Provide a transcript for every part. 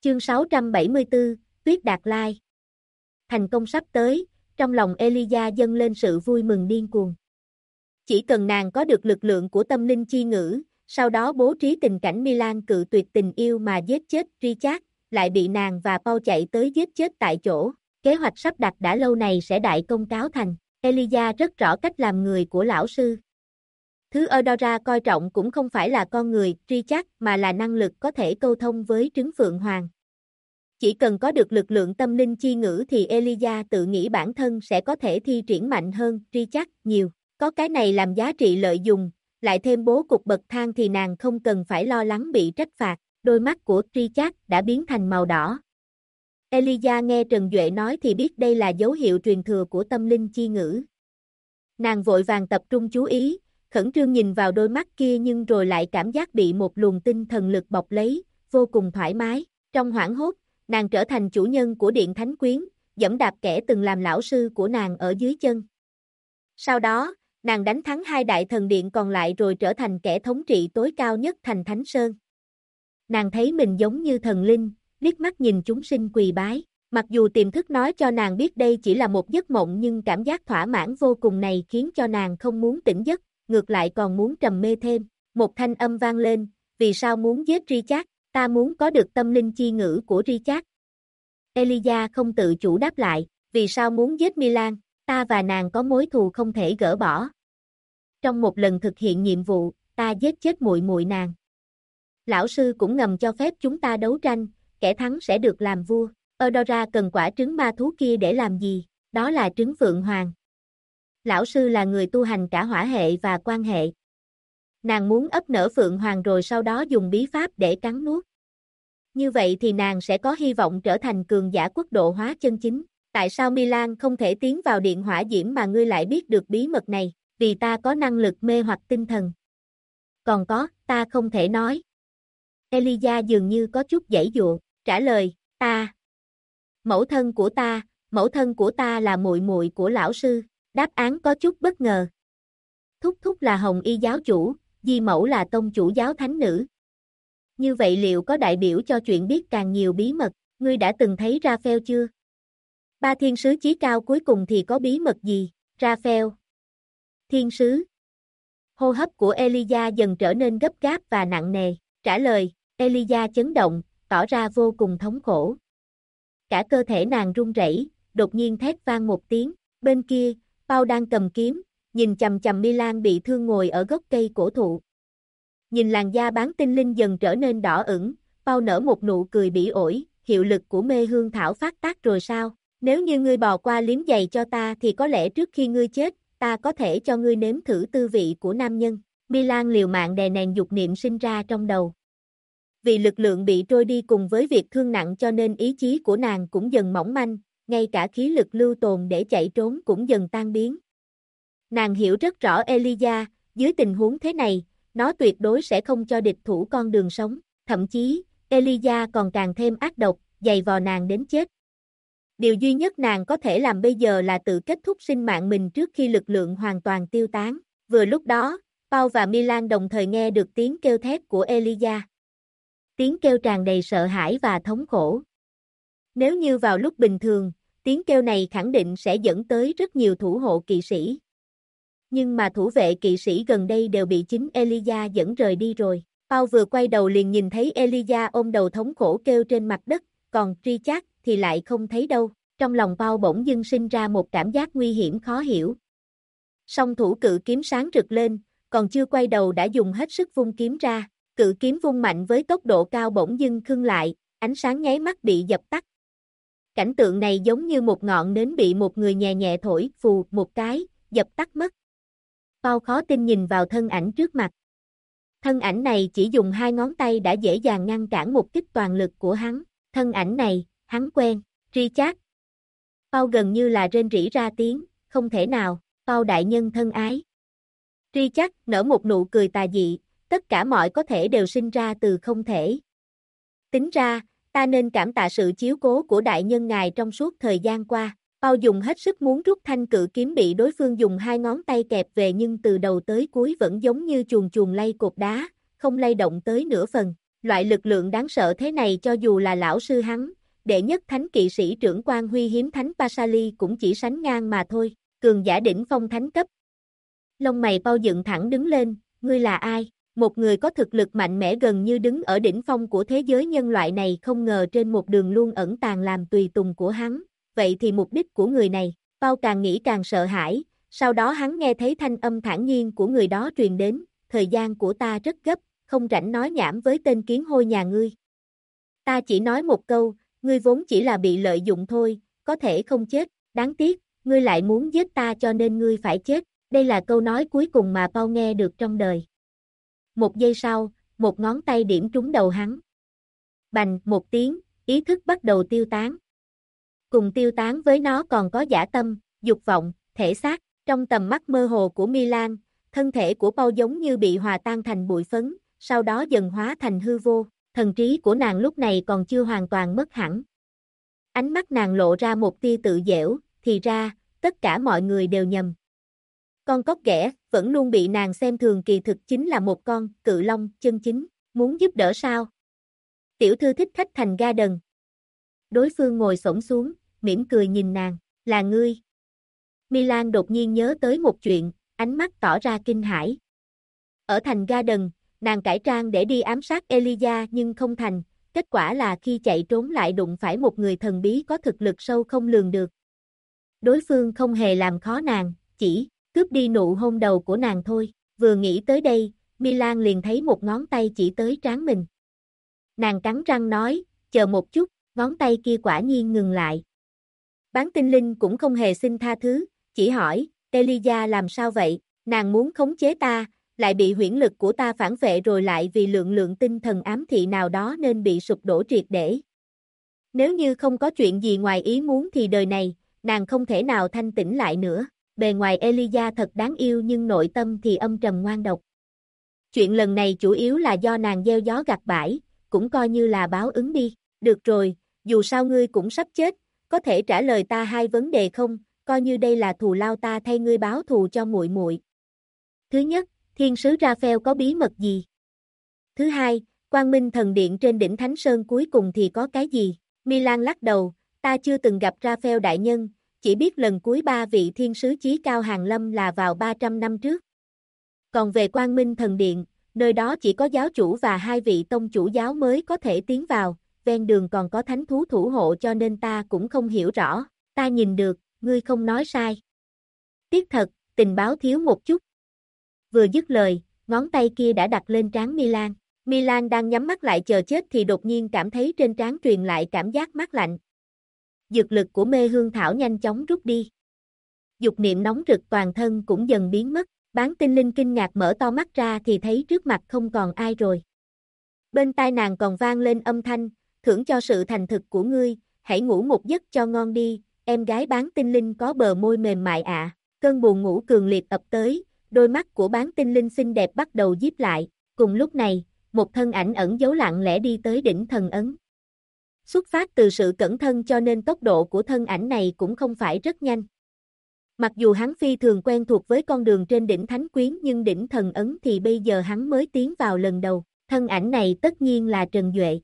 Chương 674, Tuyết Đạt Lai. Thành công sắp tới, trong lòng Elijah dâng lên sự vui mừng điên cuồng. Chỉ cần nàng có được lực lượng của tâm linh chi ngữ, sau đó bố trí tình cảnh Milan cự tuyệt tình yêu mà giết chết Richard, lại bị nàng và Paul chạy tới giết chết tại chỗ. Kế hoạch sắp đặt đã lâu này sẽ đại công cáo thành. Elijah rất rõ cách làm người của lão sư. Thứ Eudora coi trọng cũng không phải là con người, Richard, mà là năng lực có thể câu thông với trứng Phượng Hoàng. Chỉ cần có được lực lượng tâm linh chi ngữ thì Elijah tự nghĩ bản thân sẽ có thể thi triển mạnh hơn Richard nhiều. Có cái này làm giá trị lợi dụng, lại thêm bố cục bậc thang thì nàng không cần phải lo lắng bị trách phạt. Đôi mắt của Richard đã biến thành màu đỏ. Elijah nghe Trần Duệ nói thì biết đây là dấu hiệu truyền thừa của tâm linh chi ngữ. Nàng vội vàng tập trung chú ý, khẩn trương nhìn vào đôi mắt kia nhưng rồi lại cảm giác bị một luồng tinh thần lực bọc lấy, vô cùng thoải mái. Trong hoảng hốt, nàng trở thành chủ nhân của Điện Thánh Quyến, giẫm đạp kẻ từng làm lão sư của nàng ở dưới chân. Sau đó, nàng đánh thắng 2 đại thần điện còn lại rồi trở thành kẻ thống trị tối cao nhất thành Thánh Sơn. Nàng thấy mình giống như thần linh, liếc mắt nhìn chúng sinh quỳ bái. Mặc dù tiềm thức nói cho nàng biết đây chỉ là một giấc mộng nhưng cảm giác thỏa mãn vô cùng này khiến cho nàng không muốn tỉnh giấc, ngược lại còn muốn trầm mê thêm. Một thanh âm vang lên, vì sao muốn giết Richard? Ta muốn có được tâm linh chi ngữ của Richard. Elijah không tự chủ đáp lại, vì sao muốn giết Milan? Ta và nàng có mối thù không thể gỡ bỏ. Trong một lần thực hiện nhiệm vụ, ta giết chết muội muội nàng. Lão sư cũng ngầm cho phép chúng ta đấu tranh, kẻ thắng sẽ được làm vua. Eudora cần quả trứng ma thú kia để làm gì? Đó là trứng Phượng Hoàng. Lão sư là người tu hành cả hỏa hệ và quan hệ. Nàng muốn ấp nở Phượng Hoàng rồi sau đó dùng bí pháp để cắn nuốt. Như vậy thì nàng sẽ có hy vọng trở thành cường giả quốc độ hóa chân chính. Tại sao Milan không thể tiến vào điện hỏa diễm mà ngươi lại biết được bí mật này? Vì ta có năng lực mê hoặc tinh thần. Còn có, ta không thể nói. Elijah dường như có chút giãy giụa, trả lời, ta. Mẫu thân của ta là muội muội của lão sư. Đáp án có chút bất ngờ. Thúc thúc là Hồng Y giáo chủ, di mẫu là tông chủ giáo thánh nữ. Như vậy liệu có đại biểu cho chuyện biết càng nhiều bí mật? Ngươi đã từng thấy Raphael chưa? 3 thiên sứ chí cao cuối cùng thì có bí mật gì? Raphael. Thiên sứ. Hô hấp của Elijah dần trở nên gấp gáp và nặng nề. Trả lời, Elijah chấn động, tỏ ra vô cùng thống khổ. Cả cơ thể nàng run rẩy, đột nhiên thét vang một tiếng. Bên kia, Paul đang cầm kiếm, nhìn chằm chằm Milan bị thương ngồi ở gốc cây cổ thụ. Nhìn làn da bán tinh linh dần trở nên đỏ ửng, Paul nở một nụ cười bỉ ổi, hiệu lực của mê hương thảo phát tác rồi sao? Nếu như ngươi bò qua liếm giày cho ta thì có lẽ trước khi ngươi chết, ta có thể cho ngươi nếm thử tư vị của nam nhân. Milan liều mạng đè nén dục niệm sinh ra trong đầu. Vì lực lượng bị trôi đi cùng với việc thương nặng cho nên ý chí của nàng cũng dần mỏng manh, ngay cả khí lực lưu tồn để chạy trốn cũng dần tan biến. Nàng hiểu rất rõ Elijah, dưới tình huống thế này, nó tuyệt đối sẽ không cho địch thủ con đường sống, thậm chí, Elijah còn càng thêm ác độc, giày vò nàng đến chết. Điều duy nhất nàng có thể làm bây giờ là tự kết thúc sinh mạng mình trước khi lực lượng hoàn toàn tiêu tán. Vừa lúc đó, Paul và Milan đồng thời nghe được tiếng kêu thét của Elijah. Tiếng kêu tràn đầy sợ hãi và thống khổ. Nếu như vào lúc bình thường, tiếng kêu này khẳng định sẽ dẫn tới rất nhiều thủ hộ kỵ sĩ. Nhưng mà thủ vệ kỵ sĩ gần đây đều bị chính Elijah dẫn rời đi rồi. Paul vừa quay đầu liền nhìn thấy Elijah ôm đầu thống khổ kêu trên mặt đất, còn Richard thì lại không thấy đâu. Trong lòng Paul bỗng dưng sinh ra một cảm giác nguy hiểm khó hiểu. Song thủ cự kiếm sáng rực lên, còn chưa quay đầu đã dùng hết sức vung kiếm ra. Cự kiếm vung mạnh với tốc độ cao bỗng dưng khựng lại, ánh sáng nháy mắt bị dập tắt. Cảnh tượng này giống như một ngọn nến bị một người nhẹ nhẹ thổi phù một cái, dập tắt mất. Paul khó tin nhìn vào thân ảnh trước mặt. Thân ảnh này chỉ dùng 2 ngón tay đã dễ dàng ngăn cản một kích toàn lực của hắn. Thân ảnh này, hắn quen, Richard. Paul gần như là rên rỉ ra tiếng, không thể nào, Paul đại nhân thân ái. Richard nở một nụ cười tà dị, tất cả mọi có thể đều sinh ra từ không thể. Tính ra, ta nên cảm tạ sự chiếu cố của đại nhân ngài trong suốt thời gian qua. Paul dùng hết sức muốn rút thanh cự kiếm bị đối phương dùng 2 ngón tay kẹp về nhưng từ đầu tới cuối vẫn giống như chuồn chuồn lay cột đá, không lay động tới nửa phần. Loại lực lượng đáng sợ thế này cho dù là lão sư hắn, đệ nhất thánh kỵ sĩ trưởng quan huy hiếm thánh Pasali cũng chỉ sánh ngang mà thôi, cường giả đỉnh phong thánh cấp. Lông mày Pao dựng thẳng đứng lên, ngươi là ai? Một người có thực lực mạnh mẽ gần như đứng ở đỉnh phong của thế giới nhân loại này không ngờ trên một đường luôn ẩn tàng làm tùy tùng của hắn, vậy thì mục đích của người này, Pao càng nghĩ càng sợ hãi, sau đó hắn nghe thấy thanh âm thản nhiên của người đó truyền đến, thời gian của ta rất gấp, không rảnh nói nhảm với tên kiến hôi nhà ngươi. Ta chỉ nói một câu, ngươi vốn chỉ là bị lợi dụng thôi, có thể không chết, đáng tiếc, ngươi lại muốn giết ta cho nên ngươi phải chết, đây là câu nói cuối cùng mà Pao nghe được trong đời. Một giây sau, một ngón tay điểm trúng đầu hắn. Bành một tiếng, ý thức bắt đầu tiêu tán. Cùng tiêu tán với nó còn có dã tâm, dục vọng, thể xác, trong tầm mắt mơ hồ của Milan, thân thể của Pao giống như bị hòa tan thành bụi phấn, sau đó dần hóa thành hư vô, thần trí của nàng lúc này còn chưa hoàn toàn mất hẳn. Ánh mắt nàng lộ ra một tia tự giễu, thì ra, tất cả mọi người đều nhầm. Con cóc ghẻ, vẫn luôn bị nàng xem thường kỳ thực chính là một con cự long chân chính, muốn giúp đỡ sao? Tiểu thư thích khách thành Garden. Đối phương ngồi xổm xuống, mỉm cười nhìn nàng, là ngươi. Milan đột nhiên nhớ tới một chuyện, ánh mắt tỏ ra kinh hãi. Ở thành Garden, nàng cải trang để đi ám sát Elijah nhưng không thành, kết quả là khi chạy trốn lại đụng phải một người thần bí có thực lực sâu không lường được. Đối phương không hề làm khó nàng, chỉ cướp đi nụ hôn đầu của nàng thôi, vừa nghĩ tới đây, Milan liền thấy một ngón tay chỉ tới trán mình. Nàng cắn răng nói, chờ một chút, ngón tay kia quả nhiên ngừng lại. Bán tinh linh cũng không hề xin tha thứ, chỉ hỏi, Elijah làm sao vậy, nàng muốn khống chế ta, lại bị huyễn lực của ta phản vệ rồi lại vì lượng tinh thần ám thị nào đó nên bị sụp đổ triệt để. Nếu như không có chuyện gì ngoài ý muốn thì đời này, nàng không thể nào thanh tĩnh lại nữa. Bề ngoài Elijah thật đáng yêu nhưng nội tâm thì âm trầm ngoan độc. Chuyện lần này chủ yếu là do nàng gieo gió gặt bãi, cũng coi như là báo ứng đi. Được rồi, dù sao ngươi cũng sắp chết, có thể trả lời ta hai vấn đề không, coi như đây là thù lao ta thay ngươi báo thù cho muội muội. Thứ nhất, thiên sứ Raphael có bí mật gì? Thứ hai, Quang Minh thần điện trên đỉnh Thánh Sơn cuối cùng thì có cái gì? Milan lắc đầu, ta chưa từng gặp Raphael đại nhân, chỉ biết lần cuối ba vị thiên sứ chí cao hàng lâm là vào 300 năm trước. Còn về Quang Minh thần điện, nơi đó chỉ có giáo chủ và hai vị tông chủ giáo mới có thể tiến vào, ven đường còn có thánh thú thủ hộ cho nên ta cũng không hiểu rõ, ta nhìn được, ngươi không nói sai. Tiếc thật, tình báo thiếu một chút. Vừa dứt lời, ngón tay kia đã đặt lên trán Milan. Milan đang nhắm mắt lại chờ chết thì đột nhiên cảm thấy trên trán truyền lại cảm giác mát lạnh. Dược lực của mê hương thảo nhanh chóng rút đi. Dục niệm nóng rực toàn thân cũng dần biến mất, Bán tinh linh kinh ngạc mở to mắt ra thì thấy trước mặt không còn ai rồi. Bên tai nàng còn vang lên âm thanh, thưởng cho sự thành thực của ngươi, hãy ngủ một giấc cho ngon đi, em gái Bán tinh linh có bờ môi mềm mại ạ. Cơn buồn ngủ cường liệt ập tới, đôi mắt của Bán tinh linh xinh đẹp bắt đầu díp lại, cùng lúc này, một thân ảnh ẩn giấu lặng lẽ đi tới đỉnh thần ấn. Xuất phát từ sự cẩn thân cho nên tốc độ của thân ảnh này cũng không phải rất nhanh. Mặc dù hắn phi thường quen thuộc với con đường trên đỉnh Thánh Quyến nhưng đỉnh thần ấn thì bây giờ hắn mới tiến vào lần đầu, thân ảnh này tất nhiên là Trần Duệ.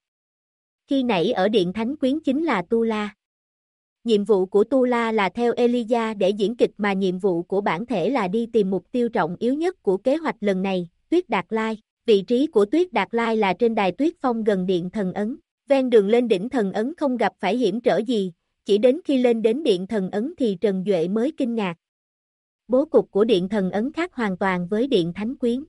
Khi nãy ở điện Thánh Quyến chính là Tu La. Nhiệm vụ của Tu La là theo Elijah để diễn kịch mà nhiệm vụ của bản thể là đi tìm mục tiêu trọng yếu nhất của kế hoạch lần này, Tuyết Đạt Lai. Vị trí của Tuyết Đạt Lai là trên đài Tuyết Phong gần điện thần ấn. Ven đường lên đỉnh thần ấn không gặp phải hiểm trở gì, chỉ đến khi lên đến điện thần ấn thì Trần Duệ mới kinh ngạc. Bố cục của điện thần ấn khác hoàn toàn với điện Thánh Quyến.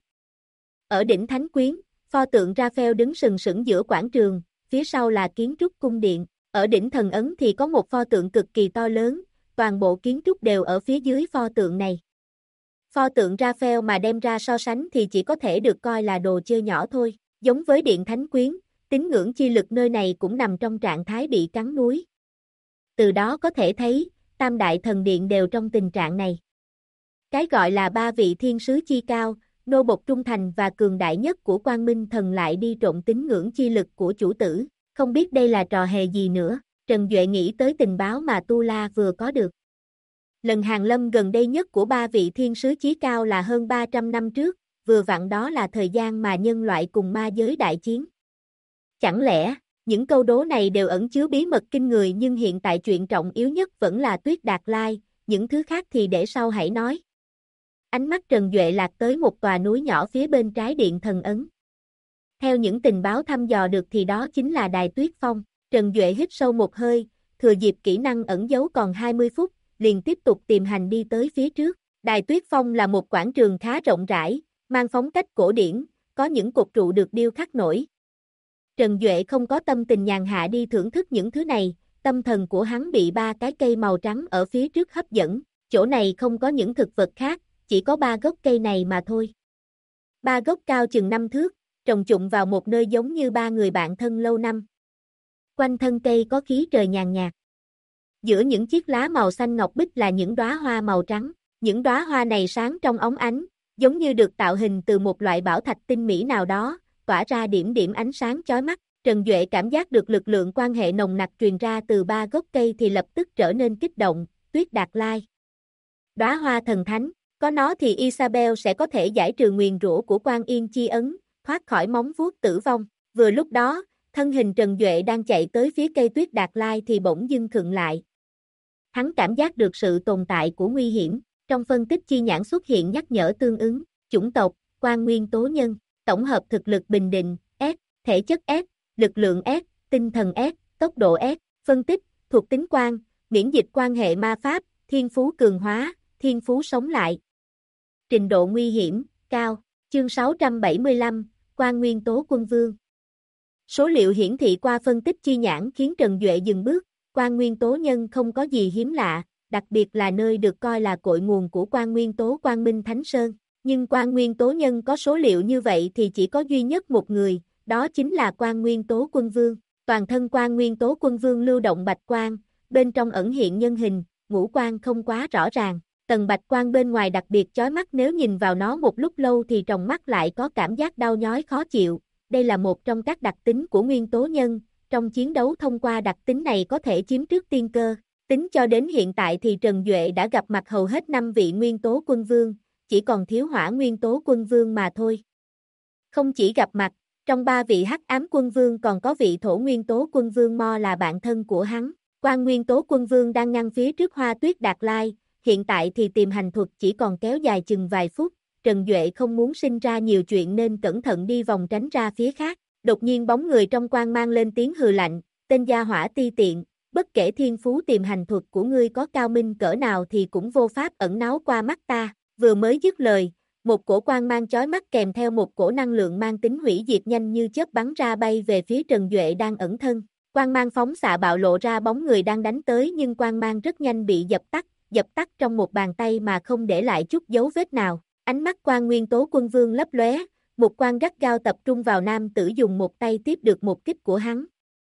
Ở đỉnh Thánh Quyến, pho tượng Raphael đứng sừng sững giữa quảng trường, phía sau là kiến trúc cung điện. Ở đỉnh thần ấn thì có một pho tượng cực kỳ to lớn, toàn bộ kiến trúc đều ở phía dưới pho tượng này. Pho tượng Raphael mà đem ra so sánh thì chỉ có thể được coi là đồ chơi nhỏ thôi, giống với điện Thánh Quyến, tín ngưỡng chi lực nơi này cũng nằm trong trạng thái bị cắn núi. Từ đó có thể thấy, tam đại thần điện đều trong tình trạng này. Cái gọi là ba vị thiên sứ chi cao, nô bộc trung thành và cường đại nhất của Quang Minh thần lại đi trộn tín ngưỡng chi lực của chủ tử, không biết đây là trò hề gì nữa, Trần Duệ nghĩ tới tình báo mà Tu La vừa có được. Lần hàng lâm gần đây nhất của ba vị thiên sứ chí cao là hơn 300 năm trước, vừa vặn đó là thời gian mà nhân loại cùng ma giới đại chiến. Chẳng lẽ, những câu đố này đều ẩn chứa bí mật kinh người nhưng hiện tại chuyện trọng yếu nhất vẫn là Tuyết Đạt Lai, những thứ khác thì để sau hãy nói. Ánh mắt Trần Duệ lạc tới một tòa núi nhỏ phía bên trái điện thần ấn. Theo những tình báo thăm dò được thì đó chính là Đài Tuyết Phong. Trần Duệ hít sâu một hơi, thừa dịp kỹ năng ẩn giấu còn 20 phút, liền tiếp tục tìm hành đi tới phía trước. Đài Tuyết Phong là một quảng trường khá rộng rãi, mang phong cách cổ điển, có những cột trụ được điêu khắc nổi. Trần Duệ không có tâm tình nhàn hạ đi thưởng thức những thứ này, tâm thần của hắn bị 3 cái cây màu trắng ở phía trước hấp dẫn, chỗ này không có những thực vật khác, chỉ có 3 gốc cây này mà thôi. 3 gốc cao chừng 5 thước, trồng chụm vào một nơi giống như 3 người bạn thân lâu năm. Quanh thân cây có khí trời nhàn nhạt. Giữa những chiếc lá màu xanh ngọc bích là những đóa hoa màu trắng, những đóa hoa này sáng trong óng ánh, giống như được tạo hình từ một loại bảo thạch tinh mỹ nào đó, tỏa ra điểm điểm ánh sáng chói mắt. Trần Duệ cảm giác được lực lượng quan hệ nồng nặc truyền ra từ 3 gốc cây thì lập tức trở nên kích động. Tuyết Đạt Lai, đóa hoa thần thánh, có nó thì Isabel sẽ có thể giải trừ nguyền rủa của Quan Yên chi ấn, thoát khỏi móng vuốt tử vong. Vừa lúc đó, thân hình Trần Duệ đang chạy tới phía cây Tuyết Đạt Lai thì bỗng dưng khựng lại. Hắn cảm giác được sự tồn tại của nguy hiểm. Trong phân tích chi nhãn xuất hiện nhắc nhở tương ứng, chủng tộc, Quan Nguyên Tố Nhân, tổng hợp thực lực bình định, S, thể chất S, lực lượng S, tinh thần S, tốc độ S, phân tích, thuộc tính quan, miễn dịch quan hệ ma pháp, thiên phú cường hóa, thiên phú sống lại. Trình độ nguy hiểm, cao, chương 675, Quan Nguyên Tố Quân Vương. Số liệu hiển thị qua phân tích chi nhãn khiến Trần Duệ dừng bước, Quan Nguyên Tố Nhân không có gì hiếm lạ, đặc biệt là nơi được coi là cội nguồn của Quan Nguyên Tố Quang Minh Thánh Sơn. Nhưng Quan Nguyên Tố Nhân có số liệu như vậy thì chỉ có duy nhất một người, đó chính là Quan Nguyên Tố Quân Vương. Toàn thân Quan Nguyên Tố Quân Vương lưu động bạch quang, bên trong ẩn hiện nhân hình, ngũ quan không quá rõ ràng. Tầng bạch quang bên ngoài đặc biệt chói mắt, nếu nhìn vào nó một lúc lâu thì trong mắt lại có cảm giác đau nhói khó chịu. Đây là một trong các đặc tính của nguyên tố nhân, trong chiến đấu thông qua đặc tính này có thể chiếm trước tiên cơ. Tính cho đến hiện tại thì Trần Duệ đã gặp mặt hầu hết 5 vị nguyên tố quân vương, chỉ còn thiếu hỏa nguyên tố quân vương mà thôi. Không chỉ gặp mặt, trong 3 vị hắc ám quân vương còn có vị thổ nguyên tố quân vương Mo là bạn thân của hắn. Quan nguyên tố quân vương đang ngăn phía trước Hoa Tuyết Đạt Lai, hiện tại thì tìm hành thuật chỉ còn kéo dài chừng vài phút. Trần Duệ không muốn sinh ra nhiều chuyện nên cẩn thận đi vòng tránh ra phía khác. Đột nhiên bóng người trong quang mang lên tiếng hừ lạnh, tên gia hỏa ti tiện, bất kể thiên phú tìm hành thuật của ngươi có cao minh cỡ nào thì cũng vô pháp ẩn náu qua mắt ta. Vừa mới dứt lời, một cổ quang mang chói mắt kèm theo một cổ năng lượng mang tính hủy diệt nhanh như chớp bắn ra bay về phía Trần Duệ đang ẩn thân. Quang mang phóng xạ bạo lộ ra bóng người đang đánh tới nhưng quang mang rất nhanh bị dập tắt trong một bàn tay mà không để lại chút dấu vết nào. Ánh mắt Quan Nguyên Tố Quân Vương lấp lóe, một quang gắt gao tập trung vào nam tử dùng một tay tiếp được một kích của hắn.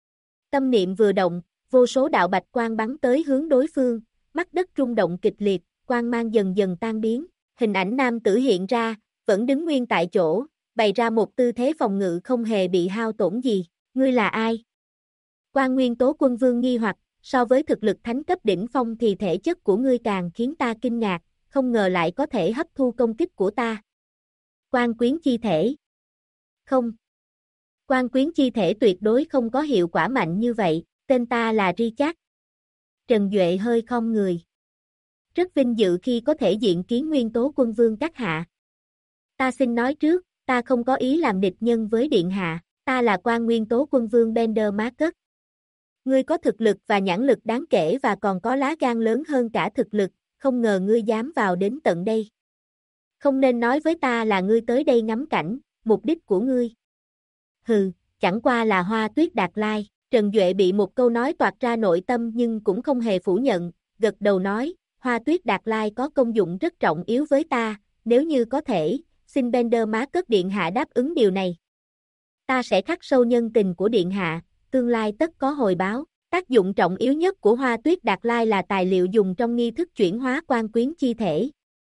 Tâm niệm vừa động, vô số đạo bạch quang bắn tới hướng đối phương, mắt đất rung động kịch liệt, quang mang dần dần tan biến, hình ảnh nam tử hiện ra, vẫn đứng nguyên tại chỗ, bày ra một tư thế phòng ngự không hề bị hao tổn gì. Ngươi là ai? Quan Nguyên Tố Quân Vương nghi hoặc, so với thực lực thánh cấp đỉnh phong thì thể chất của ngươi càng khiến ta kinh ngạc, không ngờ lại có thể hấp thu công kích của ta. Quan quyến chi thể. Không. Quan quyến chi thể tuyệt đối không có hiệu quả mạnh như vậy, tên ta là Richard. Trần Duệ hơi khom người. Rất vinh dự khi có thể diện kiến Nguyên Tố Quân Vương các hạ. Ta xin nói trước, ta không có ý làm địch nhân với điện hạ, ta là Quan Nguyên Tố Quân Vương Bender Marcus. Ngươi có thực lực và nhãn lực đáng kể và còn có lá gan lớn hơn cả thực lực, không ngờ ngươi dám vào đến tận đây. Không nên nói với ta là ngươi tới đây ngắm cảnh, mục đích của ngươi. Hừ, chẳng qua là Hoa Tuyết Đạt Lai. Trần Duệ bị một câu nói toạc ra nội tâm nhưng cũng không hề phủ nhận, gật đầu nói, Hoa Tuyết Đạt Lai có công dụng rất trọng yếu với ta, nếu như có thể, xin Bender Marcus điện hạ đáp ứng điều này. Ta sẽ khắc sâu nhân tình của điện hạ, tương lai tất có hồi báo. Tác dụng trọng yếu nhất của Hoa Tuyết Đạt Lai là tài liệu dùng trong nghi thức chuyển hóa quan quyến chi thể.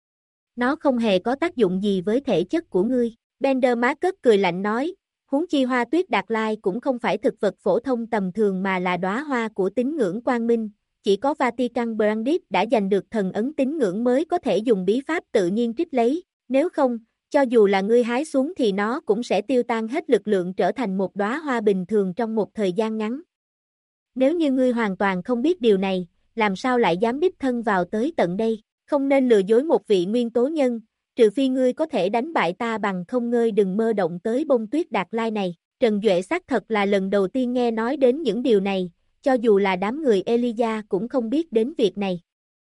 Nó không hề có tác dụng gì với thể chất của ngươi. Bender Marcus cười lạnh nói, huống chi Hoa Tuyết Đạt Lai cũng không phải thực vật phổ thông tầm thường mà là đóa hoa của tín ngưỡng quang minh. Chỉ có Vatican Brandis đã giành được thần ấn tín ngưỡng mới có thể dùng bí pháp tự nhiên trích lấy. Nếu không, Cho dù là ngươi hái xuống thì nó cũng sẽ tiêu tan hết lực lượng trở thành một đóa hoa bình thường trong một thời gian ngắn. Nếu như ngươi hoàn toàn không biết điều này, làm sao lại dám đích thân vào tới tận đây? Không nên lừa dối một vị nguyên tố nhân, trừ phi ngươi có thể đánh bại ta bằng không ngươi đừng mơ động tới bông tuyết Đạt Lai này. Trần Duệ xác thật là lần đầu tiên nghe nói đến những điều này, cho dù là đám người Elijah cũng không biết đến việc này.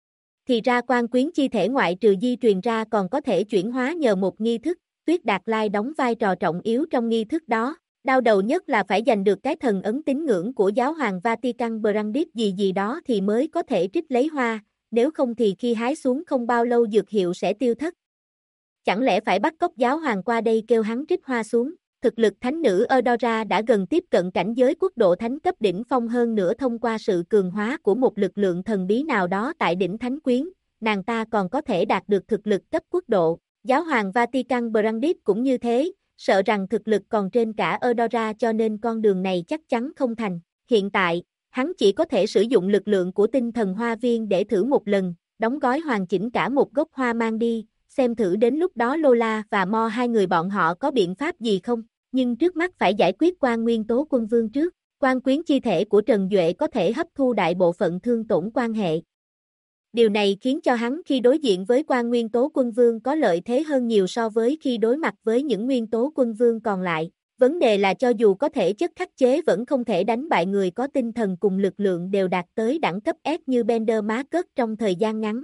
Thì ra quan quyến chi thể ngoại trừ di truyền ra còn có thể chuyển hóa nhờ một nghi thức, tuyết Đạt Lai đóng vai trò trọng yếu trong nghi thức đó. Đau đầu nhất là phải giành được cái thần ấn tín ngưỡng của giáo hoàng Vatican Brandis gì đó thì mới có thể trích lấy hoa, nếu không thì khi hái xuống không bao lâu dược hiệu sẽ tiêu thất. Chẳng lẽ phải bắt cóc giáo hoàng qua đây kêu hắn trích hoa xuống? Thực lực thánh nữ Eudora đã gần tiếp cận cảnh giới quốc độ thánh cấp đỉnh phong hơn nữa thông qua sự cường hóa của một lực lượng thần bí nào đó tại đỉnh thánh quyến, nàng ta còn có thể đạt được thực lực cấp quốc độ. Giáo hoàng Vatican Brandis cũng như thế, sợ rằng thực lực còn trên cả Eudora cho nên con đường này chắc chắn không thành. Hiện tại, hắn chỉ có thể sử dụng lực lượng của tinh thần hoa viên để thử một lần, đóng gói hoàn chỉnh cả một gốc hoa mang đi, xem thử đến lúc đó Lola và Mo hai người bọn họ có biện pháp gì không. Nhưng trước mắt phải giải quyết quan nguyên tố quân vương trước. Quan quyến chi thể của Trần Duệ có thể hấp thu đại bộ phận thương tổn quan hệ. Điều này khiến cho hắn khi đối diện với quan nguyên tố quân vương có lợi thế hơn nhiều so với khi đối mặt với những nguyên tố quân vương còn lại. Vấn đề là cho dù có thể chất khắc chế vẫn không thể đánh bại người có tinh thần cùng lực lượng đều đạt tới đẳng cấp S như Bender Marcus trong thời gian ngắn.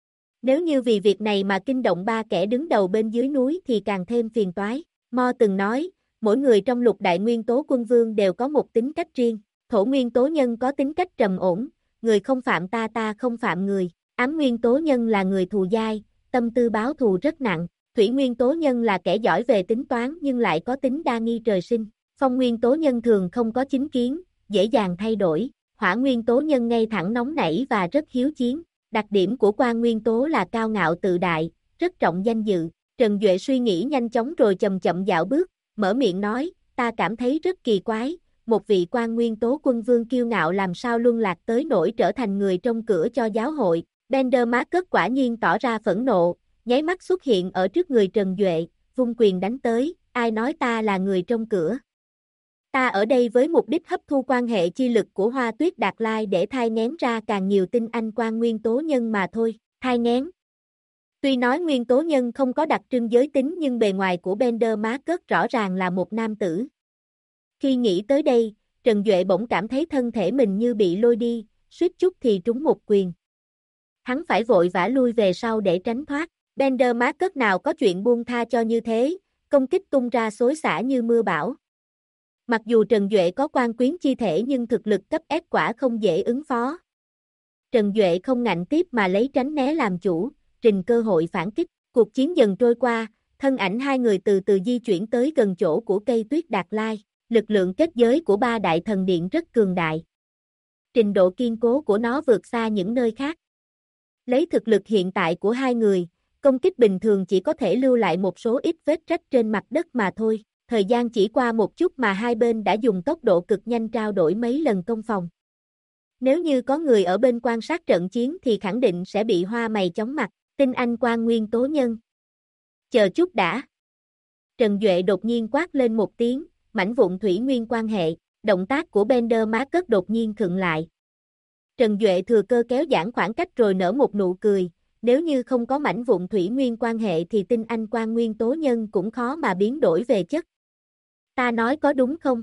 Nếu như vì việc này mà kinh động ba kẻ đứng đầu bên dưới núi thì càng thêm phiền toái. Mo từng nói, mỗi người trong lục đại nguyên tố quân vương đều có một tính cách riêng. Thổ nguyên tố nhân có tính cách trầm ổn, người không phạm ta ta không phạm người. Ám nguyên tố nhân là người thù dai, tâm tư báo thù rất nặng. Thủy nguyên tố nhân là kẻ giỏi về tính toán nhưng lại có tính đa nghi trời sinh. Phong nguyên tố nhân thường không có chính kiến, dễ dàng thay đổi. Hỏa nguyên tố nhân ngay thẳng nóng nảy và rất hiếu chiến. Đặc điểm của quan nguyên tố là cao ngạo tự đại, rất trọng danh dự. Trần Duệ suy nghĩ nhanh chóng rồi chậm chậm dạo bước, mở miệng nói, ta cảm thấy rất kỳ quái, một vị quan nguyên tố quân vương kiêu ngạo làm sao luân lạc tới nỗi trở thành người trông cửa cho giáo hội. Bender Marcus quả nhiên tỏ ra phẫn nộ, nháy mắt xuất hiện ở trước người Trần Duệ, vung quyền đánh tới, ai nói ta là người trông cửa. Ta ở đây với mục đích hấp thu quan hệ chi lực của Hoa Tuyết Đạt Lai để thai nghén ra càng nhiều tinh anh quan nguyên tố nhân mà thôi, thai nghén. Tuy nói nguyên tố nhân không có đặc trưng giới tính nhưng bề ngoài của Bender Marcus rõ ràng là một nam tử. Khi nghĩ tới đây, Trần Duệ bỗng cảm thấy thân thể mình như bị lôi đi, suýt chút thì trúng một quyền. Hắn phải vội vã lui về sau để tránh thoát. Bender Marcus nào có chuyện buông tha cho như thế, công kích tung ra xối xả như mưa bão. Mặc dù Trần Duệ có quan quyến chi thể nhưng thực lực cấp S quả không dễ ứng phó. Trần Duệ không ngạnh tiếp mà lấy tránh né làm chủ, trình cơ hội phản kích. Cuộc chiến dần trôi qua, thân ảnh hai người từ từ di chuyển tới gần chỗ của cây tuyết Đạt Lai. Lực lượng kết giới của ba đại thần điện rất cường đại. Trình độ kiên cố của nó vượt xa những nơi khác. Lấy thực lực hiện tại của hai người, công kích bình thường chỉ có thể lưu lại một số ít vết rách trên mặt đất mà thôi. Thời gian chỉ qua một chút mà hai bên đã dùng tốc độ cực nhanh trao đổi mấy lần công phòng. Nếu như có người ở bên quan sát trận chiến thì khẳng định sẽ bị hoa mày chóng mặt. Tinh anh quan nguyên tố nhân. Chờ chút đã. Trần Duệ đột nhiên quát lên một tiếng, mảnh vụn thủy nguyên quan hệ, động tác của Bender Marcus đột nhiên khựng lại. Trần Duệ thừa cơ kéo giãn khoảng cách rồi nở một nụ cười, nếu như không có mảnh vụn thủy nguyên quan hệ thì tinh anh quan nguyên tố nhân cũng khó mà biến đổi về chất. Ta nói có đúng không?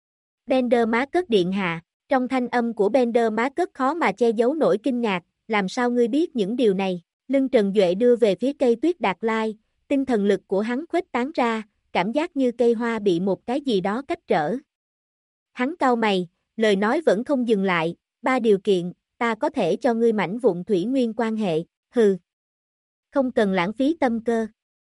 Bender Marcus điện hạ, trong thanh âm của Bender Marcus khó mà che giấu nổi kinh ngạc, làm sao ngươi biết những điều này? Lưng Trần Duệ đưa về phía cây tuyết Đạt Lai, tinh thần lực của hắn khuếch tán ra, cảm giác như cây hoa bị một cái gì đó cách trở. Hắn cau mày, lời nói vẫn không dừng lại, ba điều kiện, ta có thể cho ngươi mảnh vụn thủy nguyên quan hệ, hừ. Không cần lãng phí tâm cơ.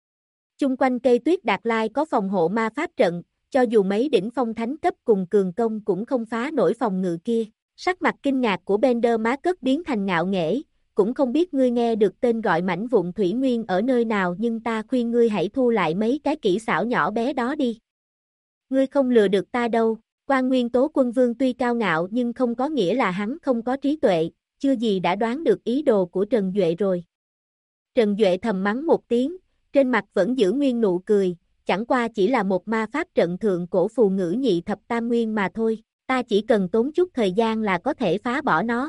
Chung quanh cây tuyết Đạt Lai có phòng hộ ma pháp trận, cho dù mấy đỉnh phong thánh cấp cùng cường công cũng không phá nổi phòng ngự kia. Sắc mặt kinh ngạc của Bender Marcus biến thành ngạo nghễ, cũng không biết ngươi nghe được tên gọi mảnh vụn thủy nguyên ở nơi nào nhưng ta khuyên ngươi hãy thu lại mấy cái kỹ xảo nhỏ bé đó đi. Ngươi không lừa được ta đâu, quan nguyên tố quân vương tuy cao ngạo nhưng không có nghĩa là hắn không có trí tuệ, chưa gì đã đoán được ý đồ của Trần Duệ rồi. Trần Duệ thầm mắng một tiếng, trên mặt vẫn giữ nguyên nụ cười, chẳng qua chỉ là một ma pháp trận thượng cổ phù ngữ nhị thập tam nguyên mà thôi, ta chỉ cần tốn chút thời gian là có thể phá bỏ nó.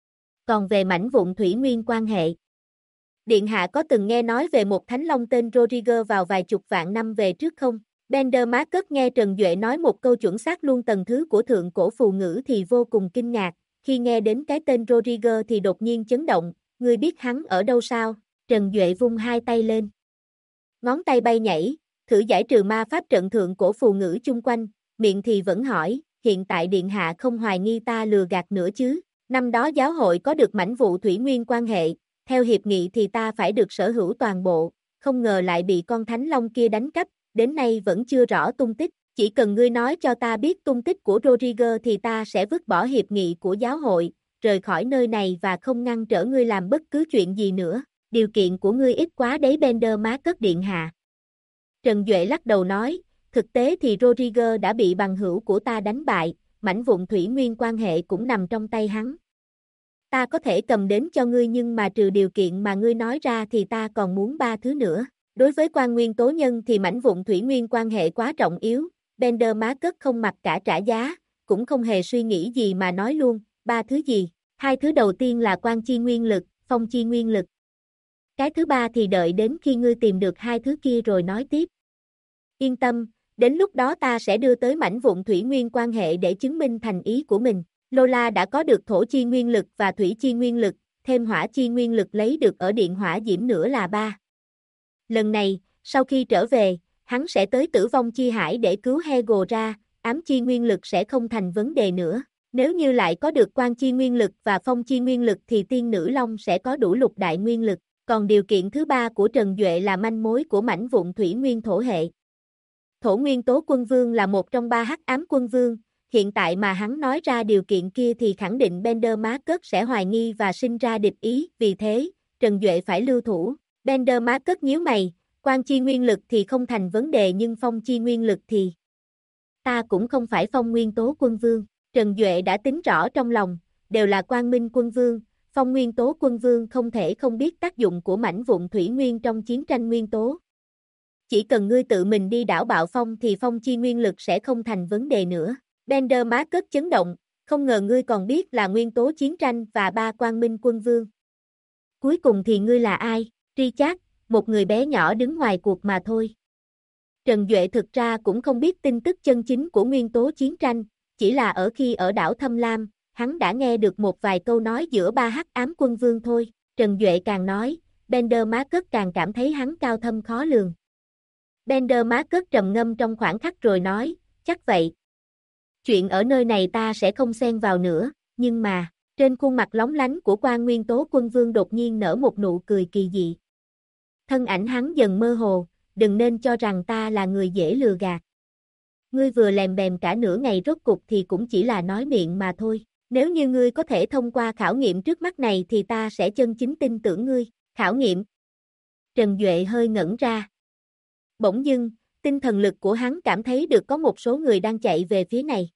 Còn về mảnh vụn thủy nguyên quan hệ, Điện hạ có từng nghe nói về một thánh long tên Rodriguez vào vài chục vạn năm về trước không? Bender Marcus nghe Trần Duệ nói một câu chuẩn xác luôn tầng thứ của thượng cổ phù ngữ thì vô cùng kinh ngạc, khi nghe đến cái tên Rodriguez thì đột nhiên chấn động, ngươi biết hắn ở đâu sao? Trần Duệ vung hai tay lên. Ngón tay bay nhảy, thử giải trừ ma pháp trận thượng cổ phù ngữ chung quanh, miệng thì vẫn hỏi, hiện tại điện hạ không hoài nghi ta lừa gạt nữa chứ? Năm đó giáo hội có được mảnh vụ thủy nguyên quan hệ, theo hiệp nghị thì ta phải được sở hữu toàn bộ, không ngờ lại bị con thánh long kia đánh cắp, đến nay vẫn chưa rõ tung tích, chỉ cần ngươi nói cho ta biết tung tích của Rodriguez thì ta sẽ vứt bỏ hiệp nghị của giáo hội, rời khỏi nơi này và không ngăn trở ngươi làm bất cứ chuyện gì nữa, điều kiện của ngươi ít quá đấy Bender Marcus điện hạ. Trần Duệ lắc đầu nói, thực tế thì Rodriguez đã bị bằng hữu của ta đánh bại, mảnh vụn thủy nguyên quan hệ cũng nằm trong tay hắn. Ta có thể cầm đến cho ngươi nhưng mà trừ điều kiện mà ngươi nói ra thì ta còn muốn 3 thứ nữa. Đối với quan nguyên tố nhân thì mảnh vụn thủy nguyên quan hệ quá trọng yếu, Bender Marcus không mặc cả trả giá, cũng không hề suy nghĩ gì mà nói luôn, 3 thứ gì? 2 thứ đầu tiên là quan chi nguyên lực, phong chi nguyên lực. Cái thứ ba thì đợi đến khi ngươi tìm được 2 thứ kia rồi nói tiếp. Yên tâm, đến lúc đó ta sẽ đưa tới mảnh vụn thủy nguyên quan hệ để chứng minh thành ý của mình. Lola đã có được thổ chi nguyên lực và thủy chi nguyên lực, thêm hỏa chi nguyên lực lấy được ở điện hỏa diễm nữa là 3. Lần này, sau khi trở về, hắn sẽ tới tử vong chi hải để cứu Hegel ra, ám chi nguyên lực sẽ không thành vấn đề nữa. Nếu như lại có được quan chi nguyên lực và phong chi nguyên lực thì tiên nữ long sẽ có đủ lục đại nguyên lực. Còn điều kiện thứ ba của Trần Duệ là manh mối của mảnh vụn thủy nguyên thổ hệ. Thổ nguyên tố quân vương là một trong 3 hắc ám quân vương, hiện tại mà hắn nói ra điều kiện kia thì khẳng định Bender Marcus sẽ hoài nghi và sinh ra địch ý, vì thế, Trần Duệ phải lưu thủ. Bender Marcus nhíu mày, quan chi nguyên lực thì không thành vấn đề nhưng phong chi nguyên lực thì... Ta cũng không phải phong nguyên tố quân vương, Trần Duệ đã tính rõ trong lòng, đều là quang minh quân vương, phong nguyên tố quân vương không thể không biết tác dụng của mảnh vụn thủy nguyên trong chiến tranh nguyên tố. Chỉ cần ngươi tự mình đi đảo bạo phong thì phong chi nguyên lực sẽ không thành vấn đề nữa. Bender Marcus chấn động, không ngờ ngươi còn biết là nguyên tố chiến tranh và 3 quang minh quân vương. Cuối cùng thì ngươi là ai? Richard, một người bé nhỏ đứng ngoài cuộc mà thôi. Trần Duệ thực ra cũng không biết tin tức chân chính của nguyên tố chiến tranh, chỉ là ở khi ở đảo Thâm Lam, hắn đã nghe được một vài câu nói giữa 3 hắc ám quân vương thôi. Trần Duệ càng nói, Bender Marcus càng cảm thấy hắn cao thâm khó lường. Bender Marcus trầm ngâm trong khoảng khắc rồi nói, chắc vậy. Chuyện ở nơi này ta sẽ không xen vào nữa, nhưng mà, trên khuôn mặt lóng lánh của quan nguyên tố quân vương đột nhiên nở một nụ cười kỳ dị. Thân ảnh hắn dần mơ hồ, đừng nên cho rằng ta là người dễ lừa gạt. Ngươi vừa lèm bèm cả nửa ngày rốt cục thì cũng chỉ là nói miệng mà thôi. Nếu như ngươi có thể thông qua khảo nghiệm trước mắt này thì ta sẽ chân chính tin tưởng ngươi. Khảo nghiệm? Trần Duệ hơi ngẩn ra. Bỗng dưng, tinh thần lực của hắn cảm thấy được có một số người đang chạy về phía này.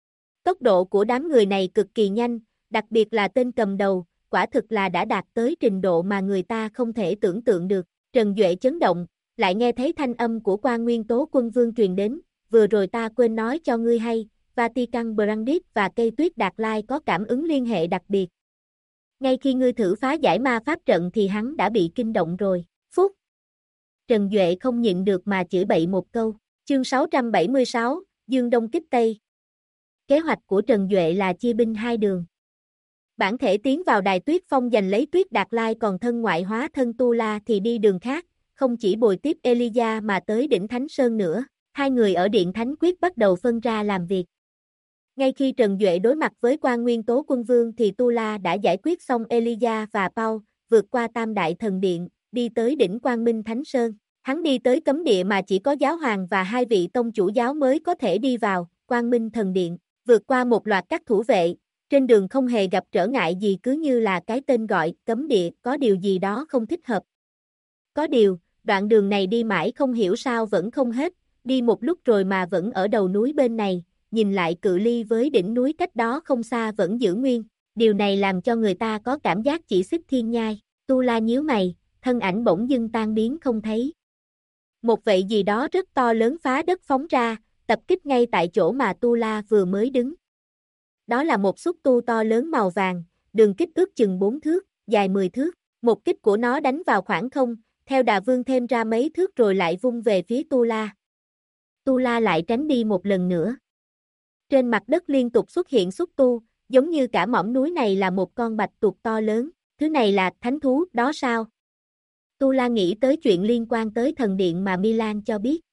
Tốc độ của đám người này cực kỳ nhanh, đặc biệt là tên cầm đầu, quả thực là đã đạt tới trình độ mà người ta không thể tưởng tượng được. Trần Duệ chấn động, lại nghe thấy thanh âm của quan nguyên tố quân vương truyền đến, vừa rồi ta quên nói cho ngươi hay, Vatican Brandis và cây tuyết Đạt Lai có cảm ứng liên hệ đặc biệt. Ngay khi ngươi thử phá giải ma pháp trận thì hắn đã bị kinh động rồi. Phúc! Trần Duệ không nhịn được mà chửi bậy một câu. Chương 676, Dương Đông kích Tây. Kế hoạch của Trần Duệ là chia binh 2 đường. Bản thể tiến vào đài tuyết phong giành lấy tuyết Đạt Lai, còn thân ngoại hóa thân Tu La thì đi đường khác, không chỉ bồi tiếp Elijah mà tới đỉnh Thánh Sơn nữa. 2 người ở Điện Thánh Quyết bắt đầu phân ra làm việc. Ngay khi Trần Duệ đối mặt với quan nguyên tố quân vương thì Tu La đã giải quyết xong Elijah và Paul, vượt qua Tam Đại Thần Điện, đi tới đỉnh Quang Minh Thánh Sơn. Hắn đi tới cấm địa mà chỉ có giáo hoàng và 2 vị tông chủ giáo mới có thể đi vào, Quang Minh Thần Điện, vượt qua một loạt các thủ vệ, trên đường không hề gặp trở ngại gì, cứ như là cái tên gọi, cấm địa, có điều gì đó không thích hợp. Có điều, đoạn đường này đi mãi không hiểu sao vẫn không hết, đi một lúc rồi mà vẫn ở đầu núi bên này, nhìn lại cự ly với đỉnh núi cách đó không xa vẫn giữ nguyên, điều này làm cho người ta có cảm giác chỉ xích thiên nhai. Tu La nhíu mày, thân ảnh bỗng dưng tan biến không thấy. Một vậy gì đó rất to lớn phá đất phóng ra, tập kích ngay tại chỗ mà Tu La vừa mới đứng. Đó là một xúc tu to lớn màu vàng, đường kích ước chừng 4 thước, dài 10 thước. Một kích của nó đánh vào khoảng không, theo đà vươn thêm ra mấy thước rồi lại vung về phía Tu La. Tu La lại tránh đi một lần nữa. Trên mặt đất liên tục xuất hiện xúc tu, giống như cả mỏm núi này là một con bạch tuộc to lớn. Thứ này là thánh thú đó sao? Tu La nghĩ tới chuyện liên quan tới thần điện mà Milan cho biết.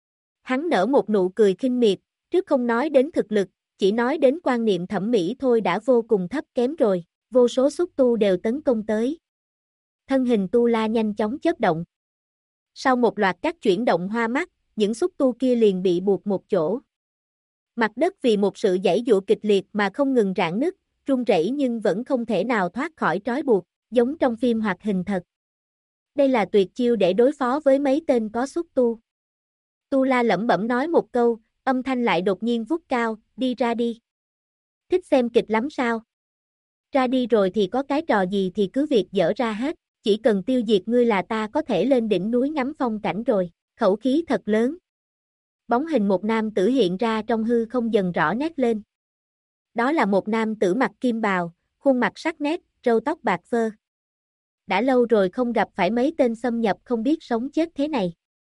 Hắn nở một nụ cười khinh miệt, trước không nói đến thực lực, chỉ nói đến quan niệm thẩm mỹ thôi đã vô cùng thấp kém rồi, vô số xúc tu đều tấn công tới. Thân hình Tu La nhanh chóng chớp động. Sau một loạt các chuyển động hoa mắt, những xúc tu kia liền bị buộc một chỗ. Mặt đất vì một sự giãy giụa kịch liệt mà không ngừng rạn nứt, rung rẩy nhưng vẫn không thể nào thoát khỏi trói buộc, giống trong phim hoạt hình thật. Đây là tuyệt chiêu để đối phó với mấy tên có xúc tu. Tu La lẩm bẩm nói một câu, âm thanh lại đột nhiên vút cao, đi ra đi. Thích xem kịch lắm sao? Ra đi rồi thì có cái trò gì thì cứ việc dở ra hết, chỉ cần tiêu diệt ngươi là ta có thể lên đỉnh núi ngắm phong cảnh rồi, khẩu khí thật lớn. Bóng hình một nam tử hiện ra trong hư không dần rõ nét lên. Đó là một nam tử mặc kim bào, khuôn mặt sắc nét, râu tóc bạc phơ. Đã lâu rồi không gặp phải mấy tên xâm nhập không biết sống chết thế này.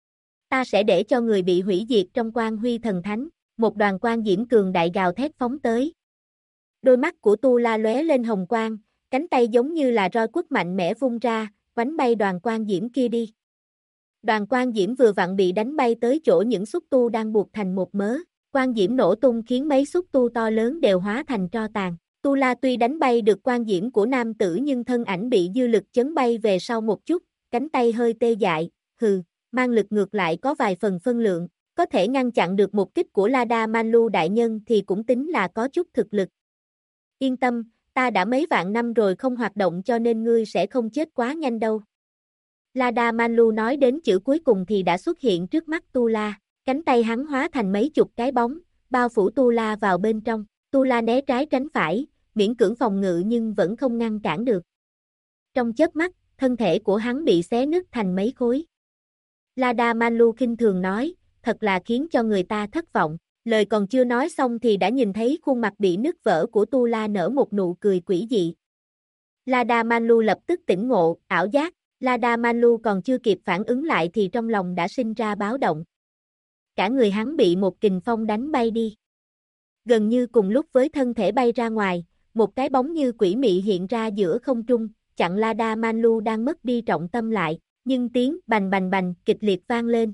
Ta sẽ để cho người bị hủy diệt trong quang huy thần thánh, một đoàn quang diễm cường đại gào thét phóng tới. Đôi mắt của Tu La lóe lên hồng quang, cánh tay giống như là roi quất mạnh mẽ vung ra, quánh bay đoàn quang diễm kia đi. Đoàn quang diễm vừa vặn bị đánh bay tới chỗ những xúc tu đang buộc thành một mớ, quang diễm nổ tung khiến mấy xúc tu to lớn đều hóa thành tro tàn. Tu La tuy đánh bay được quang diễm của nam tử nhưng thân ảnh bị dư lực chấn bay về sau một chút, cánh tay hơi tê dại, mang lực ngược lại có vài phần phân lượng, có thể ngăn chặn được một kích của Lada Manlu đại nhân thì cũng tính là có chút thực lực. Yên tâm, ta đã mấy vạn năm rồi không hoạt động cho nên ngươi sẽ không chết quá nhanh đâu. Lada Manlu nói đến chữ cuối cùng thì đã xuất hiện trước mắt Tu La, cánh tay hắn hóa thành mấy chục cái bóng, bao phủ Tu La vào bên trong. Tu La né trái tránh phải, miễn cưỡng phòng ngự nhưng vẫn không ngăn cản được. Trong chớp mắt, thân thể của hắn bị xé nứt thành mấy khối. Lada Manlu khinh thường nói, thật là khiến cho người ta thất vọng. Lời còn chưa nói xong thì đã nhìn thấy khuôn mặt bị nứt vỡ của Tu La nở một nụ cười quỷ dị. Lada Manlu lập tức tỉnh ngộ, ảo giác. Lada Manlu còn chưa kịp phản ứng lại thì trong lòng đã sinh ra báo động. Cả người hắn bị một kình phong đánh bay đi. Gần như cùng lúc với thân thể bay ra ngoài, một cái bóng như quỷ mị hiện ra giữa không trung, chặn Lada Manlu đang mất đi trọng tâm lại, nhưng tiếng bành bành bành kịch liệt vang lên.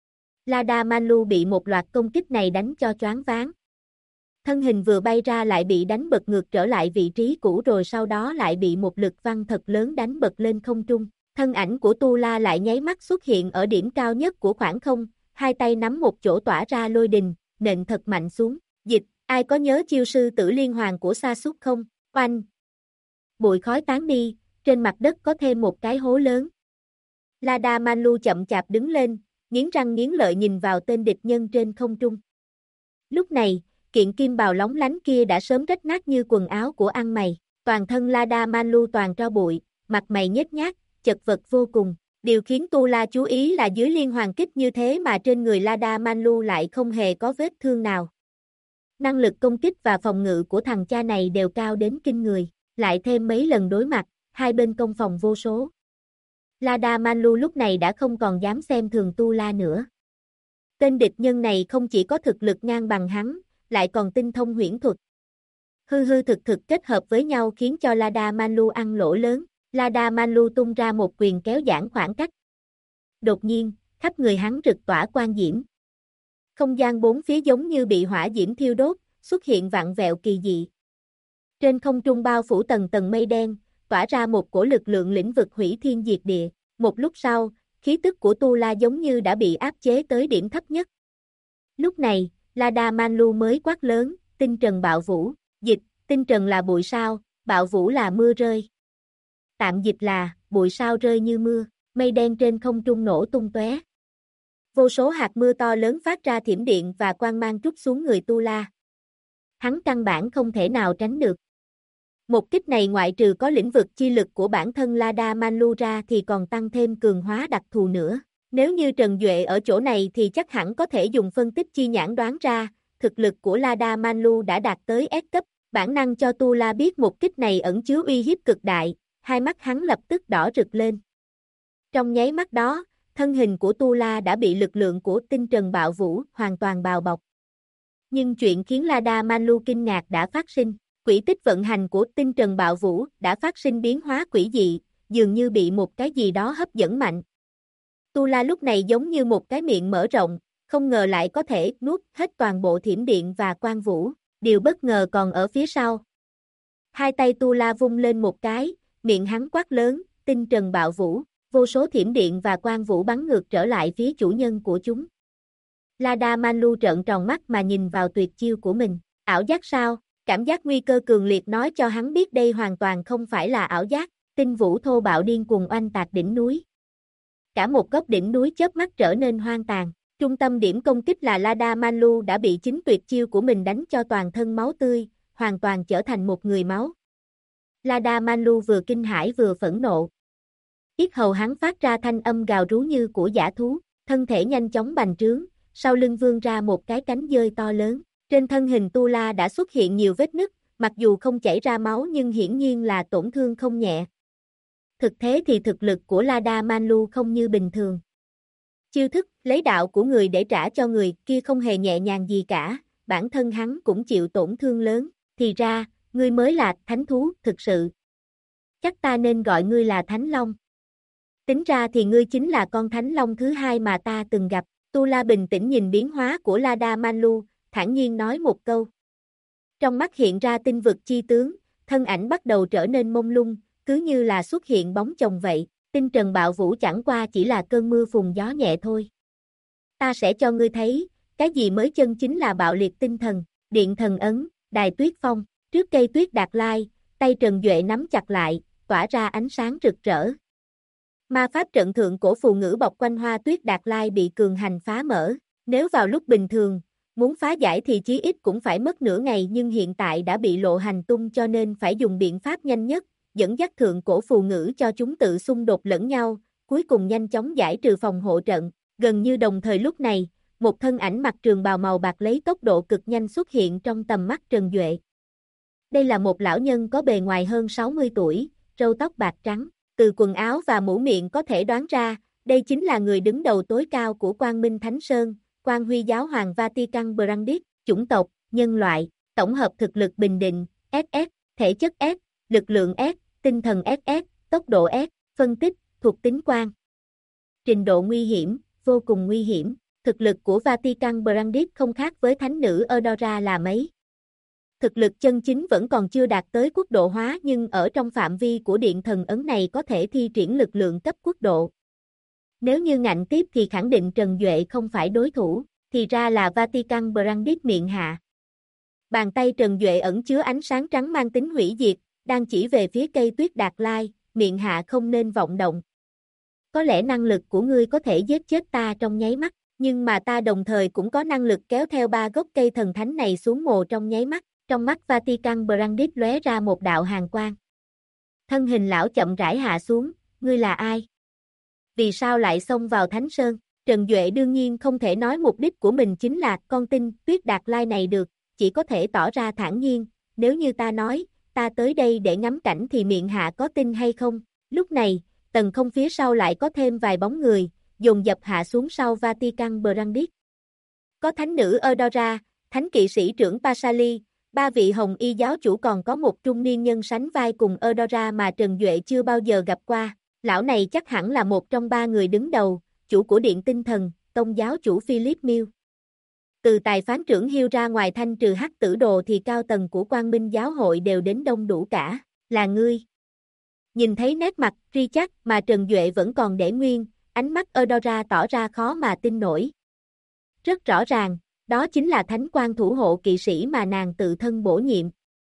Lada Manlu bị một loạt công kích này đánh cho choáng váng. Thân hình vừa bay ra lại bị đánh bật ngược trở lại vị trí cũ rồi sau đó lại bị một lực văng thật lớn đánh bật lên không trung. Thân ảnh của Tu La lại nháy mắt xuất hiện ở điểm cao nhất của khoảng không, hai tay nắm một chỗ tỏa ra lôi đình, nện thật mạnh xuống. Dịch, ai có nhớ chiêu sư tử liên hoàng của Sa Sút không? Oanh! Bụi khói tán đi, trên mặt đất có thêm một cái hố lớn. Lada Manlu chậm chạp đứng lên, nghiến răng nghiến lợi nhìn vào tên địch nhân trên không trung. Lúc này, kiện kim bào lóng lánh kia đã sớm rách nát như quần áo của ăn mày, toàn thân Lada Manlu toàn tro bụi, mặt mày nhếch nhác, chật vật vô cùng. Điều khiến Tu La chú ý là dưới liên hoàn kích như thế mà trên người Lada Manlu lại không hề có vết thương nào. Năng lực công kích và phòng ngự của thằng cha này đều cao đến kinh người, lại thêm mấy lần đối mặt, hai bên công phòng vô số. Lada Manlu lúc này đã không còn dám xem thường Tu La nữa. Tên địch nhân này không chỉ có thực lực ngang bằng hắn, lại còn tinh thông huyễn thuật. Hư hư thực thực kết hợp với nhau khiến cho Lada Manlu ăn lỗ lớn. Lada Manlu tung ra một quyền kéo giãn khoảng cách. Đột nhiên, khắp người hắn rực tỏa quang diễm. Không gian bốn phía giống như bị hỏa diễm thiêu đốt, xuất hiện vặn vẹo kỳ dị. Trên không trung bao phủ tầng tầng mây đen, tỏa ra một cổ lực lượng lĩnh vực hủy thiên diệt địa. Một lúc sau, khí tức của Tu La giống như đã bị áp chế tới điểm thấp nhất. Lúc này, Lada Manlu mới quát lớn, tinh trần bạo vũ. Dịch, tinh trần là bụi sao, bạo vũ là mưa rơi. Tạm dịch là, bụi sao rơi như mưa, mây đen trên không trung nổ tung tóe. Vô số hạt mưa to lớn phát ra thiểm điện và quang mang trút xuống người Tu La. Hắn căn bản không thể nào tránh được. Một kích này ngoại trừ có lĩnh vực chi lực của bản thân Lada Manlu ra thì còn tăng thêm cường hóa đặc thù nữa. Nếu như Trần Duệ ở chỗ này thì chắc hẳn có thể dùng phân tích chi nhãn đoán ra, thực lực của Lada Manlu đã đạt tới S cấp, bản năng cho Tu La biết một kích này ẩn chứa uy hiếp cực đại, hai mắt hắn lập tức đỏ rực lên. Trong nháy mắt đó, thân hình của Tu La đã bị lực lượng của tinh trần bạo vũ hoàn toàn bào bọc. Nhưng chuyện khiến Lada Manlu kinh ngạc đã phát sinh, quỹ tích vận hành của tinh trần bạo vũ đã phát sinh biến hóa quỷ dị, dường như bị một cái gì đó hấp dẫn mạnh. Tu La lúc này giống như một cái miệng mở rộng, không ngờ lại có thể nuốt hết toàn bộ thiểm điện và quang vũ, điều bất ngờ còn ở phía sau. Hai tay Tu La vung lên một cái, miệng hắn quát lớn, tinh trần bạo vũ, vô số thiểm điện và quang vũ bắn ngược trở lại phía chủ nhân của chúng. Lada Manlu trợn tròn mắt mà nhìn vào tuyệt chiêu của mình, ảo giác sao? Cảm giác nguy cơ cường liệt nói cho hắn biết đây hoàn toàn không phải là ảo giác, tinh vũ thô bạo điên cuồng oanh tạc đỉnh núi. Cả một góc đỉnh núi chớp mắt trở nên hoang tàn, trung tâm điểm công kích là Lada Manlu đã bị chính tuyệt chiêu của mình đánh cho toàn thân máu tươi, hoàn toàn trở thành một người máu. Lada Manlu vừa kinh hãi vừa phẫn nộ. Yết hầu hắn phát ra thanh âm gào rú như của dã thú, thân thể nhanh chóng bành trướng, sau lưng vươn ra một cái cánh dơi to lớn. Trên thân hình Tu La đã xuất hiện nhiều vết nứt, mặc dù không chảy ra máu nhưng hiển nhiên là tổn thương không nhẹ. Thực thế thì thực lực của Lada Manlu không như bình thường. Chiêu thức, lấy đạo của người để trả cho người kia không hề nhẹ nhàng gì cả, bản thân hắn cũng chịu tổn thương lớn, thì ra, ngươi mới là thánh thú, thực sự. Chắc ta nên gọi ngươi là Thánh Long. Tính ra thì ngươi chính là con Thánh Long thứ hai mà ta từng gặp. Tu La bình tĩnh nhìn biến hóa của Lada Manlu, thản nhiên nói một câu. Trong mắt hiện ra tinh vực chi tướng, thân ảnh bắt đầu trở nên mông lung, cứ như là xuất hiện bóng chồng vậy, tinh trần bạo vũ chẳng qua chỉ là cơn mưa phùn gió nhẹ thôi. Ta sẽ cho ngươi thấy, cái gì mới chân chính là bạo liệt tinh thần, điện thần ấn, đài tuyết phong, trước cây tuyết đạt lai, tay Trần Duệ nắm chặt lại, tỏa ra ánh sáng rực rỡ. Ma pháp trận thượng cổ phù ngữ bọc quanh hoa tuyết đạt lai bị cường hành phá mở, nếu vào lúc bình thường, muốn phá giải thì chí ít cũng phải mất nửa ngày nhưng hiện tại đã bị lộ hành tung cho nên phải dùng biện pháp nhanh nhất, dẫn dắt thượng cổ phù ngữ cho chúng tự xung đột lẫn nhau, cuối cùng nhanh chóng giải trừ phòng hộ trận. Gần như đồng thời lúc này, một thân ảnh mặc trường bào màu bạc lấy tốc độ cực nhanh xuất hiện trong tầm mắt Trần Duệ. Đây là một lão nhân có bề ngoài hơn 60 tuổi, râu tóc bạc trắng, từ quần áo và mũ miệng có thể đoán ra, đây chính là người đứng đầu tối cao của Quang Minh Thánh Sơn, Quan Huy Giáo Hoàng Vatican Brandis, chủng tộc, nhân loại, tổng hợp thực lực bình định, SS, thể chất S, lực lượng S, tinh thần SS, tốc độ S, phân tích, thuộc tính quan. Trình độ nguy hiểm, vô cùng nguy hiểm, thực lực của Vatican Brandis không khác với thánh nữ Eudora là mấy. Thực lực chân chính vẫn còn chưa đạt tới quốc độ hóa nhưng ở trong phạm vi của điện thần ấn này có thể thi triển lực lượng cấp quốc độ. Nếu như ngạnh tiếp thì khẳng định Trần Duệ không phải đối thủ, thì ra là Vatican Brandis miệng hạ. Bàn tay Trần Duệ ẩn chứa ánh sáng trắng mang tính hủy diệt, đang chỉ về phía cây tuyết đạt lai, miệng hạ không nên vọng động. Có lẽ năng lực của ngươi có thể giết chết ta trong nháy mắt, nhưng mà ta đồng thời cũng có năng lực kéo theo 3 gốc cây thần thánh này xuống mồ trong nháy mắt. Trong mắt Vatican Brandis lóe ra một đạo hàn quang. Thân hình lão chậm rãi hạ xuống, ngươi là ai? Vì sao lại xông vào Thánh Sơn? Trần Duệ đương nhiên không thể nói mục đích của mình chính là con tin tuyết đạt lai này được, chỉ có thể tỏ ra thản nhiên, nếu như ta nói, ta tới đây để ngắm cảnh thì miệng hạ có tin hay không? Lúc này, tầng không phía sau lại có thêm vài bóng người, dồn dập hạ xuống sau Vatican Brandis. Có thánh nữ Eudora, thánh kỵ sĩ trưởng Pasali, 3 vị hồng y giáo chủ còn có một trung niên nhân sánh vai cùng Eudora mà Trần Duệ chưa bao giờ gặp qua. Lão này chắc hẳn là một trong 3 người đứng đầu, chủ của Điện Tinh Thần, Tông giáo chủ Philip Mill. Từ tài phán trưởng Hill ra ngoài thanh trừ hắc tử đồ thì cao tầng của Quang Minh giáo hội đều đến đông đủ cả, là ngươi. Nhìn thấy nét mặt Richard mà Trần Duệ vẫn còn để nguyên, ánh mắt Eudora tỏ ra khó mà tin nổi. Rất rõ ràng, đó chính là thánh quan thủ hộ kỵ sĩ mà nàng tự thân bổ nhiệm.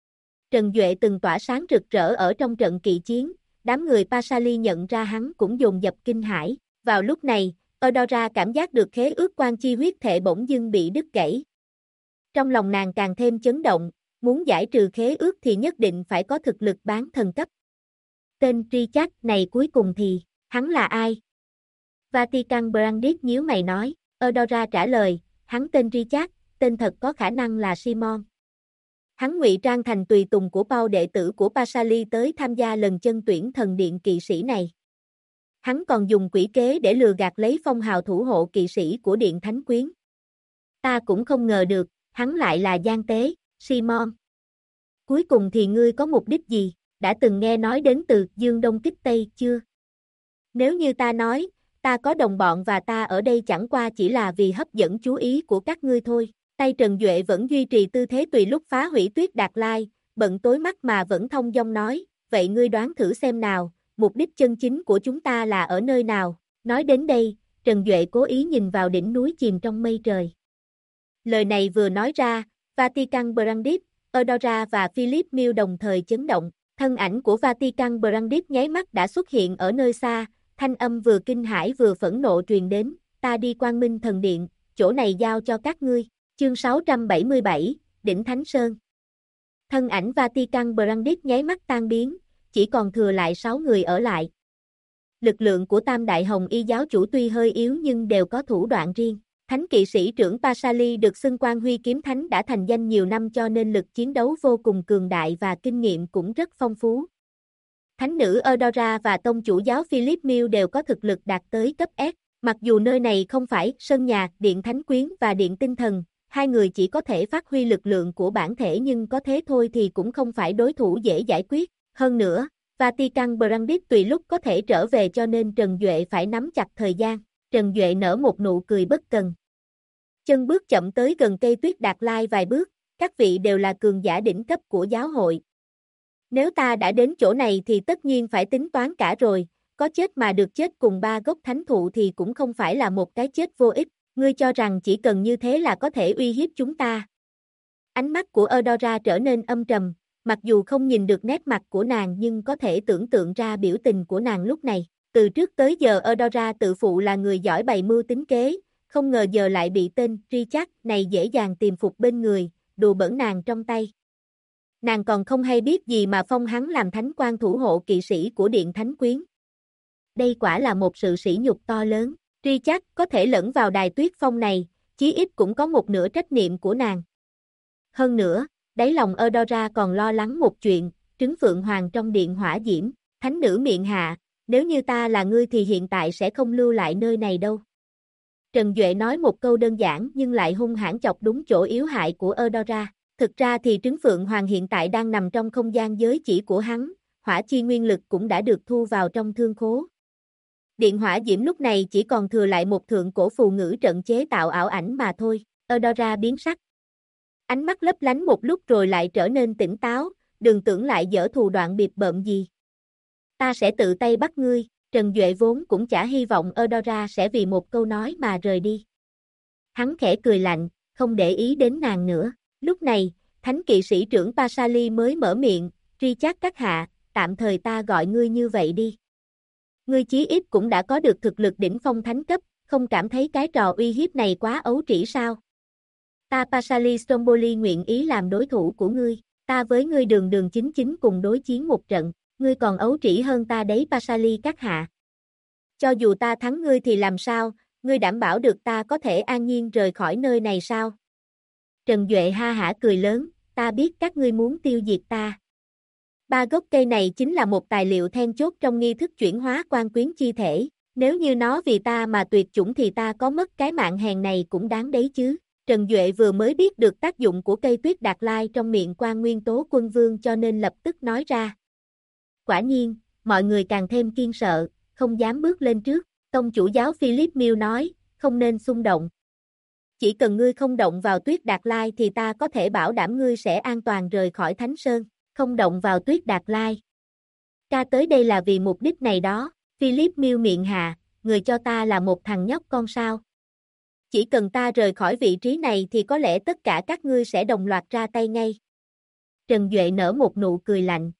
Trần Duệ từng tỏa sáng rực rỡ ở trong trận kỵ chiến, đám người Pasali nhận ra hắn cũng dồn dập kinh hãi. Vào lúc này, Eudora cảm giác được khế ước quan chi huyết thể bỗng dưng bị đứt gãy. Trong lòng nàng càng thêm chấn động, muốn giải trừ khế ước thì nhất định phải có thực lực bán thần cấp. Tên Richard này cuối cùng thì, hắn là ai? Vatican Brandis nhíu mày nói, Eudora trả lời, hắn tên Richard, tên thật có khả năng là Simon. Hắn ngụy trang thành tùy tùng của Paul đệ tử của Pasali tới tham gia lần chân tuyển thần điện kỵ sĩ này. Hắn còn dùng quỷ kế để lừa gạt lấy phong hào thủ hộ kỵ sĩ của điện thánh quyến. Ta cũng không ngờ được, hắn lại là gian tế, Simon. Cuối cùng thì ngươi có mục đích gì, đã từng nghe nói đến từ Dương Đông Kích Tây chưa? Nếu như ta nói, ta có đồng bọn và ta ở đây chẳng qua chỉ là vì hấp dẫn chú ý của các ngươi thôi. Tay Trần Duệ vẫn duy trì tư thế tùy lúc phá hủy Tuyết Đạt Lai, bận tối mắt mà vẫn thông dong nói, vậy ngươi đoán thử xem nào, mục đích chân chính của chúng ta là ở nơi nào? Nói đến đây, Trần Duệ cố ý nhìn vào đỉnh núi chìm trong mây trời. Lời này vừa nói ra, Vatican Brandis, Eudora và Philip Mill đồng thời chấn động, thân ảnh của Vatican Brandis nháy mắt đã xuất hiện ở nơi xa, thanh âm vừa kinh hãi vừa phẫn nộ truyền đến, ta đi Quang Minh Thần Điện, chỗ này giao cho các ngươi. Chương 677, Đỉnh Thánh Sơn. Thân ảnh Vatican Brandis nháy mắt tan biến, chỉ còn thừa lại 6 người ở lại. Lực lượng của Tam Đại Hồng Y giáo chủ tuy hơi yếu nhưng đều có thủ đoạn riêng. Thánh kỵ sĩ trưởng Pasali được xưng Quan Huy Kiếm Thánh đã thành danh nhiều năm cho nên lực chiến đấu vô cùng cường đại và kinh nghiệm cũng rất phong phú. Thánh nữ Eudora và tông chủ giáo Philip Mill đều có thực lực đạt tới cấp S. Mặc dù nơi này không phải sân nhà, điện thánh quyến và điện tinh thần, hai người chỉ có thể phát huy lực lượng của bản thể nhưng có thế thôi thì cũng không phải đối thủ dễ giải quyết. Hơn nữa, Vatican Brandis tùy lúc có thể trở về cho nên Trần Duệ phải nắm chặt thời gian. Trần Duệ nở một nụ cười bất cần. Chân bước chậm tới gần cây Tuyết Đạt Lai vài bước, các vị đều là cường giả đỉnh cấp của giáo hội. Nếu ta đã đến chỗ này thì tất nhiên phải tính toán cả rồi, có chết mà được chết cùng 3 gốc thánh thụ thì cũng không phải là một cái chết vô ích, ngươi cho rằng chỉ cần như thế là có thể uy hiếp chúng ta. Ánh mắt của Eudora trở nên âm trầm, mặc dù không nhìn được nét mặt của nàng nhưng có thể tưởng tượng ra biểu tình của nàng lúc này. Từ trước tới giờ Eudora tự phụ là người giỏi bày mưu tính kế, không ngờ giờ lại bị tên Richard này dễ dàng tìm phục bên người, đùa bỡn nàng trong tay. Nàng còn không hay biết gì mà phong hắn làm thánh quan thủ hộ kỵ sĩ của điện thánh quyến. Đây quả là một sự sỉ nhục to lớn. Richard có thể lẫn vào đài tuyết phong này, chí ít cũng có một nửa trách nhiệm của nàng. Hơn nữa, đáy lòng Eudora còn lo lắng một chuyện, trứng phượng hoàng trong điện hỏa diễm, thánh nữ miệng hạ, nếu như ta là ngươi thì hiện tại sẽ không lưu lại nơi này đâu. Trần Duệ nói một câu đơn giản nhưng lại hung hãn chọc đúng chỗ yếu hại của Eudora. Thực ra thì trứng phượng hoàng hiện tại đang nằm trong không gian giới chỉ của hắn, hỏa chi nguyên lực cũng đã được thu vào trong thương khố. Điện hỏa diễm lúc này chỉ còn thừa lại một thượng cổ phù ngữ trận chế tạo ảo ảnh mà thôi. Eudora biến sắc. Ánh mắt lấp lánh một lúc rồi lại trở nên tỉnh táo, đừng tưởng lại giở thù đoạn biệt bợm gì. Ta sẽ tự tay bắt ngươi. Trần Duệ vốn cũng chả hy vọng Eudora sẽ vì một câu nói mà rời đi. Hắn khẽ cười lạnh, không để ý đến nàng nữa. Lúc này, thánh kỵ sĩ trưởng Pasali mới mở miệng, Richard các hạ, tạm thời ta gọi ngươi như vậy đi. Ngươi chí ít cũng đã có được thực lực đỉnh phong thánh cấp, không cảm thấy cái trò uy hiếp này quá ấu trĩ sao? Ta Pasali Stromboli nguyện ý làm đối thủ của ngươi, ta với ngươi đường đường chính chính cùng đối chiến một trận, ngươi còn ấu trĩ hơn ta đấy Pasali các hạ. Cho dù ta thắng ngươi thì làm sao, ngươi đảm bảo được ta có thể an nhiên rời khỏi nơi này sao? Trần Duệ ha hả cười lớn, ta biết các ngươi muốn tiêu diệt ta. 3 gốc cây này chính là một tài liệu then chốt trong nghi thức chuyển hóa quan quyến chi thể, nếu như nó vì ta mà tuyệt chủng thì ta có mất cái mạng hèn này cũng đáng đấy chứ. Trần Duệ vừa mới biết được tác dụng của cây Tuyết Đạt Lai trong miệng Quan Nguyên Tố Quân Vương cho nên lập tức nói ra. Quả nhiên, mọi người càng thêm kiêng sợ, không dám bước lên trước. Tông chủ giáo Philip Mill nói, không nên xung động. Chỉ cần ngươi không động vào Tuyết Đạt Lai thì ta có thể bảo đảm ngươi sẽ an toàn rời khỏi Thánh Sơn, không động vào Tuyết Đạt Lai. Ta tới đây là vì mục đích này đó, Philip Mill miệng hạ, người cho ta là một thằng nhóc con sao. Chỉ cần ta rời khỏi vị trí này thì có lẽ tất cả các ngươi sẽ đồng loạt ra tay ngay. Trần Duệ nở một nụ cười lạnh.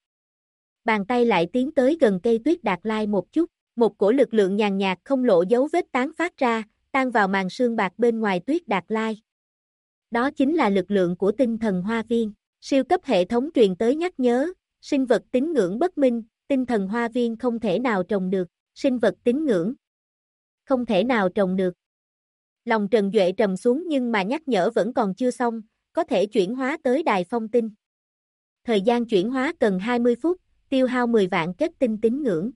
Bàn tay lại tiến tới gần cây Tuyết Đạt Lai một chút, một cổ lực lượng nhàn nhạt không lộ dấu vết tán phát ra, tan vào màn sương bạc bên ngoài Tuyết Đạt Lai. Đó chính là lực lượng của tinh thần hoa viên. Siêu cấp hệ thống truyền tới nhắc nhớ, sinh vật tín ngưỡng bất minh, tinh thần hoa viên không thể nào trồng được, sinh vật tín ngưỡng. không thể nào trồng được. Lòng Trần Duệ trầm xuống nhưng mà nhắc nhở vẫn còn chưa xong, có thể chuyển hóa tới đài phong tinh. Thời gian chuyển hóa cần 20 phút, tiêu hao 10 vạn kết tinh tín ngưỡng.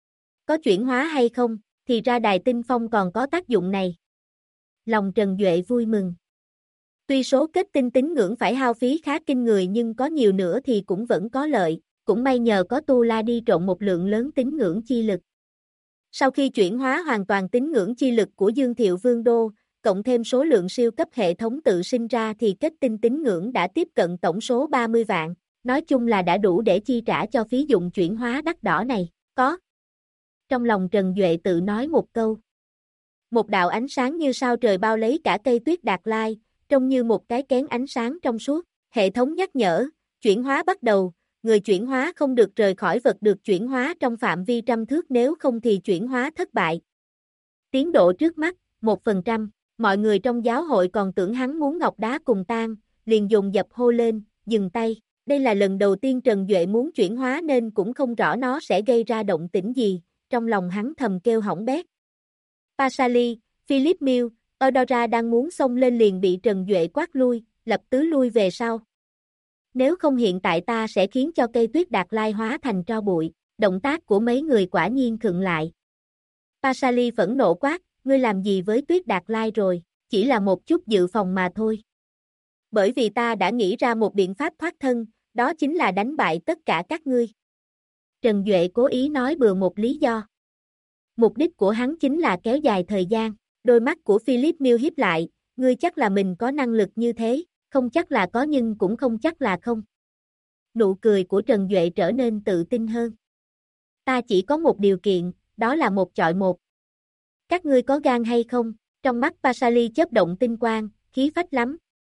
Có chuyển hóa hay không, thì ra đài tinh phong còn có tác dụng này. Lòng Trần Duệ vui mừng. Tuy số kết tinh tín ngưỡng phải hao phí khá kinh người nhưng có nhiều nữa thì cũng vẫn có lợi, cũng may nhờ có Tu La đi trộn một lượng lớn tín ngưỡng chi lực. Sau khi chuyển hóa hoàn toàn tín ngưỡng chi lực của Dương Thiệu Vương Đô, cộng thêm số lượng siêu cấp hệ thống tự sinh ra thì kết tinh tín ngưỡng đã tiếp cận tổng số 30 vạn, nói chung là đã đủ để chi trả cho phí dụng chuyển hóa đắt đỏ này, có. Trong lòng Trần Duệ tự nói một câu. Một đạo ánh sáng như sao trời bao lấy cả cây Tuyết Đạt Lai, trông như một cái kén ánh sáng trong suốt, hệ thống nhắc nhở, chuyển hóa bắt đầu, người chuyển hóa không được rời khỏi vật được chuyển hóa trong phạm vi 100 thước nếu không thì chuyển hóa thất bại. Tiến độ trước mắt, 1%, mọi người trong giáo hội còn tưởng hắn muốn ngọc đá cùng tan, liền dồn dập hô lên, dừng tay, đây là lần đầu tiên Trần Duệ muốn chuyển hóa nên cũng không rõ nó sẽ gây ra động tĩnh gì, trong lòng hắn thầm kêu hỏng bét. Pasali, Philip Mill, Eudora đang muốn xông lên liền bị Trần Duệ quát lui, lập tứ lui về sau. Nếu không hiện tại ta sẽ khiến cho cây Tuyết Đạt Lai hóa thành tro bụi, động tác của mấy người quả nhiên khựng lại. Pasali phẫn nộ quát, ngươi làm gì với Tuyết Đạt Lai rồi, chỉ là một chút dự phòng mà thôi. Bởi vì ta đã nghĩ ra một biện pháp thoát thân, đó chính là đánh bại tất cả các ngươi. Trần Duệ cố ý nói bừa một lý do. Mục đích của hắn chính là kéo dài thời gian, đôi mắt của Philip Mill híp lại, ngươi chắc là mình có năng lực như thế, không chắc là có nhưng cũng không chắc là không. Nụ cười của Trần Duệ trở nên tự tin hơn. Ta chỉ có một điều kiện, đó là một chọi một. Các ngươi có gan hay không? Trong mắt Pasali chớp động tinh quang, khí phách lắm.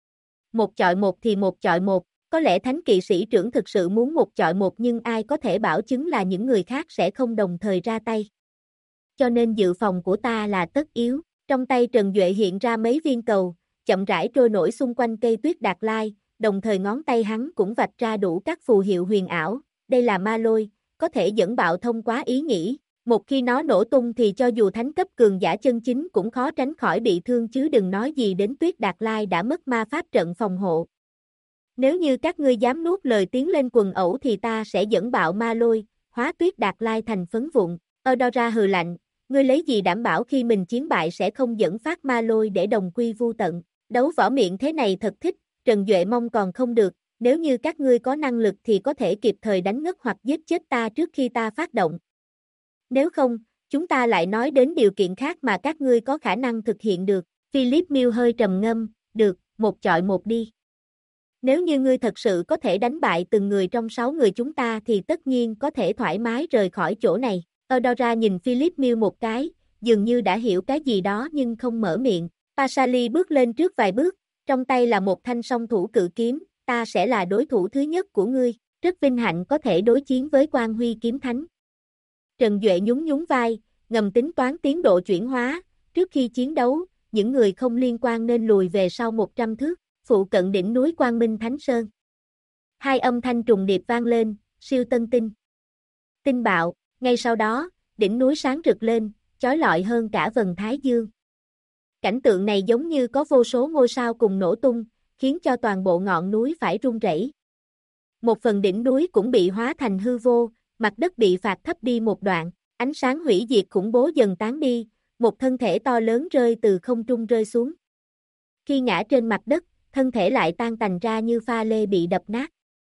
Một chọi một thì một chọi một, có lẽ thánh kỵ sĩ trưởng thực sự muốn một chọi một nhưng ai có thể bảo chứng là những người khác sẽ không đồng thời ra tay. Cho nên dự phòng của ta là tất yếu. Trong tay Trần Duệ hiện ra mấy viên cầu, chậm rãi trôi nổi xung quanh cây Tuyết Đạt Lai, đồng thời ngón tay hắn cũng vạch ra đủ các phù hiệu huyền ảo. Đây là ma lôi, có thể dẫn bạo thông quá ý nghĩ. Một khi nó nổ tung thì cho dù thánh cấp cường giả chân chính cũng khó tránh khỏi bị thương chứ đừng nói gì đến Tuyết Đạt Lai đã mất ma pháp trận phòng hộ. Nếu như các ngươi dám nuốt lời tiến lên quần ẩu thì ta sẽ dẫn bạo ma lôi, hóa Tuyết Đạt Lai thành phấn vụn. Eudora hừ lạnh, ngươi lấy gì đảm bảo khi mình chiến bại sẽ không dẫn phát ma lôi để đồng quy vu tận. Đấu võ miệng thế này thật thích, Trần Duệ mong còn không được, nếu như các ngươi có năng lực thì có thể kịp thời đánh ngất hoặc giết chết ta trước khi ta phát động. Nếu không, chúng ta lại nói đến điều kiện khác mà các ngươi có khả năng thực hiện được. Philip Mill hơi trầm ngâm, được, một chọi một đi. Nếu như ngươi thật sự có thể đánh bại từng người trong 6 người chúng ta thì tất nhiên có thể thoải mái rời khỏi chỗ này. Eudora nhìn Philip Mill một cái, dường như đã hiểu cái gì đó nhưng không mở miệng. Pasali bước lên trước vài bước, trong tay là một thanh song thủ cự kiếm, ta sẽ là đối thủ thứ nhất của ngươi, rất vinh hạnh có thể đối chiến với Quan Huy kiếm thánh. Trần Duệ nhún nhún vai, ngầm tính toán tiến độ chuyển hóa, trước khi chiến đấu, những người không liên quan nên lùi về sau 100 thước, phụ cận đỉnh núi Quang Minh Thánh Sơn. Hai âm thanh trùng điệp vang lên, siêu tân tinh. Tinh bạo, ngay sau đó, đỉnh núi sáng rực lên, chói lọi hơn cả vầng thái dương. Cảnh tượng này giống như có vô số ngôi sao cùng nổ tung, khiến cho toàn bộ ngọn núi phải rung rẩy. Một phần đỉnh núi cũng bị hóa thành hư vô, mặt đất bị phạt thấp đi một đoạn, ánh sáng hủy diệt khủng bố dần tán đi, một thân thể to lớn rơi từ không trung rơi xuống. Khi ngã trên mặt đất, thân thể lại tan tành ra như pha lê bị đập nát.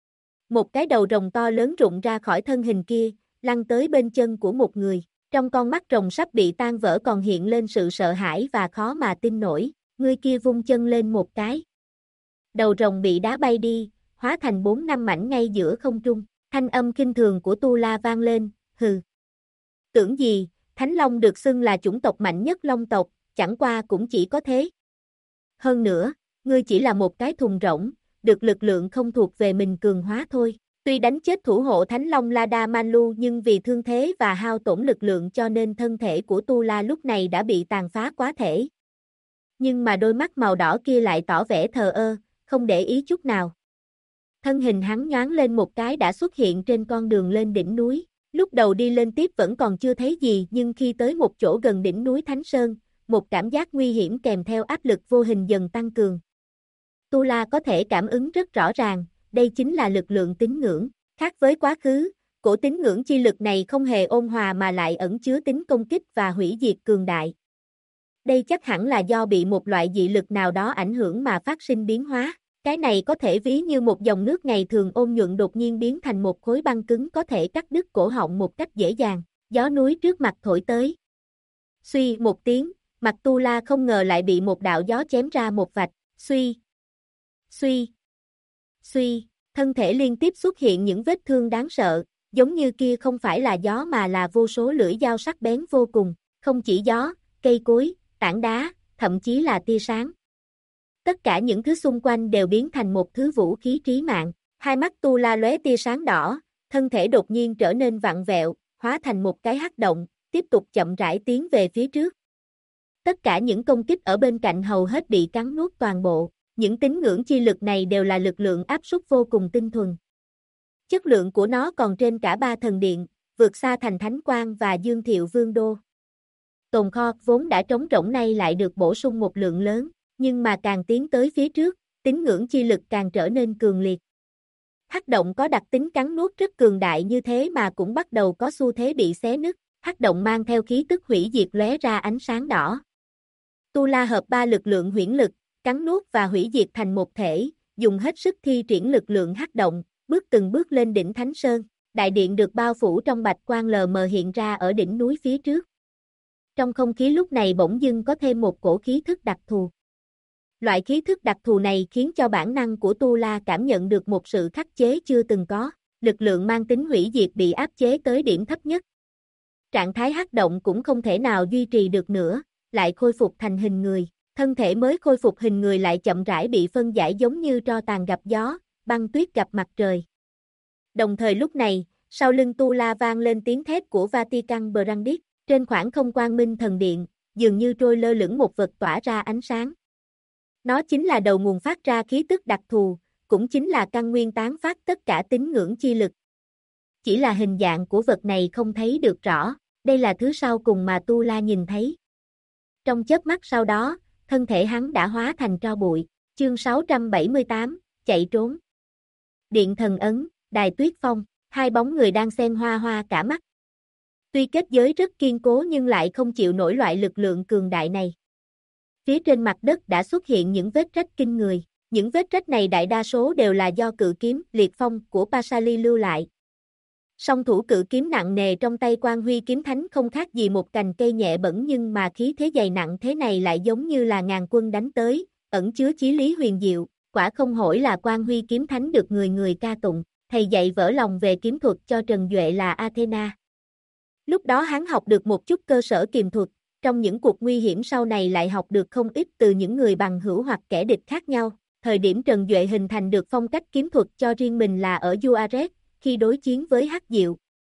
Một cái đầu rồng to lớn rụng ra khỏi thân hình kia, lăn tới bên chân của một người. Trong con mắt rồng sắp bị tan vỡ còn hiện lên sự sợ hãi và khó mà tin nổi, người kia vung chân lên một cái. Đầu rồng bị đá bay đi, hóa thành 4-5 mảnh ngay giữa không trung. Thanh âm khinh thường của Tu La vang lên, hừ. Tưởng gì, Thánh Long được xưng là chủng tộc mạnh nhất Long tộc, chẳng qua cũng chỉ có thế. Hơn nữa, ngươi chỉ là một cái thùng rỗng, được lực lượng không thuộc về mình cường hóa thôi. Tuy đánh chết thủ hộ Thánh Long Lada Manlu nhưng vì thương thế và hao tổn lực lượng cho nên thân thể của Tu La lúc này đã bị tàn phá quá thể. Nhưng mà đôi mắt màu đỏ kia lại tỏ vẻ thờ ơ, không để ý chút nào. Thân hình hắn nhoáng lên một cái đã xuất hiện trên con đường lên đỉnh núi, Lúc đầu đi lên tiếp vẫn còn chưa thấy gì nhưng khi tới một chỗ gần đỉnh núi Thánh Sơn, một cảm giác nguy hiểm kèm theo áp lực vô hình dần tăng cường. Tu La có thể cảm ứng rất rõ ràng, đây chính là lực lượng tín ngưỡng. Khác với quá khứ, cổ tín ngưỡng chi lực này không hề ôn hòa mà lại ẩn chứa tính công kích và hủy diệt cường đại. Đây chắc hẳn là do bị một loại dị lực nào đó ảnh hưởng mà phát sinh biến hóa. Cái này có thể ví như một dòng nước ngày thường ôn nhuận đột nhiên biến thành một khối băng cứng có thể cắt đứt cổ họng một cách dễ dàng. Gió núi trước mặt thổi tới. Suy một tiếng, mặt Tu La không ngờ lại bị một đạo gió chém ra một vạch. Suy, suy, suy, thân thể liên tiếp xuất hiện những vết thương đáng sợ, giống như kia không phải là gió mà là vô số lưỡi dao sắc bén vô cùng, không chỉ gió, cây cối, tảng đá, thậm chí là tia sáng. Tất cả những thứ xung quanh đều biến thành một thứ vũ khí trí mạng, hai mắt Tu La lóe tia sáng đỏ, thân thể đột nhiên trở nên vặn vẹo, hóa thành một cái hắc động, tiếp tục chậm rãi tiến về phía trước. Tất cả những công kích ở bên cạnh hầu hết bị cắn nuốt toàn bộ, những tín ngưỡng chi lực này đều là lực lượng áp suất vô cùng tinh thuần. Chất lượng của nó còn trên cả ba thần điện, vượt xa thành Thánh Quang và Dương Thiệu Vương Đô. Tồn kho vốn đã trống rỗng nay lại được bổ sung một lượng lớn, nhưng mà càng tiến tới phía trước, tín ngưỡng chi lực càng trở nên cường liệt. Hắc động có đặc tính cắn nuốt rất cường đại như thế mà cũng bắt đầu có xu thế bị xé nứt, hắc động mang theo khí tức hủy diệt lóe ra ánh sáng đỏ. Tu La hợp ba lực lượng huyễn lực, cắn nuốt và hủy diệt thành một thể, dùng hết sức thi triển lực lượng hắc động, bước từng bước lên đỉnh Thánh Sơn. Đại điện được bao phủ trong bạch quang lờ mờ hiện ra ở đỉnh núi phía trước. Trong không khí lúc này bỗng dưng có thêm một cổ khí thức đặc thù. Loại khí thức đặc thù này khiến cho bản năng của Tu La cảm nhận được một sự khắc chế chưa từng có, lực lượng mang tính hủy diệt bị áp chế tới điểm thấp nhất. Trạng thái hắc động cũng không thể nào duy trì được nữa, lại khôi phục thành hình người, thân thể mới khôi phục hình người lại chậm rãi bị phân giải giống như tro tàn gặp gió, băng tuyết gặp mặt trời. Đồng thời lúc này, sau lưng Tu La vang lên tiếng thét của Vatican Brandis, trên khoảng không quang minh thần điện, dường như trôi lơ lửng một vật tỏa ra ánh sáng. Nó chính là đầu nguồn phát ra khí tức đặc thù, cũng chính là căn nguyên tán phát tất cả tín ngưỡng chi lực. Chỉ là hình dạng của vật này không thấy được rõ, đây là thứ sau cùng mà Tu La nhìn thấy. Trong chớp mắt sau đó, thân thể hắn đã hóa thành tro bụi. Chương 678, chạy trốn. Điện thần ấn, đài tuyết phong, hai bóng người đang xen hoa hoa cả mắt. Tuy kết giới rất kiên cố nhưng lại không chịu nổi loại lực lượng cường đại này. Phía trên mặt đất đã xuất hiện những vết rách kinh người. Những vết rách này đại đa số đều là do cự kiếm liệt phong của Pasali lưu lại. Song thủ cự kiếm nặng nề trong tay Quan Huy kiếm thánh không khác gì một cành cây nhẹ bẫng nhưng mà khí thế dày nặng thế này lại giống như là ngàn quân đánh tới, ẩn chứa chí lý huyền diệu, quả không hổ là Quan Huy kiếm thánh được người người ca tụng, thầy dạy vỡ lòng về kiếm thuật cho Trần Duệ là Athena. Lúc đó hắn học được một chút cơ sở kiềm thuật, trong những cuộc nguy hiểm sau này lại học được không ít từ những người bằng hữu hoặc kẻ địch khác nhau. Thời điểm Trần Duệ hình thành được phong cách kiếm thuật cho riêng mình là ở Juarez, khi đối chiến với Hắc Diệu.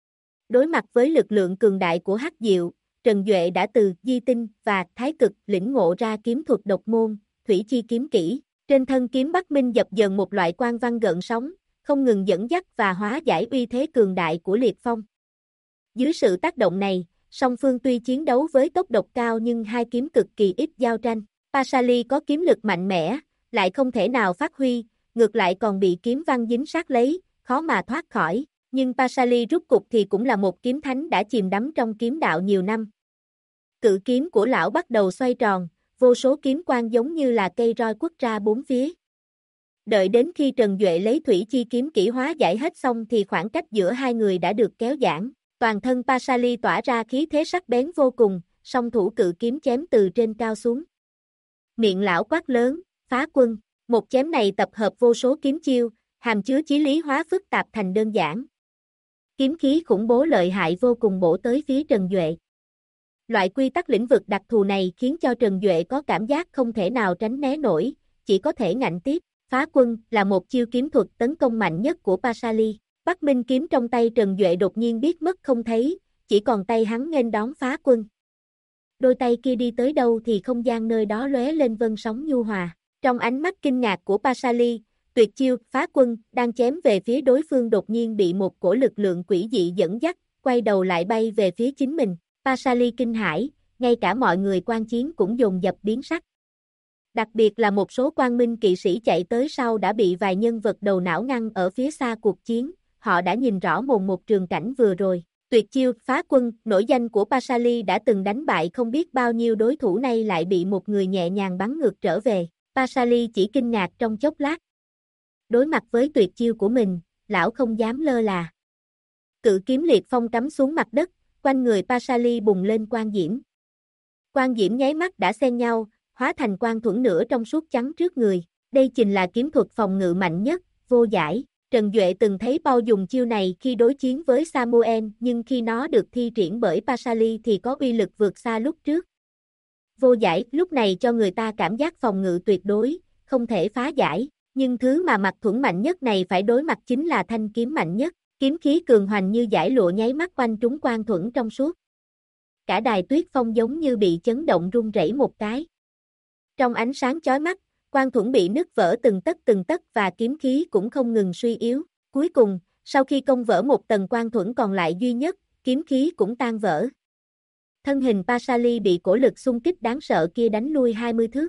Đối mặt với lực lượng cường đại của Hắc Diệu, Trần Duệ đã từ Di Tinh và Thái Cực lĩnh ngộ ra kiếm thuật độc môn, Thủy Chi kiếm kỹ. Trên thân kiếm Bắc Minh dập dần một loại quang văn gợn sóng, không ngừng dẫn dắt và hóa giải uy thế cường đại của liệt phong. Dưới sự tác động này, song phương tuy chiến đấu với tốc độ cao nhưng hai kiếm cực kỳ ít giao tranh. Pasali có kiếm lực mạnh mẽ, lại không thể nào phát huy, ngược lại còn bị kiếm văn dính sát lấy, khó mà thoát khỏi. Nhưng Pasali rút cục thì cũng là một kiếm thánh đã chìm đắm trong kiếm đạo nhiều năm. Cự kiếm của lão bắt đầu xoay tròn, vô số kiếm quang giống như là cây roi quất ra bốn phía. Đợi đến khi Trần Duệ lấy Thủy Chi kiếm kỹ hóa giải hết xong thì khoảng cách giữa hai người đã được kéo giãn. Toàn thân Pasali tỏa ra khí thế sắc bén vô cùng, song thủ cự kiếm chém từ trên cao xuống. Miệng lão quát lớn, phá quân, một chém này tập hợp vô số kiếm chiêu, hàm chứa chí lý hóa phức tạp thành đơn giản. Kiếm khí khủng bố lợi hại vô cùng bổ tới phía Trần Duệ. Loại quy tắc lĩnh vực đặc thù này khiến cho Trần Duệ có cảm giác không thể nào tránh né nổi, chỉ có thể ngạnh tiếp. Phá quân là một chiêu kiếm thuật tấn công mạnh nhất của Pasali. Bắc Minh kiếm trong tay Trần Duệ đột nhiên biết mất không thấy, chỉ còn tay hắn nghênh đón phá quân. Đôi tay kia đi tới đâu thì không gian nơi đó lóe lên vân sóng nhu hòa. Trong ánh mắt kinh ngạc của Pasali, tuyệt chiêu phá quân đang chém về phía đối phương đột nhiên bị một cổ lực lượng quỷ dị dẫn dắt, quay đầu lại bay về phía chính mình. Pasali kinh hãi, ngay cả mọi người quan chiến cũng dồn dập biến sắc. Đặc biệt là một số quang minh kỵ sĩ chạy tới sau đã bị vài nhân vật đầu não ngăn ở phía xa cuộc chiến, họ đã nhìn rõ mồn một trường cảnh vừa rồi. Tuyệt chiêu phá quân, nổi danh của Pasali đã từng đánh bại không biết bao nhiêu đối thủ, nay lại bị một người nhẹ nhàng bắn ngược trở về. Pasali chỉ kinh ngạc trong chốc lát. Đối mặt với tuyệt chiêu của mình, lão không dám lơ là. Cự kiếm liệt phong cắm xuống mặt đất, quanh người Pasali bùng lên quang diễm. Quang diễm nháy mắt đã xen nhau, hóa thành quang thuẫn nửa trong suốt chắn trước người. Đây chính là kiếm thuật phòng ngự mạnh nhất, vô giải. Trần Duệ từng thấy Paul dùng chiêu này khi đối chiến với Samuel, nhưng khi nó được thi triển bởi Pasali thì có uy lực vượt xa lúc trước. Vô giải lúc này cho người ta cảm giác phòng ngự tuyệt đối, không thể phá giải, nhưng thứ mà mặt thuẫn mạnh nhất này phải đối mặt chính là thanh kiếm mạnh nhất. Kiếm khí cường hoành như dải lụa nháy mắt quanh trúng quang thuẫn trong suốt. Cả đài tuyết phong giống như bị chấn động rung rẩy một cái. Trong ánh sáng chói mắt, quang thuẫn bị nứt vỡ từng tấc và kiếm khí cũng không ngừng suy yếu. Cuối cùng, sau khi công vỡ một tầng quang thuẫn còn lại duy nhất, kiếm khí cũng tan vỡ. Thân hình Pasali bị cổ lực xung kích đáng sợ kia đánh lui 20 thước.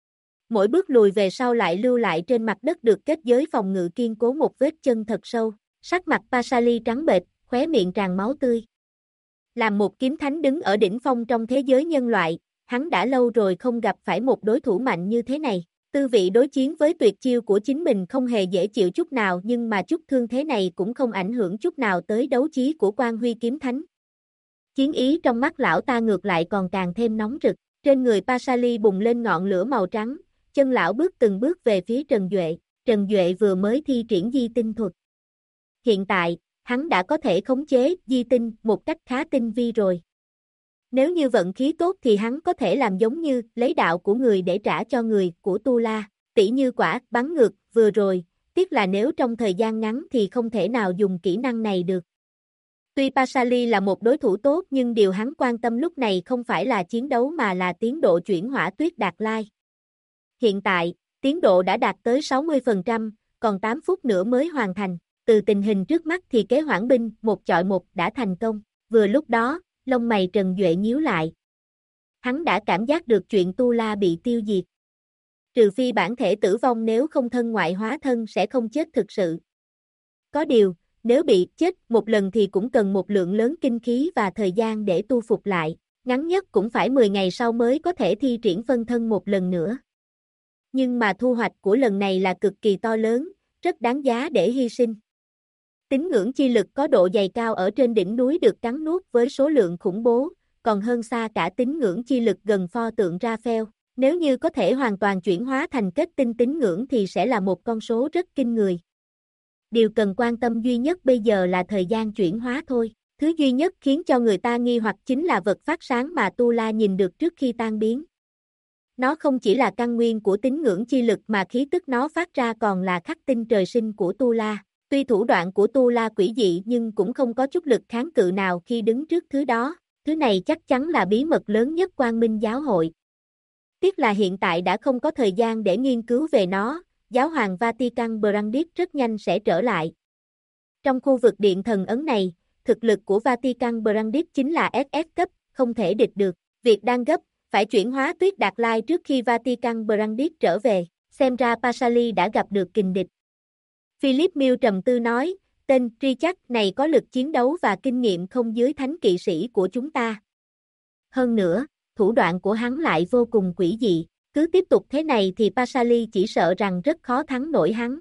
Mỗi bước lùi về sau lại lưu lại trên mặt đất được kết giới phòng ngự kiên cố một vết chân thật sâu. Sắc mặt Pasali trắng bệch, khóe miệng tràn máu tươi. Làm một kiếm thánh đứng ở đỉnh phong trong thế giới nhân loại, hắn đã lâu rồi không gặp phải một đối thủ mạnh như thế này. Tư vị đối chiến với tuyệt chiêu của chính mình không hề dễ chịu chút nào, nhưng mà chút thương thế này cũng không ảnh hưởng chút nào tới đấu trí của Quan Huy kiếm thánh. Chiến ý trong mắt lão ta ngược lại còn càng thêm nóng rực. Trên người Pasali bùng lên ngọn lửa màu trắng, chân lão bước từng bước về phía Trần Duệ. Trần Duệ vừa mới thi triển di tinh thuật. Hiện tại, hắn đã có thể khống chế di tinh một cách khá tinh vi rồi. Nếu như vận khí tốt thì hắn có thể làm giống như lấy đạo của người để trả cho người của Tu La, tỉ như quả bắn ngược vừa rồi, tiếc là nếu trong thời gian ngắn thì không thể nào dùng kỹ năng này được. Tuy Pasali là một đối thủ tốt nhưng điều hắn quan tâm lúc này không phải là chiến đấu mà là tiến độ chuyển hỏa tuyết Đạt Lai. Hiện tại, tiến độ đã đạt tới 60%, còn 8 phút nữa mới hoàn thành. Từ tình hình trước mắt thì kế hoãn binh một chọi một đã thành công. Vừa lúc đó, lông mày Trần Duệ nhíu lại. Hắn đã cảm giác được chuyện Tu La bị tiêu diệt. Trừ phi bản thể tử vong, nếu không thân ngoại hóa thân sẽ không chết thực sự. Có điều, nếu bị chết một lần thì cũng cần một lượng lớn kinh khí và thời gian để tu phục lại. Ngắn nhất cũng phải 10 ngày sau mới có thể thi triển phân thân một lần nữa. Nhưng mà thu hoạch của lần này là cực kỳ to lớn, rất đáng giá để hy sinh. Tín ngưỡng chi lực có độ dày cao ở trên đỉnh núi được cắn nuốt với số lượng khủng bố, còn hơn xa cả tín ngưỡng chi lực gần pho tượng Raphael. Nếu như có thể hoàn toàn chuyển hóa thành kết tinh tín ngưỡng thì sẽ là một con số rất kinh người. Điều cần quan tâm duy nhất bây giờ là thời gian chuyển hóa thôi. Thứ duy nhất khiến cho người ta nghi hoặc chính là vật phát sáng mà Tu La nhìn được trước khi tan biến. Nó không chỉ là căn nguyên của tín ngưỡng chi lực mà khí tức nó phát ra còn là khắc tinh trời sinh của Tu La. Tuy thủ đoạn của Tu La quỷ dị nhưng cũng không có chút lực kháng cự nào khi đứng trước thứ đó. Thứ này chắc chắn là bí mật lớn nhất Quang Minh giáo hội. Tiếc là hiện tại đã không có thời gian để nghiên cứu về nó, giáo hoàng Vatican Brandis rất nhanh sẽ trở lại. Trong khu vực điện thần ấn này, thực lực của Vatican Brandis chính là SS cấp, không thể địch được. Việc đang gấp, phải chuyển hóa tuyết Đạt Lai trước khi Vatican Brandis trở về, xem ra Pasali đã gặp được kình địch. Philip Mill trầm tư nói, tên Richard này có lực chiến đấu và kinh nghiệm không dưới thánh kỵ sĩ của chúng ta. Hơn nữa, thủ đoạn của hắn lại vô cùng quỷ dị, cứ tiếp tục thế này thì Pasali chỉ sợ rằng rất khó thắng nổi hắn.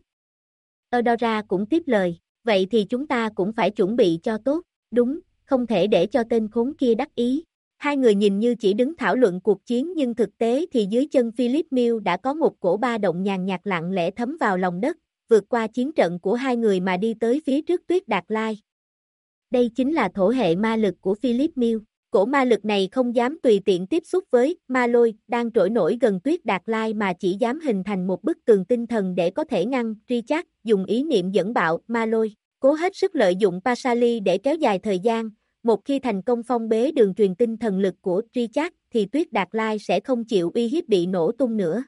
Eudora cũng tiếp lời, vậy thì chúng ta cũng phải chuẩn bị cho tốt, đúng, không thể để cho tên khốn kia đắc ý. Hai người nhìn như chỉ đứng thảo luận cuộc chiến nhưng thực tế thì dưới chân Philip Mill đã có một cổ ba động nhàn nhạt lặng lẽ thấm vào lòng đất, vượt qua chiến trận của hai người mà đi tới phía trước tuyết Đạt Lai. Đây chính là thổ hệ ma lực của Philip Mill. Cổ ma lực này không dám tùy tiện tiếp xúc với ma lôi đang trỗi nổi gần tuyết Đạt Lai mà chỉ dám hình thành một bức tường tinh thần để có thể ngăn Richard dùng ý niệm dẫn bạo ma lôi, cố hết sức lợi dụng Pasali để kéo dài thời gian. Một khi thành công phong bế đường truyền tinh thần lực của Richard thì tuyết Đạt Lai sẽ không chịu uy hiếp bị nổ tung nữa.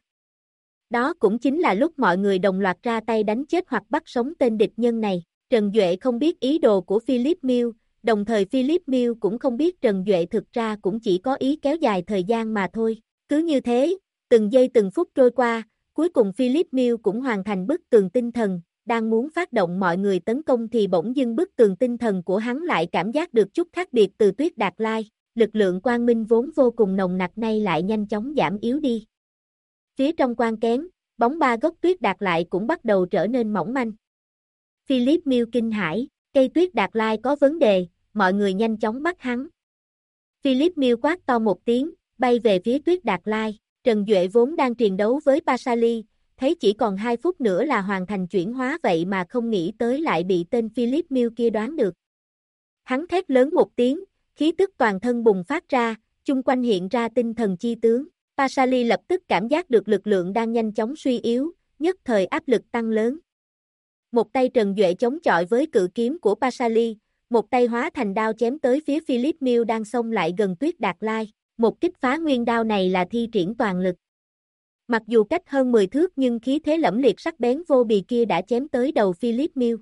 Đó cũng chính là lúc mọi người đồng loạt ra tay đánh chết hoặc bắt sống tên địch nhân này. Trần Duệ không biết ý đồ của Philip Mill, đồng thời Philip Mill cũng không biết Trần Duệ thực ra cũng chỉ có ý kéo dài thời gian mà thôi. Cứ như thế, từng giây từng phút trôi qua, cuối cùng Philip Mill cũng hoàn thành bức tường tinh thần, đang muốn phát động mọi người tấn công thì bỗng dưng bức tường tinh thần của hắn lại cảm giác được chút khác biệt từ Tuyết Đạt Lai, lực lượng quang minh vốn vô cùng nồng nặc nay lại nhanh chóng giảm yếu đi. Phía trong quang kén, bóng ba gốc Tuyết Đạt Lai cũng bắt đầu trở nên mỏng manh. Philip Mill kinh hãi, cây Tuyết Đạt Lai có vấn đề, mọi người nhanh chóng bắt hắn. Philip Mill quát to một tiếng, bay về phía Tuyết Đạt Lai. Trần Duệ vốn đang triền đấu với Pasali, thấy chỉ còn 2 phút nữa là hoàn thành chuyển hóa vậy mà không nghĩ tới lại bị tên Philip Mill kia đoán được. Hắn thét lớn một tiếng, khí tức toàn thân bùng phát ra, chung quanh hiện ra tinh thần chi tướng. Pasali lập tức cảm giác được lực lượng đang nhanh chóng suy yếu, nhất thời áp lực tăng lớn. Một tay Trần Duệ chống chọi với cự kiếm của Pasali, một tay hóa thành đao chém tới phía Philip Mill đang xông lại gần Tuyết Đạt Lai. Một kích phá nguyên đao này là thi triển toàn lực. Mặc dù cách hơn 10 thước nhưng khí thế lẫm liệt sắc bén vô bì kia đã chém tới đầu Philip Mill.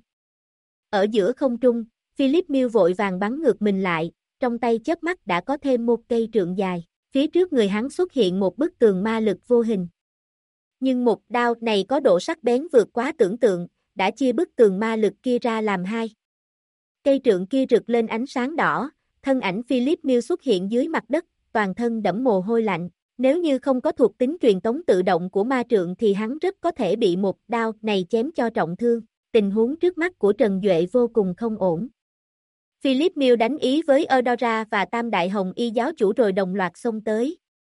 Ở giữa không trung, Philip Mill vội vàng bắn ngược mình lại, trong tay chớp mắt đã có thêm một cây trượng dài. Phía trước người hắn xuất hiện một bức tường ma lực vô hình. Nhưng một đao này có độ sắc bén vượt quá tưởng tượng, đã chia bức tường ma lực kia ra làm hai. Cây trượng kia rực lên ánh sáng đỏ, thân ảnh Philip Mill xuất hiện dưới mặt đất, toàn thân đẫm mồ hôi lạnh. Nếu như không có thuộc tính truyền tống tự động của ma trượng thì hắn rất có thể bị một đao này chém cho trọng thương. Tình huống trước mắt của Trần Duệ vô cùng không ổn. Philip Mill đánh ý với Eudora và Tam Đại Hồng Y giáo chủ rồi đồng loạt xông tới.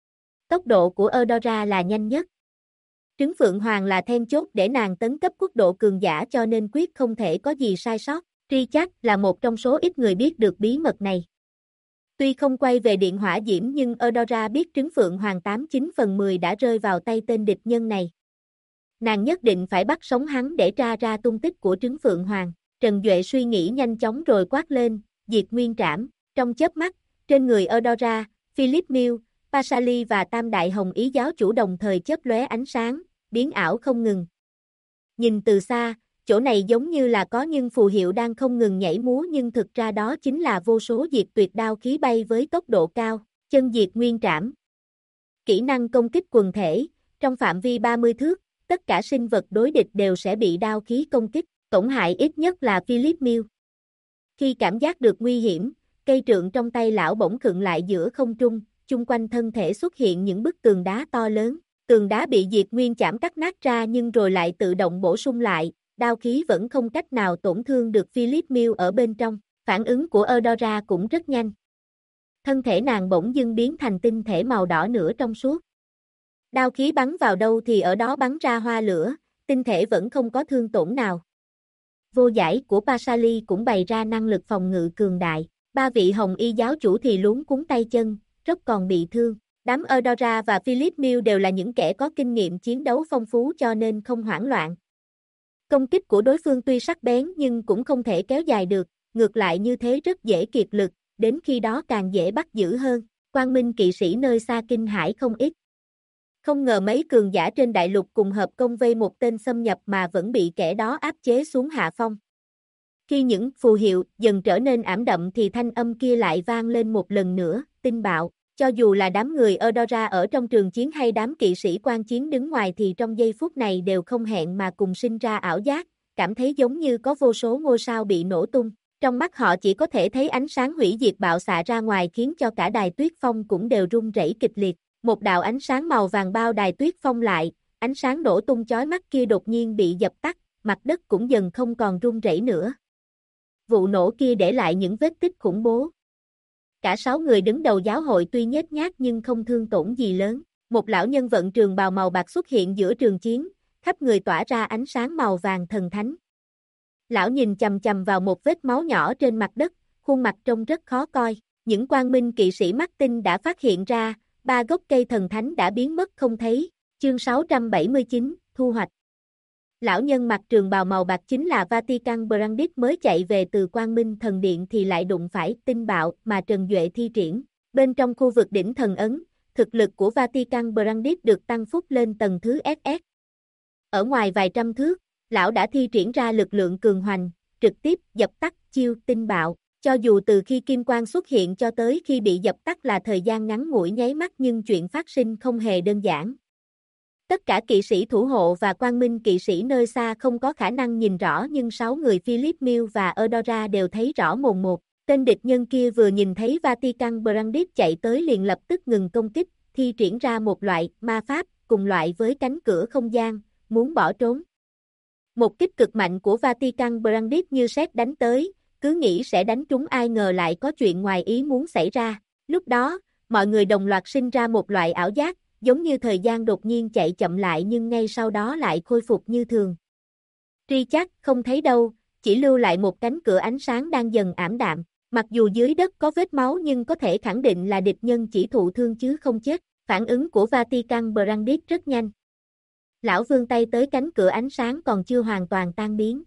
Tốc độ của Eudora là nhanh nhất. Trứng Phượng Hoàng là then chốt để nàng tấn cấp quốc độ cường giả cho nên quyết không thể có gì sai sót. Richard là một trong số ít người biết được bí mật này. Tuy không quay về Điện Hỏa Diễm nhưng Eudora biết trứng Phượng Hoàng 89/10 đã rơi vào tay tên địch nhân này. Nàng nhất định phải bắt sống hắn để tra ra tung tích của trứng Phượng Hoàng. Trần Duệ suy nghĩ nhanh chóng rồi quát lên, diệt nguyên trảm. Trong chớp mắt, trên người Eudora, Philip Mill, Pasali và Tam Đại Hồng Ý giáo chủ đồng thời chớp lóe ánh sáng, biến ảo không ngừng. Nhìn từ xa, chỗ này giống như là có nhưng phù hiệu đang không ngừng nhảy múa nhưng thực ra đó chính là vô số diệt tuyệt đao khí bay với tốc độ cao, chân diệt nguyên trảm. Kỹ năng công kích quần thể, trong phạm vi 30 thước, tất cả sinh vật đối địch đều sẽ bị đao khí công kích, tổn hại ít nhất là Philip Mill. Khi cảm giác được nguy hiểm, cây trượng trong tay lão bỗng khựng lại giữa không trung, chung quanh thân thể xuất hiện những bức tường đá to lớn. Tường đá bị diệt nguyên chảm cắt nát ra nhưng rồi lại tự động bổ sung lại, đao khí vẫn không cách nào tổn thương được Philip Mill ở bên trong. Phản ứng của Eudora cũng rất nhanh. Thân thể nàng bỗng dưng biến thành tinh thể màu đỏ nửa trong suốt. Đao khí bắn vào đâu thì ở đó bắn ra hoa lửa, tinh thể vẫn không có thương tổn nào. Vô giải của Pasali cũng bày ra năng lực phòng ngự cường đại. Ba vị Hồng Y giáo chủ thì luống cuống tay chân, rất còn bị thương. Đám Eudora và Philip Mill đều là những kẻ có kinh nghiệm chiến đấu phong phú cho nên không hoảng loạn. Công kích của đối phương tuy sắc bén nhưng cũng không thể kéo dài được, ngược lại như thế rất dễ kiệt lực, đến khi đó càng dễ bắt giữ hơn. Quang Minh kỵ sĩ nơi xa kinh hãi không ít. Không ngờ mấy cường giả trên đại lục cùng hợp công vây một tên xâm nhập mà vẫn bị kẻ đó áp chế xuống hạ phong. Khi những phù hiệu dần trở nên ảm đậm thì thanh âm kia lại vang lên một lần nữa, tinh bạo. Cho dù là đám người Eudora ở trong trường chiến hay đám kỵ sĩ quan chiến đứng ngoài thì trong giây phút này đều không hẹn mà cùng sinh ra ảo giác, cảm thấy giống như có vô số ngôi sao bị nổ tung. Trong mắt họ chỉ có thể thấy ánh sáng hủy diệt bạo xạ ra ngoài khiến cho cả đài tuyết phong cũng đều rung rẩy kịch liệt. Một đạo ánh sáng màu vàng bao đài tuyết phong lại, ánh sáng nổ tung chói mắt kia đột nhiên bị dập tắt, mặt đất cũng dần không còn rung rẩy nữa. Vụ nổ kia để lại những vết tích khủng bố. Cả 6 người đứng đầu giáo hội tuy nhếch nhác nhưng không thương tổn gì lớn. Một lão nhân vận trường bào màu bạc xuất hiện giữa trường chiến, khắp người tỏa ra ánh sáng màu vàng thần thánh. Lão nhìn chằm chằm vào một vết máu nhỏ trên mặt đất, khuôn mặt trông rất khó coi. Những quang minh kỵ sĩ mắt tinh đã phát hiện ra, 3 gốc cây thần thánh đã biến mất không thấy. Chương 679, thu hoạch. Lão nhân mặc trường bào màu bạc chính là Vatican Brandit mới chạy về từ Quang Minh Thần Điện thì lại đụng phải tinh bạo mà Trần Duệ thi triển. Bên trong khu vực đỉnh thần ấn, thực lực của Vatican Brandit được tăng phúc lên tầng thứ SS. Ở ngoài vài trăm thước, lão đã thi triển ra lực lượng cường hoành, trực tiếp dập tắt chiêu tinh bạo. Cho dù từ khi kim quang xuất hiện cho tới khi bị dập tắt là thời gian ngắn ngủi nháy mắt nhưng chuyện phát sinh không hề đơn giản. Tất cả kỵ sĩ thủ hộ và quang minh kỵ sĩ nơi xa không có khả năng nhìn rõ nhưng 6 người Philip Mill và Eudora đều thấy rõ mồn một. Tên địch nhân kia vừa nhìn thấy Vatican Brandis chạy tới liền lập tức ngừng công kích, thi triển ra một loại ma pháp cùng loại với cánh cửa không gian, muốn bỏ trốn. Một kích cực mạnh của Vatican Brandis như sét đánh tới, cứ nghĩ sẽ đánh trúng ai ngờ lại có chuyện ngoài ý muốn xảy ra. Lúc đó, mọi người đồng loạt sinh ra một loại ảo giác, giống như thời gian đột nhiên chạy chậm lại nhưng ngay sau đó lại khôi phục như thường. Richard không thấy đâu, chỉ lưu lại một cánh cửa ánh sáng đang dần ảm đạm. Mặc dù dưới đất có vết máu nhưng có thể khẳng định là địch nhân chỉ thụ thương chứ không chết. Phản ứng của Vatican Brandis rất nhanh. Lão vươn tay tới cánh cửa ánh sáng còn chưa hoàn toàn tan biến.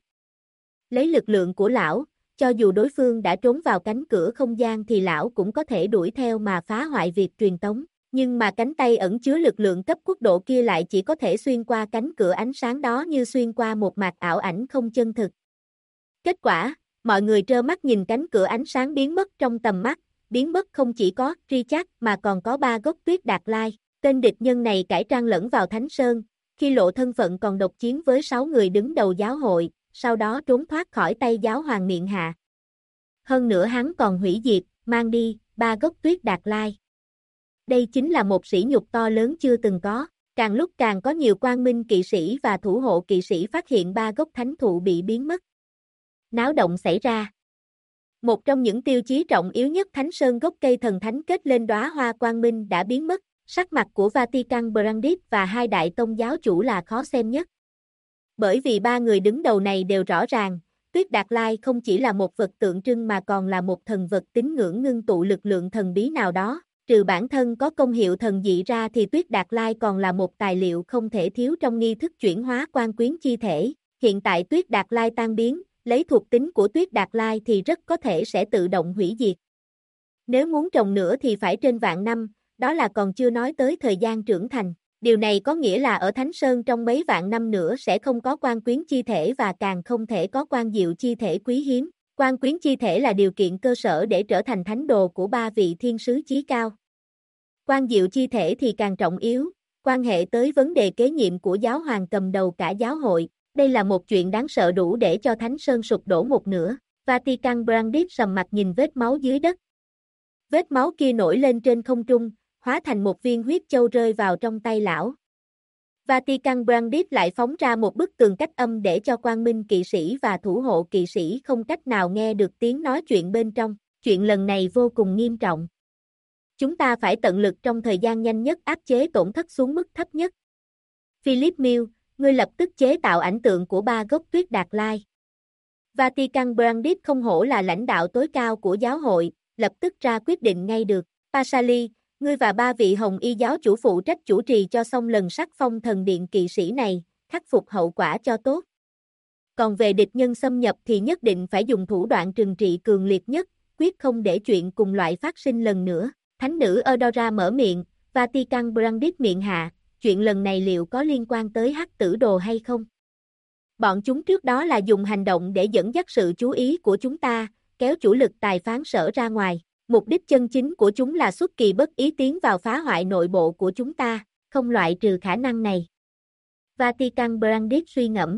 Lấy lực lượng của lão, cho dù đối phương đã trốn vào cánh cửa không gian thì lão cũng có thể đuổi theo mà phá hoại việc truyền tống. Nhưng mà cánh tay ẩn chứa lực lượng cấp quốc độ kia lại chỉ có thể xuyên qua cánh cửa ánh sáng đó như xuyên qua một mạc ảo ảnh không chân thực. Kết quả, mọi người trơ mắt nhìn cánh cửa ánh sáng biến mất trong tầm mắt, biến mất không chỉ có Richard mà còn có 3 gốc tuyết đạt lai. Tên địch nhân này cải trang lẫn vào Thánh Sơn, khi lộ thân phận còn độc chiến với 6 người đứng đầu giáo hội, sau đó trốn thoát khỏi tay giáo hoàng miệng hạ. Hơn nữa hắn còn hủy diệt, mang đi 3 gốc tuyết đạt lai. Đây chính là một sỉ nhục to lớn chưa từng có. Càng lúc càng có nhiều quang minh kỵ sĩ và thủ hộ kỵ sĩ phát hiện 3 gốc thánh thụ bị biến mất. Náo động xảy ra. Một trong những tiêu chí trọng yếu nhất Thánh Sơn gốc cây thần thánh kết lên đóa hoa quang minh đã biến mất. Sắc mặt của Vatican Brandis và 2 đại tông giáo chủ là khó xem nhất. Bởi vì 3 người đứng đầu này đều rõ ràng, tuyết đạt lai không chỉ là một vật tượng trưng mà còn là một thần vật tín ngưỡng ngưng tụ lực lượng thần bí nào đó. Trừ bản thân có công hiệu thần dị ra thì tuyết đạt lai còn là một tài liệu không thể thiếu trong nghi thức chuyển hóa quan quyến chi thể. Hiện tại tuyết đạt lai tan biến, lấy thuộc tính của tuyết đạt lai thì rất có thể sẽ tự động hủy diệt. Nếu muốn trồng nữa thì phải trên vạn năm, đó là còn chưa nói tới thời gian trưởng thành. Điều này có nghĩa là ở Thánh Sơn trong mấy vạn năm nữa sẽ không có quan quyến chi thể và càng không thể có quan diệu chi thể quý hiếm. Quan quyến chi thể là điều kiện cơ sở để trở thành thánh đồ của 3 vị thiên sứ chí cao. Quan diệu chi thể thì càng trọng yếu, quan hệ tới vấn đề kế nhiệm của giáo hoàng cầm đầu cả giáo hội. Đây là một chuyện đáng sợ đủ để cho Thánh Sơn sụp đổ một nửa. Vatican Brandis sầm mặt nhìn vết máu dưới đất. Vết máu kia nổi lên trên không trung, hóa thành một viên huyết châu rơi vào trong tay lão. Vatican Brandis lại phóng ra một bức tường cách âm để cho quang minh kỵ sĩ và thủ hộ kỵ sĩ không cách nào nghe được tiếng nói chuyện bên trong. Chuyện lần này vô cùng nghiêm trọng. Chúng ta phải tận lực trong thời gian nhanh nhất áp chế tổn thất xuống mức thấp nhất. Philip Mill, ngươi lập tức chế tạo ảnh tượng của 3 gốc tuyết đạt lai. Vatican Brandis không hổ là lãnh đạo tối cao của giáo hội, lập tức ra quyết định ngay được. Pasali, ngươi và 3 vị hồng y giáo chủ phụ trách chủ trì cho xong lần sắc phong thần điện kỵ sĩ này, khắc phục hậu quả cho tốt. Còn về địch nhân xâm nhập thì nhất định phải dùng thủ đoạn trừng trị cường liệt nhất, quyết không để chuyện cùng loại phát sinh lần nữa. Thánh nữ Eudora mở miệng, Vatican Brandis miệng hạ, chuyện lần này liệu có liên quan tới hắc tử đồ hay không? Bọn chúng trước đó là dùng hành động để dẫn dắt sự chú ý của chúng ta, kéo chủ lực tài phán sở ra ngoài. Mục đích chân chính của chúng là xuất kỳ bất ý tiến vào phá hoại nội bộ của chúng ta, không loại trừ khả năng này. Vatican Brandis suy ngẫm.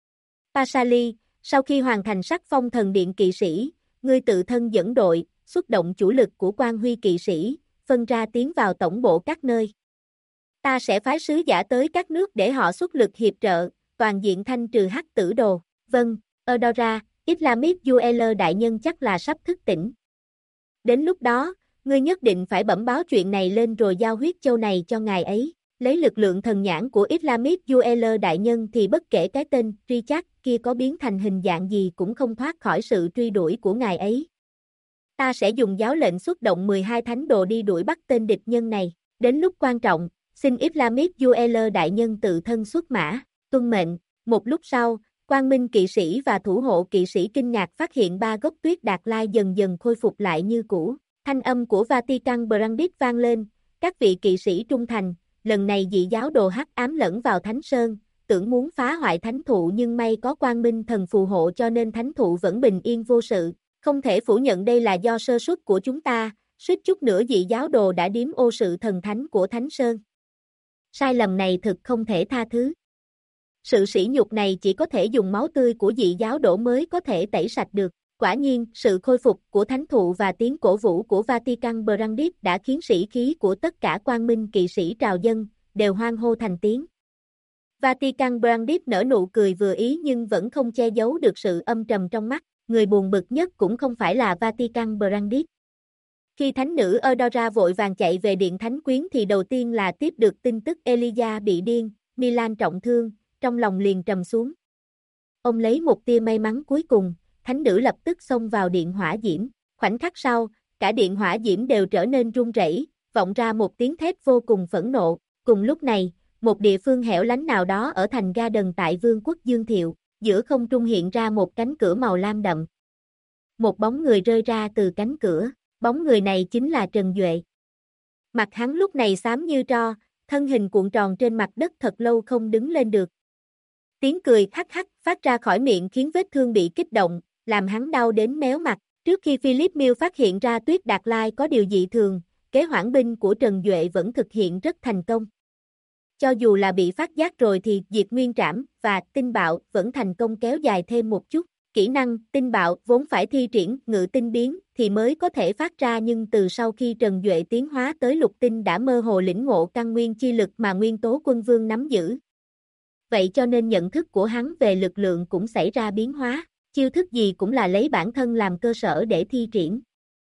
Pasali, sau khi hoàn thành sắc phong thần điện kỵ sĩ, ngươi tự thân dẫn đội, xuất động chủ lực của quan huy kỵ sĩ, phân ra tiến vào tổng bộ các nơi. Ta sẽ phái sứ giả tới các nước để họ xuất lực hiệp trợ, toàn diện thanh trừ hắc tử đồ. Vâng, Eudora, Islamic Jueler đại nhân chắc là sắp thức tỉnh. Đến lúc đó, ngươi nhất định phải bẩm báo chuyện này lên rồi giao huyết châu này cho ngài ấy. Lấy lực lượng thần nhãn của Islamic Jueler đại nhân thì bất kể cái tên Richard kia có biến thành hình dạng gì cũng không thoát khỏi sự truy đuổi của ngài ấy. Ta sẽ dùng giáo lệnh xuất động 12 thánh đồ đi đuổi bắt tên địch nhân này. Đến lúc quan trọng, xin Islamic Jueler đại nhân tự thân xuất mã, tuân mệnh. Một lúc sau, quang minh kỵ sĩ và thủ hộ kỵ sĩ kinh ngạc phát hiện 3 gốc tuyết đạt lai dần dần khôi phục lại như cũ. Thanh âm của Vatican Brandis vang lên, các vị kỵ sĩ trung thành, lần này dị giáo đồ hắc ám lẫn vào Thánh Sơn, tưởng muốn phá hoại thánh thụ nhưng may có quang minh thần phù hộ cho nên thánh thụ vẫn bình yên vô sự, Không thể phủ nhận đây là do sơ suất của chúng ta, suýt chút nữa dị giáo đồ đã điếm ô sự thần thánh của Thánh Sơn. Sai lầm này thực không thể tha thứ. Sự sỉ nhục này chỉ có thể dùng máu tươi của dị giáo đổ mới có thể tẩy sạch được. Quả nhiên, sự khôi phục của thánh thụ và tiếng cổ vũ của Vatican Brandis đã khiến sĩ khí của tất cả quang minh kỵ sĩ trào dâng, đều hoan hô thành tiếng. Vatican Brandis nở nụ cười vừa ý nhưng vẫn không che giấu được sự âm trầm trong mắt. Người buồn bực nhất cũng không phải là Vatican Brandis. Khi thánh nữ Eudora vội vàng chạy về điện thánh quyến thì đầu tiên là tiếp được tin tức Elijah bị điên, Milan trọng thương, trong lòng liền trầm xuống. Ông lấy một tia may mắn cuối cùng, thánh nữ lập tức xông vào điện hỏa diễm. Khoảnh khắc sau, cả điện hỏa diễm đều trở nên rung rẩy, vọng ra một tiếng thét vô cùng phẫn nộ. Cùng lúc này, một địa phương hẻo lánh nào đó ở thành Ga Đần tại Vương quốc Dương Thiệu, giữa không trung hiện ra một cánh cửa màu lam đậm. Một bóng người rơi ra từ cánh cửa, bóng người này chính là Trần Duệ. Mặt hắn lúc này xám như tro, thân hình cuộn tròn trên mặt đất thật lâu không đứng lên được. Tiếng cười hắc hắc phát ra khỏi miệng khiến vết thương bị kích động, làm hắn đau đến méo mặt. Trước khi Philip Mill phát hiện ra Tuyết Đạt Lai có điều dị thường, kế hoãn binh của Trần Duệ vẫn thực hiện rất thành công. Cho dù là bị phát giác rồi thì Diệt Nguyên Trảm và Tinh Bạo vẫn thành công kéo dài thêm một chút. Kỹ năng Tinh Bạo vốn phải thi triển ngự tinh biến thì mới có thể phát ra, nhưng từ sau khi Trần Duệ tiến hóa tới lục tinh đã mơ hồ lĩnh ngộ căn nguyên chi lực mà Nguyên Tố Quân Vương nắm giữ. Vậy cho nên nhận thức của hắn về lực lượng cũng xảy ra biến hóa, chiêu thức gì cũng là lấy bản thân làm cơ sở để thi triển.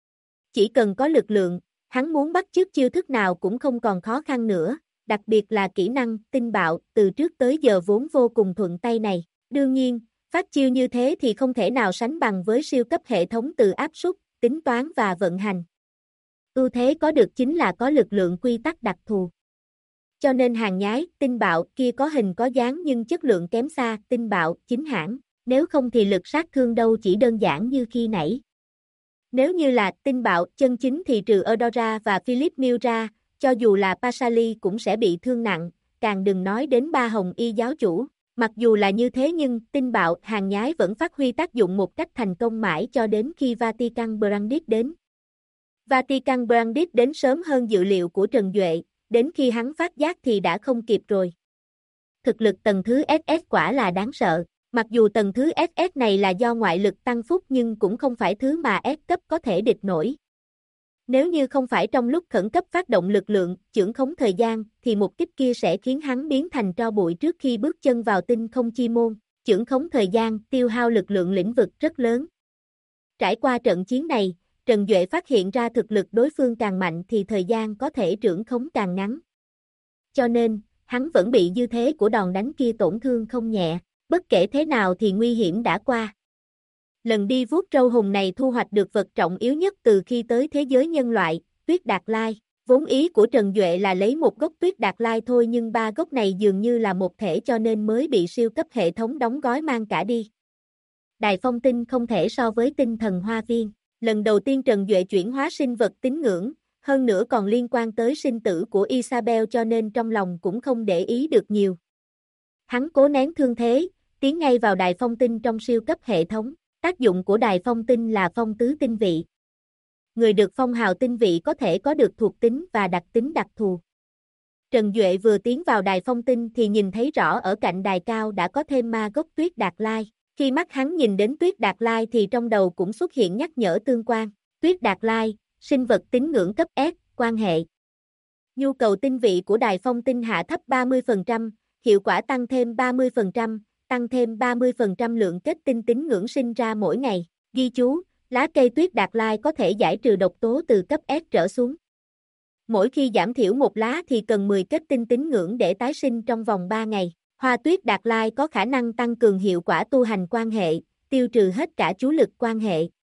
Chỉ cần có lực lượng, hắn muốn bắt chước chiêu thức nào cũng không còn khó khăn nữa, đặc biệt là kỹ năng Tinh Bạo từ trước tới giờ vốn vô cùng thuận tay này. Đương nhiên, phát chiêu như thế thì không thể nào sánh bằng với siêu cấp hệ thống từ áp suất, tính toán và vận hành. Ưu thế có được chính là có lực lượng quy tắc đặc thù. Cho nên hàng nhái, Tinh Bạo kia có hình có dáng nhưng chất lượng kém xa Tinh Bạo chính hãng, nếu không thì lực sát thương đâu chỉ đơn giản như khi nãy. Nếu như là Tinh Bạo chân chính thì trừ Eudora và Philip Mill ra, cho dù là Pasali cũng sẽ bị thương nặng, càng đừng nói đến ba hồng y giáo chủ. Mặc dù là như thế nhưng Tinh Bạo hàng nhái vẫn phát huy tác dụng một cách thành công mãi cho đến khi Vatican Brandis đến. Vatican Brandis đến sớm hơn dự liệu của Trần Duệ, đến khi hắn phát giác thì đã không kịp rồi. Thực lực tầng thứ SS quả là đáng sợ, mặc dù tầng thứ SS này là do ngoại lực tăng phúc nhưng cũng không phải thứ mà S cấp có thể địch nổi. Nếu như không phải trong lúc khẩn cấp phát động lực lượng, chưởng khống thời gian, thì một kích kia sẽ khiến hắn biến thành tro bụi trước khi bước chân vào tinh không chi môn. Chưởng khống thời gian tiêu hao lực lượng lĩnh vực rất lớn. Trải qua trận chiến này, Trần Duệ phát hiện ra thực lực đối phương càng mạnh thì thời gian có thể chưởng khống càng ngắn. Cho nên, hắn vẫn bị dư thế của đòn đánh kia tổn thương không nhẹ, bất kể thế nào thì nguy hiểm đã qua. Lần đi vuốt râu hùng này thu hoạch được vật trọng yếu nhất từ khi tới thế giới nhân loại, Tuyết Đạt Lai. Vốn ý của Trần Duệ là lấy một gốc Tuyết Đạt Lai thôi nhưng ba gốc này dường như là một thể cho nên mới bị siêu cấp hệ thống đóng gói mang cả đi. Đài Phong Tinh không thể so với Tinh Thần Hoa Viên. Lần đầu tiên Trần Duệ chuyển hóa sinh vật tín ngưỡng, hơn nữa còn liên quan tới sinh tử của Isabel cho nên trong lòng cũng không để ý được nhiều. Hắn cố nén thương thế, tiến ngay vào Đài Phong Tinh trong siêu cấp hệ thống. Tác dụng của Đài Phong Tinh là phong tứ tinh vị. Người được phong hào tinh vị có thể có được thuộc tính và đặc tính đặc thù. Trần Duệ vừa tiến vào Đài Phong Tinh thì nhìn thấy rõ ở cạnh đài cao đã có thêm ma gốc Tuyết Đạt Lai. Khi mắt hắn nhìn đến Tuyết Đạt Lai thì trong đầu cũng xuất hiện nhắc nhở tương quan. Tuyết Đạt Lai, sinh vật tín ngưỡng cấp S, quan hệ. Nhu cầu tinh vị của Đài Phong Tinh hạ thấp 30%, hiệu quả tăng thêm 30%, tăng thêm 30% lượng kết tinh tín ngưỡng sinh ra mỗi ngày. Ghi chú, lá cây Tuyết Đạt Lai có thể giải trừ độc tố từ cấp S trở xuống. Mỗi khi giảm thiểu một lá thì cần 10 kết tinh tín ngưỡng để tái sinh trong vòng 3 ngày. Hoa Tuyết Đạt Lai có khả năng tăng cường hiệu quả tu hành quan hệ, tiêu trừ hết cả chú lực quan hệ.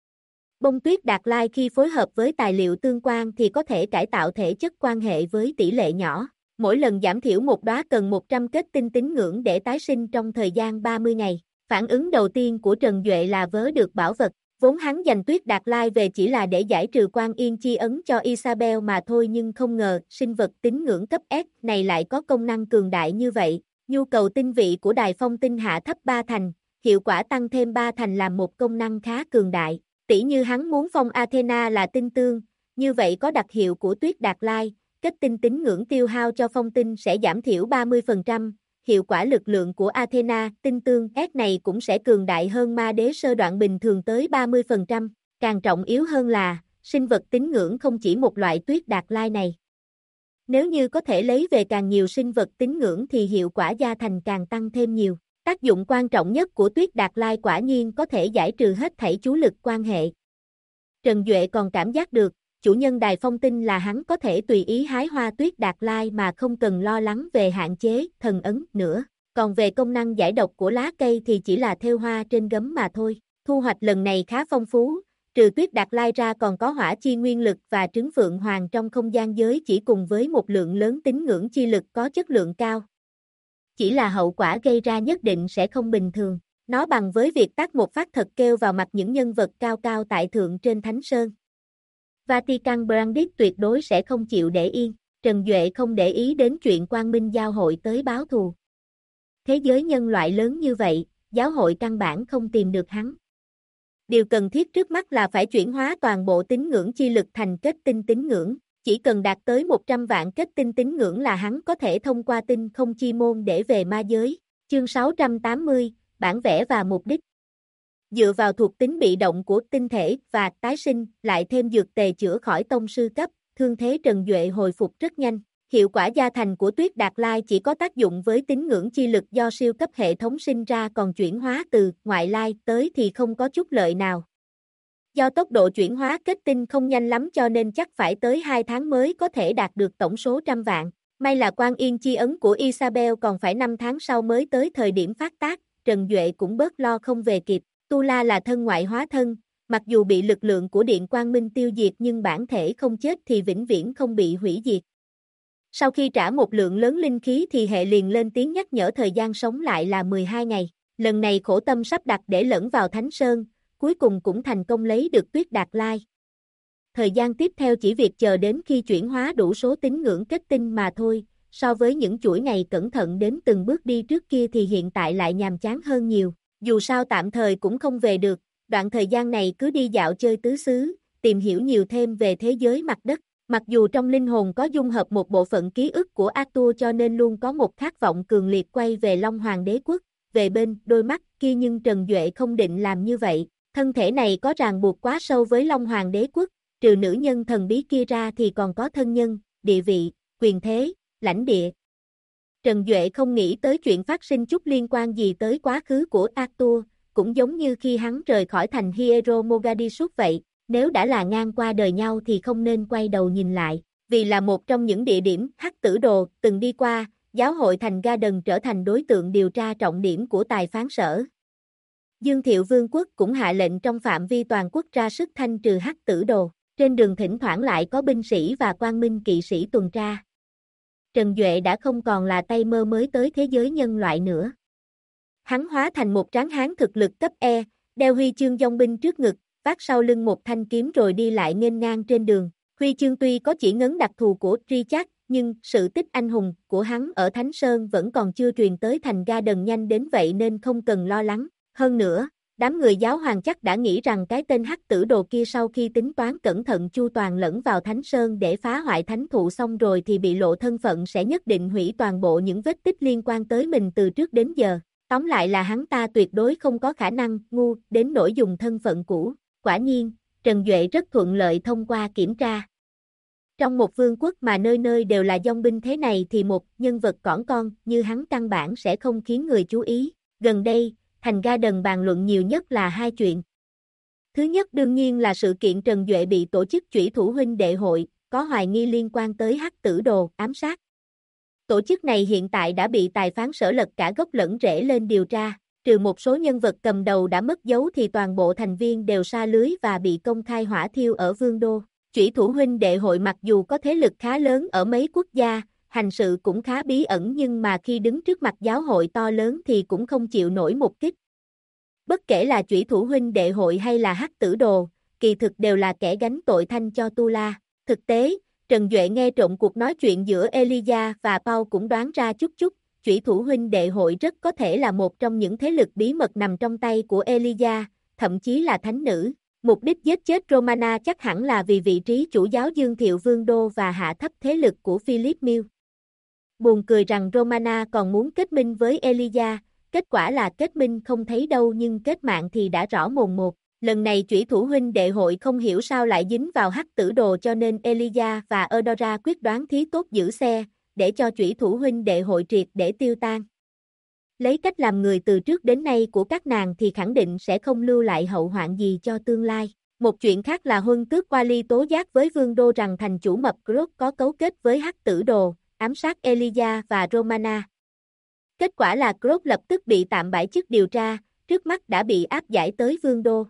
Bông Tuyết Đạt Lai khi phối hợp với tài liệu tương quan thì có thể cải tạo thể chất quan hệ với tỷ lệ nhỏ. Mỗi lần giảm thiểu một đóa cần 100 kết tinh tín ngưỡng để tái sinh trong thời gian 30 ngày. Phản ứng đầu tiên của Trần Duệ là vớ được bảo vật. Vốn hắn dành Tuyết Đạt Lai về chỉ là để giải trừ quan yên chi ấn cho Isabel mà thôi nhưng không ngờ sinh vật tín ngưỡng cấp S này lại có công năng cường đại như vậy. Nhu cầu tinh vị của Đài Phong Tinh hạ thấp 3 thành, hiệu quả tăng thêm 3 thành làm một công năng khá cường đại. Tỷ như hắn muốn phong Athena là tinh tương, như vậy có đặc hiệu của Tuyết Đạt Lai, kết tinh tín ngưỡng tiêu hao cho phong tinh sẽ giảm thiểu 30%, hiệu quả lực lượng của Athena tinh tương S này cũng sẽ cường đại hơn ma đế sơ đoạn bình thường tới 30%, càng trọng yếu hơn là, sinh vật tín ngưỡng không chỉ một loại Tuyết Đạt Lai này. Nếu như có thể lấy về càng nhiều sinh vật tín ngưỡng thì hiệu quả gia thành càng tăng thêm nhiều. Tác dụng quan trọng nhất của Tuyết Đạt Lai quả nhiên có thể giải trừ hết thảy chú lực quan hệ. Trần Duệ còn cảm giác được, chủ nhân đài phong tinh là hắn có thể tùy ý hái hoa Tuyết Đạt Lai mà không cần lo lắng về hạn chế, thần ấn nữa. Còn về công năng giải độc của lá cây thì chỉ là thêu hoa trên gấm mà thôi. Thu hoạch lần này khá phong phú, trừ Tuyết Đạt Lai ra còn có hỏa chi nguyên lực và trứng phượng hoàng trong không gian giới chỉ cùng với một lượng lớn tín ngưỡng chi lực có chất lượng cao. Chỉ là hậu quả gây ra nhất định sẽ không bình thường, nó bằng với việc tác một phát thật kêu vào mặt những nhân vật cao cao tại thượng trên Thánh Sơn. Vatican Brandis tuyệt đối sẽ không chịu để yên, Trần Duệ không để ý đến chuyện Quang Minh Giáo hội tới báo thù. Thế giới nhân loại lớn như vậy, giáo hội căn bản không tìm được hắn. Điều cần thiết trước mắt là phải chuyển hóa toàn bộ tín ngưỡng chi lực thành kết tinh tín ngưỡng. Chỉ cần đạt tới 100 vạn kết tinh tín ngưỡng là hắn có thể thông qua tinh không chi môn để về ma giới. Chương 680, bản vẽ và mục đích. Dựa vào thuộc tính bị động của tinh thể và tái sinh, lại thêm dược tề chữa khỏi tông sư cấp, thương thế Trần Duệ hồi phục rất nhanh. Hiệu quả gia thành của Tuyết Đạt Lai chỉ có tác dụng với tín ngưỡng chi lực do siêu cấp hệ thống sinh ra, còn chuyển hóa từ ngoại lai tới thì không có chút lợi nào. Do tốc độ chuyển hóa kết tinh không nhanh lắm cho nên chắc phải tới 2 tháng mới có thể đạt được tổng số trăm vạn. May là Quan Yên chi ấn của Isabel còn phải 5 tháng sau mới tới thời điểm phát tác, Trần Duệ cũng bớt lo không về kịp. Tula là thân ngoại hóa thân, mặc dù bị lực lượng của Điện Quang Minh tiêu diệt nhưng bản thể không chết thì vĩnh viễn không bị hủy diệt. Sau khi trả một lượng lớn linh khí thì hệ liền lên tiếng nhắc nhở thời gian sống lại là 12 ngày. Lần này khổ tâm sắp đặt để lẫn vào Thánh Sơn, cuối cùng cũng thành công lấy được Tuyết Đạt Lai. Thời gian tiếp theo chỉ việc chờ đến khi chuyển hóa đủ số tín ngưỡng kết tinh mà thôi, so với những chuỗi ngày cẩn thận đến từng bước đi trước kia thì hiện tại lại nhàm chán hơn nhiều. Dù sao tạm thời cũng không về được, đoạn thời gian này cứ đi dạo chơi tứ xứ, tìm hiểu nhiều thêm về thế giới mặt đất. Mặc dù trong linh hồn có dung hợp một bộ phận ký ức của Arthur cho nên luôn có một khát vọng cường liệt quay về Long Hoàng Đế Quốc, về bên đôi mắt kia, nhưng Trần Duệ không định làm như vậy. Thân thể này có ràng buộc quá sâu với Long Hoàng Đế Quốc, trừ nữ nhân thần bí kia ra thì còn có thân nhân, địa vị, quyền thế, lãnh địa. Trần Duệ không nghĩ tới chuyện phát sinh chút liên quan gì tới quá khứ của Arthur, cũng giống như khi hắn rời khỏi thành Hiero Mogadishu vậy, nếu đã là ngang qua đời nhau thì không nên quay đầu nhìn lại, vì là một trong những địa điểm Hắc Tử Đồ từng đi qua, giáo hội thành Garden trở thành đối tượng điều tra trọng điểm của tài phán sở. Dương Thiệu Vương quốc cũng hạ lệnh trong phạm vi toàn quốc ra sức thanh trừ Hắc Tử Đồ, trên đường thỉnh thoảng lại có binh sĩ và quang minh kỵ sĩ tuần tra. Trần Duệ đã không còn là tay mơ mới tới thế giới nhân loại nữa. Hắn hóa thành một tráng hán thực lực cấp E, đeo huy chương dòng binh trước ngực, vác sau lưng một thanh kiếm rồi đi lại nghênh ngang trên đường. Huy chương tuy có chỉ ngấn đặc thù của Richard, nhưng sự tích anh hùng của hắn ở Thánh Sơn vẫn còn chưa truyền tới thành Garden nhanh đến vậy nên không cần lo lắng. Hơn nữa, đám người giáo hoàng chắc đã nghĩ rằng cái tên Hắc Tử Đồ kia sau khi tính toán cẩn thận chu toàn lẫn vào Thánh Sơn để phá hoại thánh thụ xong rồi thì bị lộ thân phận sẽ nhất định hủy toàn bộ những vết tích liên quan tới mình từ trước đến giờ. Tóm lại là hắn ta tuyệt đối không có khả năng ngu đến nỗi dùng thân phận cũ. Quả nhiên, Trần Duệ rất thuận lợi thông qua kiểm tra. Trong một vương quốc mà nơi nơi đều là dòng binh thế này thì một nhân vật cỏn con như hắn căn bản sẽ không khiến người chú ý. Gần đây, thành Garden bàn luận nhiều nhất là hai chuyện. Thứ nhất đương nhiên là sự kiện Trần Duệ bị tổ chức Chủy Thủ huynh đệ hội, có hoài nghi liên quan tới Hắc Tử Đồ ám sát. Tổ chức này hiện tại đã bị tài phán sở lật cả gốc lẫn rễ lên điều tra, trừ một số nhân vật cầm đầu đã mất dấu thì toàn bộ thành viên đều sa lưới và bị công khai hỏa thiêu ở Vương Đô. Chủy Thủ huynh đệ hội mặc dù có thế lực khá lớn ở mấy quốc gia, hành sự cũng khá bí ẩn nhưng mà khi đứng trước mặt giáo hội to lớn thì cũng không chịu nổi một kích. Bất kể là Chủy Thủ huynh đệ hội hay là Hắc Tử Đồ, kỳ thực đều là kẻ gánh tội thanh cho Tula. Thực tế, Trần Duệ nghe trộm cuộc nói chuyện giữa Elijah và Paul cũng đoán ra chút chút, Chủy Thủ huynh đệ hội rất có thể là một trong những thế lực bí mật nằm trong tay của Elijah, thậm chí là thánh nữ. Mục đích giết chết Romana chắc hẳn là vì vị trí chủ giáo Dương Thiệu Vương Đô và hạ thấp thế lực của Philip Mill. Buồn cười rằng Romana còn muốn kết minh với Elijah, kết quả là kết minh không thấy đâu nhưng kết mạng thì đã rõ mồn một. Lần này chủy thủ huynh đệ hội không hiểu sao lại dính vào hắc tử đồ cho nên Elijah và Eudora quyết đoán thí tốt giữ xe, để cho chủy thủ huynh đệ hội triệt để tiêu tan. Lấy cách làm người từ trước đến nay của các nàng thì khẳng định sẽ không lưu lại hậu hoạn gì cho tương lai. Một chuyện khác là Huân Tước Wally tố giác với Vương Đô rằng thành chủ mập Groot có cấu kết với hắc tử đồ, ám sát Elijah và Romana. Kết quả là Groot lập tức bị tạm bãi chức điều tra, trước mắt đã bị áp giải tới Vương Đô.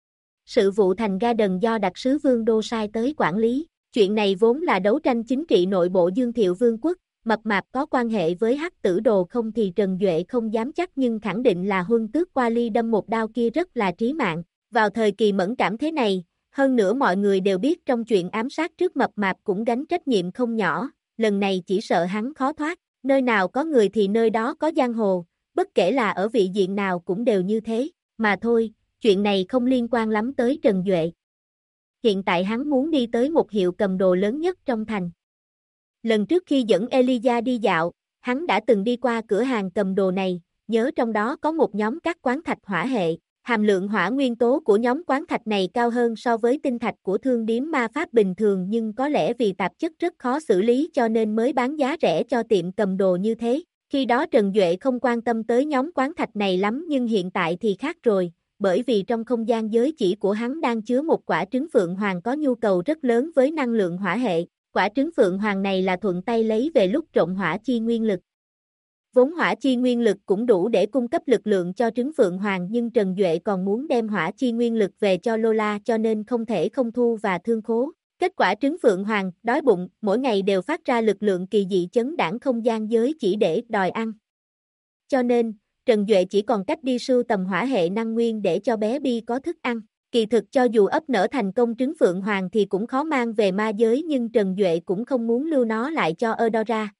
Sự vụ thành Garden do đặc sứ Vương Đô sai tới quản lý. Chuyện này vốn là đấu tranh chính trị nội bộ Dương Thiệu Vương quốc, mập mạp có quan hệ với hắc tử đồ không thì Trần Duệ không dám chắc nhưng khẳng định là Huân Tước Wally đâm một đao kia rất là trí mạng. Vào thời kỳ mẫn cảm thế này, hơn nữa mọi người đều biết trong chuyện ám sát trước mập mạp cũng gánh trách nhiệm không nhỏ, lần này chỉ sợ hắn khó thoát, nơi nào có người thì nơi đó có giang hồ, bất kể là ở vị diện nào cũng đều như thế, mà thôi, chuyện này không liên quan lắm tới Trần Duệ. Hiện tại hắn muốn đi tới một hiệu cầm đồ lớn nhất trong thành. Lần trước khi dẫn Elijah đi dạo, hắn đã từng đi qua cửa hàng cầm đồ này, nhớ trong đó có một nhóm các quán thạch hỏa hệ, hàm lượng hỏa nguyên tố của nhóm quán thạch này cao hơn so với tinh thạch của thương điếm ma pháp bình thường nhưng có lẽ vì tạp chất rất khó xử lý cho nên mới bán giá rẻ cho tiệm cầm đồ như thế. Khi đó Trần Duệ không quan tâm tới nhóm quán thạch này lắm nhưng hiện tại thì khác rồi, bởi vì trong không gian giới chỉ của hắn đang chứa một quả trứng phượng hoàng có nhu cầu rất lớn với năng lượng hỏa hệ. Quả trứng phượng hoàng này là thuận tay lấy về lúc trộn hỏa chi nguyên lực. Vốn hỏa chi nguyên lực cũng đủ để cung cấp lực lượng cho trứng phượng hoàng nhưng Trần Duệ còn muốn đem hỏa chi nguyên lực về cho Lola cho nên không thể không thu và thương khố. Kết quả trứng phượng hoàng, đói bụng, mỗi ngày đều phát ra lực lượng kỳ dị chấn đãng không gian giới chỉ để đòi ăn. Cho nên, Trần Duệ chỉ còn cách đi sưu tầm hỏa hệ năng nguyên để cho bé Bi có thức ăn. Kỳ thực cho dù ấp nở thành công trứng phượng hoàng thì cũng khó mang về ma giới nhưng Trần Duệ cũng không muốn lưu nó lại cho Eudora.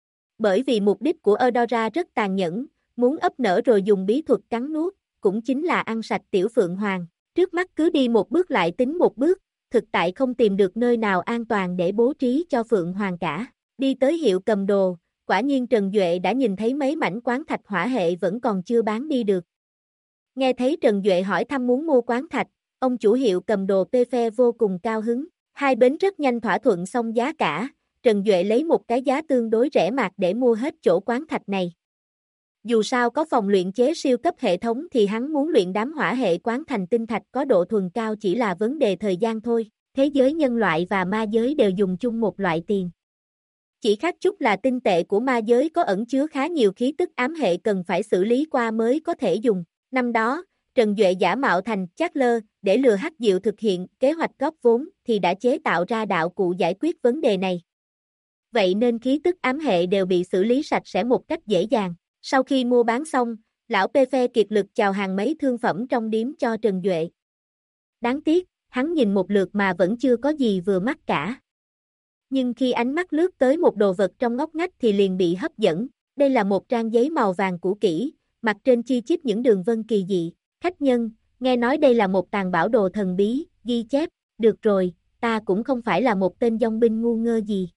Bởi vì mục đích của Eudora rất tàn nhẫn, muốn ấp nở rồi dùng bí thuật cắn nuốt, cũng chính là ăn sạch tiểu phượng hoàng. Trước mắt cứ đi một bước lại tính một bước, thực tại không tìm được nơi nào an toàn để bố trí cho phượng hoàng cả. Đi tới hiệu cầm đồ, quả nhiên Trần Duệ đã nhìn thấy mấy mảnh quán thạch hỏa hệ vẫn còn chưa bán đi được. Nghe thấy Trần Duệ hỏi thăm muốn mua quán thạch, ông chủ hiệu cầm đồ Phe vô cùng cao hứng, hai bên rất nhanh thỏa thuận xong giá cả, Trần Duệ lấy một cái giá tương đối rẻ mạt để mua hết chỗ quán thạch này. Dù sao có phòng luyện chế siêu cấp hệ thống thì hắn muốn luyện đám hỏa hệ quán thành tinh thạch có độ thuần cao chỉ là vấn đề thời gian thôi, thế giới nhân loại và ma giới đều dùng chung một loại tiền. Chỉ khác chút là tinh tệ của ma giới có ẩn chứa khá nhiều khí tức ám hệ cần phải xử lý qua mới có thể dùng. Năm đó, Trần Duệ giả mạo thành Chatler để lừa Hắc Diệu thực hiện kế hoạch góp vốn thì đã chế tạo ra đạo cụ giải quyết vấn đề này. Vậy nên khí tức ám hệ đều bị xử lý sạch sẽ một cách dễ dàng. Sau khi mua bán xong, lão Phe kiệt lực chào hàng mấy thương phẩm trong điếm cho Trần Duệ. Đáng tiếc, hắn nhìn một lượt mà vẫn chưa có gì vừa mắt cả. Nhưng khi ánh mắt lướt tới một đồ vật trong ngóc ngách thì liền bị hấp dẫn. Đây là một trang giấy màu vàng cũ kỹ, mặt trên chi chít những đường vân kỳ dị. Khách nhân, nghe nói đây là một tàng bảo đồ thần bí, ghi chép, được rồi, ta cũng không phải là một tên dòng binh ngu ngơ gì.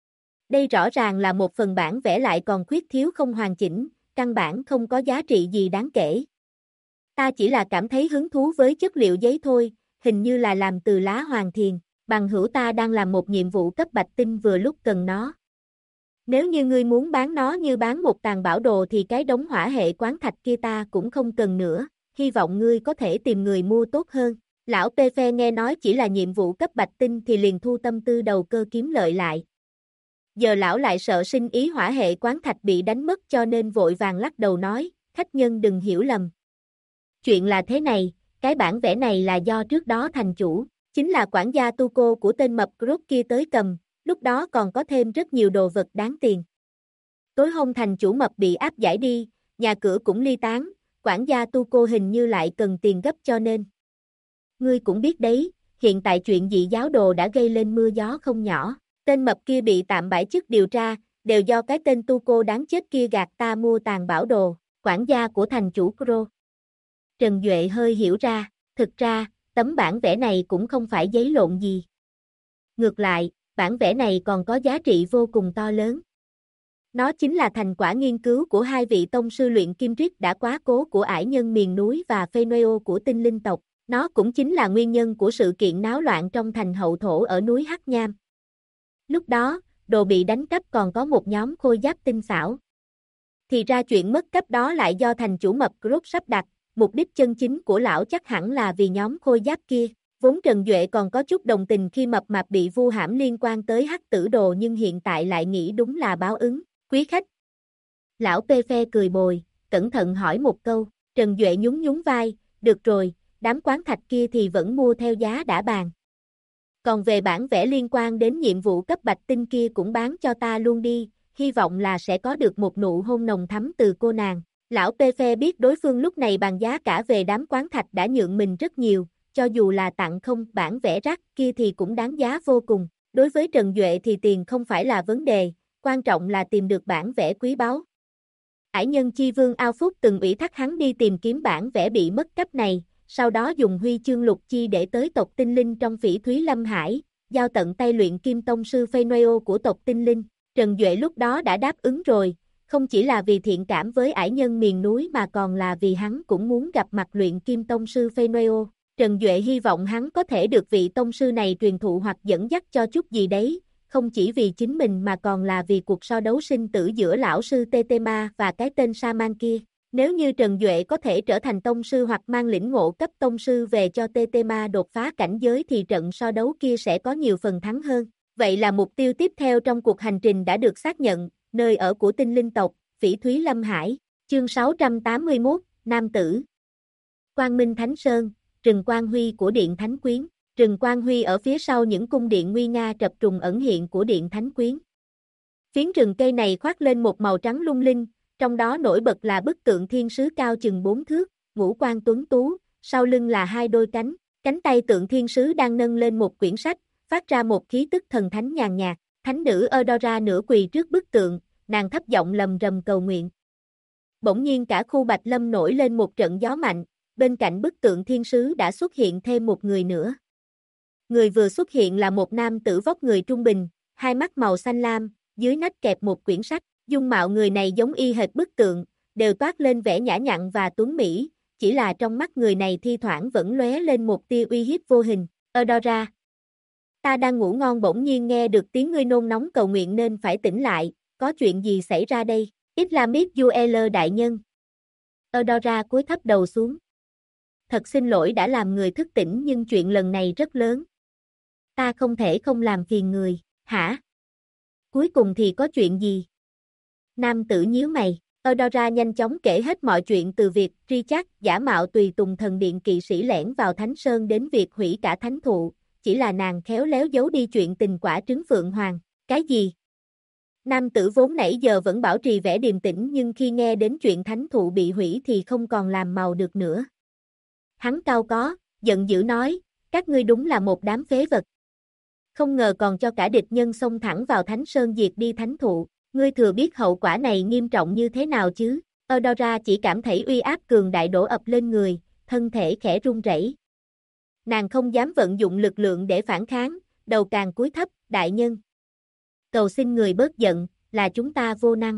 Đây rõ ràng là một phần bản vẽ lại còn khuyết thiếu không hoàn chỉnh, căn bản không có giá trị gì đáng kể. Ta chỉ là cảm thấy hứng thú với chất liệu giấy thôi, hình như là làm từ lá hoàng thiền, bằng hữu ta đang làm một nhiệm vụ cấp bạch tinh vừa lúc cần nó. Nếu như ngươi muốn bán nó như bán một tàng bảo đồ thì cái đống hỏa hệ quán thạch kia ta cũng không cần nữa, hy vọng ngươi có thể tìm người mua tốt hơn. Lão Phe nghe nói chỉ là nhiệm vụ cấp bạch tinh thì liền thu tâm tư đầu cơ kiếm lợi lại. Giờ lão lại sợ sinh ý hỏa hệ quán thạch bị đánh mất cho nên vội vàng lắc đầu nói, khách nhân đừng hiểu lầm. Chuyện là thế này, cái bản vẽ này là do trước đó thành chủ, chính là quản gia Tuco của tên mập Groot kia tới cầm, lúc đó còn có thêm rất nhiều đồ vật đáng tiền. Tối hôm thành chủ mập bị áp giải đi, nhà cửa cũng ly tán, quản gia Tuco hình như lại cần tiền gấp cho nên. Ngươi cũng biết đấy, hiện tại chuyện dị giáo đồ đã gây lên mưa gió không nhỏ. Tên mập kia bị tạm bãi chức điều tra, đều do cái tên Tuco đáng chết kia gạt ta mua tàng bảo đồ, quản gia của thành chủ Kro. Trần Duệ hơi hiểu ra, thực ra, tấm bản vẽ này cũng không phải giấy lộn gì. Ngược lại, bản vẽ này còn có giá trị vô cùng to lớn. Nó chính là thành quả nghiên cứu của hai vị tông sư luyện kim triết đã quá cố của ải nhân miền núi và Phênôeo của tinh linh tộc. Nó cũng chính là nguyên nhân của sự kiện náo loạn trong thành hậu thổ ở núi Hắc Nham. Lúc đó, đồ bị đánh cắp còn có một nhóm khôi giáp tinh xảo. Thì ra chuyện mất cắp đó lại do thành chủ Mập Group sắp đặt, mục đích chân chính của lão chắc hẳn là vì nhóm khôi giáp kia. Vốn Trần Duệ còn có chút đồng tình khi Mập Mạp bị vu hãm liên quan tới Hắc Tử Đồ, nhưng hiện tại lại nghĩ đúng là báo ứng. Quý khách. Lão Pê Phe cười bồi, cẩn thận hỏi một câu. Trần Duệ nhún nhún vai, được rồi, đám quán thạch kia thì vẫn mua theo giá đã bàn. Còn về bản vẽ liên quan đến nhiệm vụ cấp bạch tinh kia cũng bán cho ta luôn đi, hy vọng là sẽ có được một nụ hôn nồng thắm từ cô nàng. Lão Pê Phe biết đối phương lúc này bàn giá cả về đám quán thạch đã nhượng mình rất nhiều, cho dù là tặng không bản vẽ rác kia thì cũng đáng giá vô cùng. Đối với Trần Duệ thì tiền không phải là vấn đề, quan trọng là tìm được bản vẽ quý báu. Ải nhân chi vương Ao Phúc từng ủy thác hắn đi tìm kiếm bản vẽ bị mất cắp này, sau đó dùng huy chương lục chi để tới tộc tinh linh trong Phỉ Thúy Lâm Hải, giao tận tay luyện kim tông sư Phênôeo của tộc tinh linh. Trần Duệ lúc đó đã đáp ứng rồi, không chỉ là vì thiện cảm với ải nhân miền núi mà còn là vì hắn cũng muốn gặp mặt luyện kim tông sư Phênôeo. Trần Duệ hy vọng hắn có thể được vị tông sư này truyền thụ hoặc dẫn dắt cho chút gì đấy, không chỉ vì chính mình mà còn là vì cuộc so đấu sinh tử giữa lão sư Tetema và cái tên Saman kia. Nếu như Trần Duệ có thể trở thành tông sư hoặc mang lĩnh ngộ cấp tông sư về cho Tetema đột phá cảnh giới thì trận so đấu kia sẽ có nhiều phần thắng hơn. Vậy là mục tiêu tiếp theo trong cuộc hành trình đã được xác nhận, nơi ở của tinh linh tộc, Phỉ Thúy Lâm Hải. Chương 681, Nam Tử. Quang Minh Thánh Sơn, rừng Quang Huy của Điện Thánh Quyến. Rừng Quang Huy ở phía sau những cung điện nguy nga trập trùng ẩn hiện của Điện Thánh Quyến. Phiến rừng cây này khoác lên một màu trắng lung linh, trong đó nổi bật là bức tượng thiên sứ cao chừng 4 thước, ngũ quan tuấn tú, sau lưng là hai đôi cánh, cánh tay tượng thiên sứ đang nâng lên một quyển sách, phát ra một khí tức thần thánh nhàn nhạt. Thánh nữ Eudora nửa quỳ trước bức tượng, nàng thấp giọng lầm rầm cầu nguyện. Bỗng nhiên cả khu Bạch Lâm nổi lên một trận gió mạnh, bên cạnh bức tượng thiên sứ đã xuất hiện thêm một người nữa. Người vừa xuất hiện là một nam tử vóc người trung bình, hai mắt màu xanh lam, dưới nách kẹp một quyển sách. Dung mạo người này giống y hệt bức tượng, đều toát lên vẻ nhã nhặn và tuấn mỹ, chỉ là trong mắt người này thi thoảng vẫn lóe lên một tia uy hiếp vô hình. Eudora, ta đang ngủ ngon bỗng nhiên nghe được tiếng ngươi nôn nóng cầu nguyện nên phải tỉnh lại, có chuyện gì xảy ra đây? Islamic Juel đại nhân. Eudora cúi thấp đầu xuống. Thật xin lỗi đã làm người thức tỉnh nhưng chuyện lần này rất lớn. Ta không thể không làm phiền người, hả? Cuối cùng thì có chuyện gì? Nam tử nhíu mày, Eudora nhanh chóng kể hết mọi chuyện từ việc Richard giả mạo tùy tùng thần điện kỵ sĩ lẻn vào Thánh Sơn đến việc hủy cả thánh thụ, chỉ là nàng khéo léo giấu đi chuyện tình quả trứng Phượng Hoàng. Cái gì? Nam tử vốn nãy giờ vẫn bảo trì vẻ điềm tĩnh nhưng khi nghe đến chuyện thánh thụ bị hủy thì không còn làm màu được nữa. Hắn cau có, giận dữ nói, các ngươi đúng là một đám phế vật. Không ngờ còn cho cả địch nhân xông thẳng vào Thánh Sơn diệt đi thánh thụ. Ngươi thừa biết hậu quả này nghiêm trọng như thế nào chứ? Eudora chỉ cảm thấy uy áp cường đại đổ ập lên người, thân thể khẽ run rẩy. Nàng không dám vận dụng lực lượng để phản kháng, đầu càng cúi thấp, đại nhân. Cầu xin người bớt giận, là chúng ta vô năng.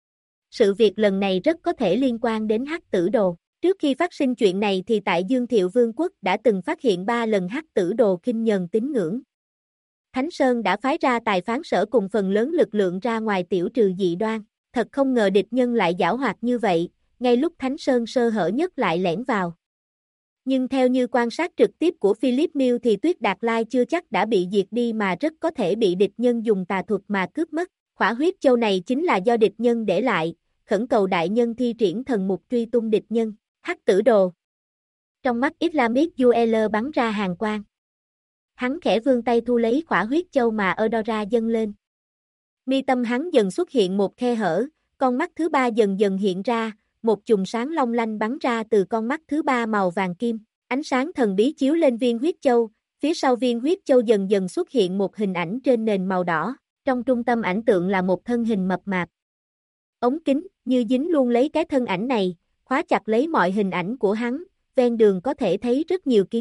Sự việc lần này rất có thể liên quan đến Hắc Tử Đồ. Trước khi phát sinh chuyện này thì tại Dương Thiệu Vương quốc đã từng phát hiện 3 lần Hắc Tử Đồ khinh nhờn tín ngưỡng. Thánh Sơn đã phái ra tài phán sở cùng phần lớn lực lượng ra ngoài tiểu trừ dị đoan. Thật không ngờ địch nhân lại giảo hoạt như vậy, ngay lúc Thánh Sơn sơ hở nhất lại lẻn vào. Nhưng theo như quan sát trực tiếp của Philip Mill thì Tuyết Đạt Lai chưa chắc đã bị diệt đi mà rất có thể bị địch nhân dùng tà thuật mà cướp mất. Khỏa huyết châu này chính là do địch nhân để lại, khẩn cầu đại nhân thi triển thần mục truy tung địch nhân. Hắc Tử Đồ. Trong mắt Islamic Juel bắn ra hàn quang. Hắn khẽ vươn tay thu lấy khỏa huyết châu mà Eudora dâng lên. Mi tâm hắn dần xuất hiện một khe hở, con mắt thứ ba dần dần hiện ra, một chùm sáng long lanh bắn ra từ con mắt thứ ba màu vàng kim. Ánh sáng thần bí chiếu lên viên huyết châu, phía sau viên huyết châu dần dần xuất hiện một hình ảnh trên nền màu đỏ. Trong trung tâm ảnh tượng là một thân hình mập mạp. Ống kính, như dính luôn lấy cái thân ảnh này, khóa chặt lấy mọi hình ảnh của hắn, ven đường có thể thấy rất nhiều kiến trúc,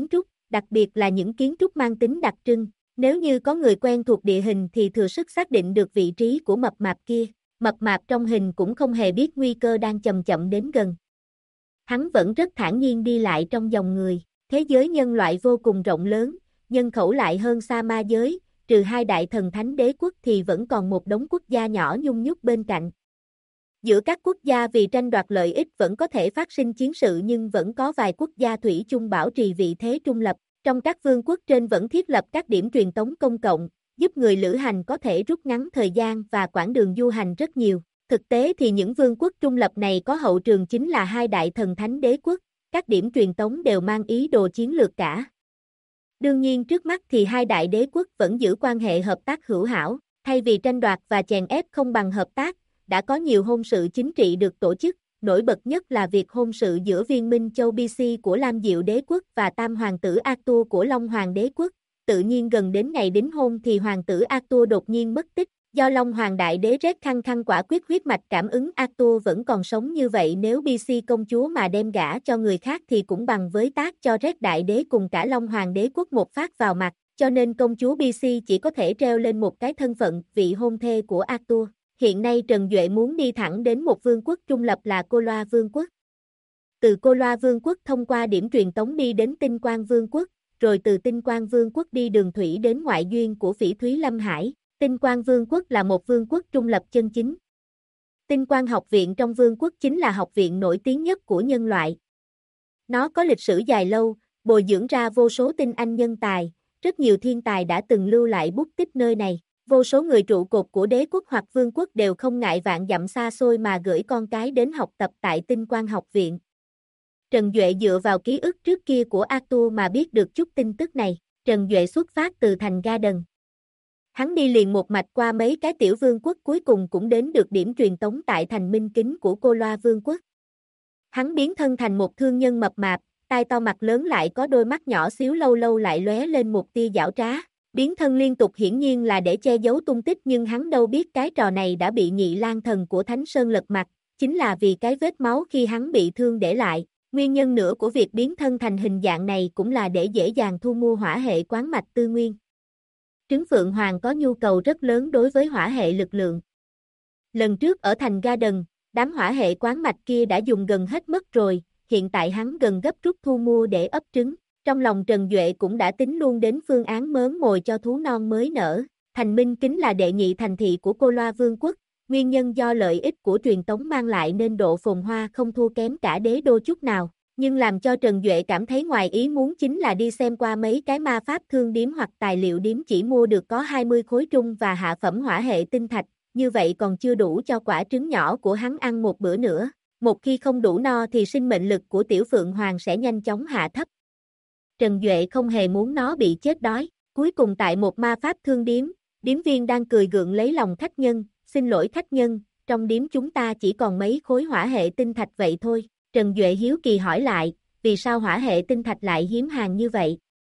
đặc biệt là những kiến trúc mang tính đặc trưng. Nếu như có người quen thuộc địa hình thì thừa sức xác định được vị trí của mập mạp kia. Mập mạp trong hình cũng không hề biết nguy cơ đang chậm chậm đến gần. Hắn vẫn rất thản nhiên đi lại trong dòng người. Thế giới nhân loại vô cùng rộng lớn, nhân khẩu lại hơn xa ma giới, trừ hai đại thần thánh đế quốc thì vẫn còn một đống quốc gia nhỏ nhung nhúc bên cạnh. Giữa các quốc gia vì tranh đoạt lợi ích vẫn có thể phát sinh chiến sự nhưng vẫn có vài quốc gia thủy chung bảo trì vị thế trung lập. Trong các vương quốc trên vẫn thiết lập các điểm truyền tống công cộng, giúp người lữ hành có thể rút ngắn thời gian và quãng đường du hành rất nhiều. Thực tế thì những vương quốc trung lập này có hậu trường chính là hai đại thần thánh đế quốc, các điểm truyền tống đều mang ý đồ chiến lược cả. Đương nhiên trước mắt thì hai đại đế quốc vẫn giữ quan hệ hợp tác hữu hảo, thay vì tranh đoạt và chèn ép không bằng hợp tác, đã có nhiều hôn sự chính trị được tổ chức, nổi bật nhất là việc hôn sự giữa Viên Minh Châu BC của Lam Diệu đế quốc và Tam hoàng tử Arthur của Long Hoàng đế quốc. Tự nhiên gần đến ngày đính hôn thì hoàng tử Arthur đột nhiên mất tích, do Long Hoàng đại đế Red khăng khăng quả quyết huyết mạch cảm ứng Arthur vẫn còn sống, như vậy nếu BC công chúa mà đem gả cho người khác thì cũng bằng với tác cho Red đại đế cùng cả Long Hoàng đế quốc một phát vào mặt, cho nên công chúa BC chỉ có thể treo lên một cái thân phận vị hôn thê của Arthur. Hiện nay Trần Duệ muốn đi thẳng đến một vương quốc trung lập là Cô Loa Vương quốc. Từ Cô Loa Vương quốc thông qua điểm truyền tống đi đến Tinh Quang Vương quốc, rồi từ Tinh Quang Vương quốc đi đường thủy đến ngoại duyên của Phỉ Thúy Lâm Hải. Tinh Quang Vương quốc là một vương quốc trung lập chân chính. Tinh Quang học viện trong vương quốc chính là học viện nổi tiếng nhất của nhân loại. Nó có lịch sử dài lâu, bồi dưỡng ra vô số tinh anh nhân tài, rất nhiều thiên tài đã từng lưu lại bút tích nơi này. Vô số người trụ cột của đế quốc hoặc vương quốc đều không ngại vạn dặm xa xôi mà gửi con cái đến học tập tại Tinh Quang học viện. Trần Duệ dựa vào ký ức trước kia của Arthur mà biết được chút tin tức này. Trần Duệ xuất phát từ thành Garden. Hắn đi liền một mạch qua mấy cái tiểu vương quốc, cuối cùng cũng đến được điểm truyền tống tại thành Minh Kính của Cô Loa Vương quốc. Hắn biến thân thành một thương nhân mập mạp, tai to mặt lớn lại có đôi mắt nhỏ xíu lâu lâu lại lóe lên một tia giảo trá. Biến thân liên tục hiển nhiên là để che giấu tung tích, nhưng hắn đâu biết cái trò này đã bị Nhị Lang thần của Thánh Sơn lật mặt, chính là vì cái vết máu khi hắn bị thương để lại. Nguyên nhân nữa của việc biến thân thành hình dạng này cũng là để dễ dàng thu mua hỏa hệ quán mạch tư nguyên. Trứng Phượng Hoàng có nhu cầu rất lớn đối với hỏa hệ lực lượng. Lần trước ở thành Garden, đám hỏa hệ quán mạch kia đã dùng gần hết mất rồi, hiện tại hắn gần gấp rút thu mua để ấp trứng. Trong lòng Trần Duệ cũng đã tính luôn đến phương án mớm mồi cho thú non mới nở. Thành Minh Kính là đệ nhị thành thị của Cô Loa Vương quốc, nguyên nhân do lợi ích của truyền tống mang lại nên độ phồn hoa không thua kém cả đế đô chút nào. Nhưng làm cho Trần Duệ cảm thấy ngoài ý muốn chính là đi xem qua mấy cái ma pháp thương điếm hoặc tài liệu điếm chỉ mua được có 20 khối trung và hạ phẩm hỏa hệ tinh thạch, như vậy còn chưa đủ cho quả trứng nhỏ của hắn ăn một bữa nữa. Một khi không đủ no thì sinh mệnh lực của Tiểu Phượng Hoàng sẽ nhanh chóng hạ thấp. Trần Duệ không hề muốn nó bị chết đói. Cuối cùng tại một ma pháp thương điếm, điếm viên đang cười gượng lấy lòng khách nhân, xin lỗi khách nhân, trong điếm chúng ta chỉ còn mấy khối hỏa hệ tinh thạch vậy thôi. Trần Duệ hiếu kỳ hỏi lại, vì sao hỏa hệ tinh thạch lại hiếm hàng như vậy?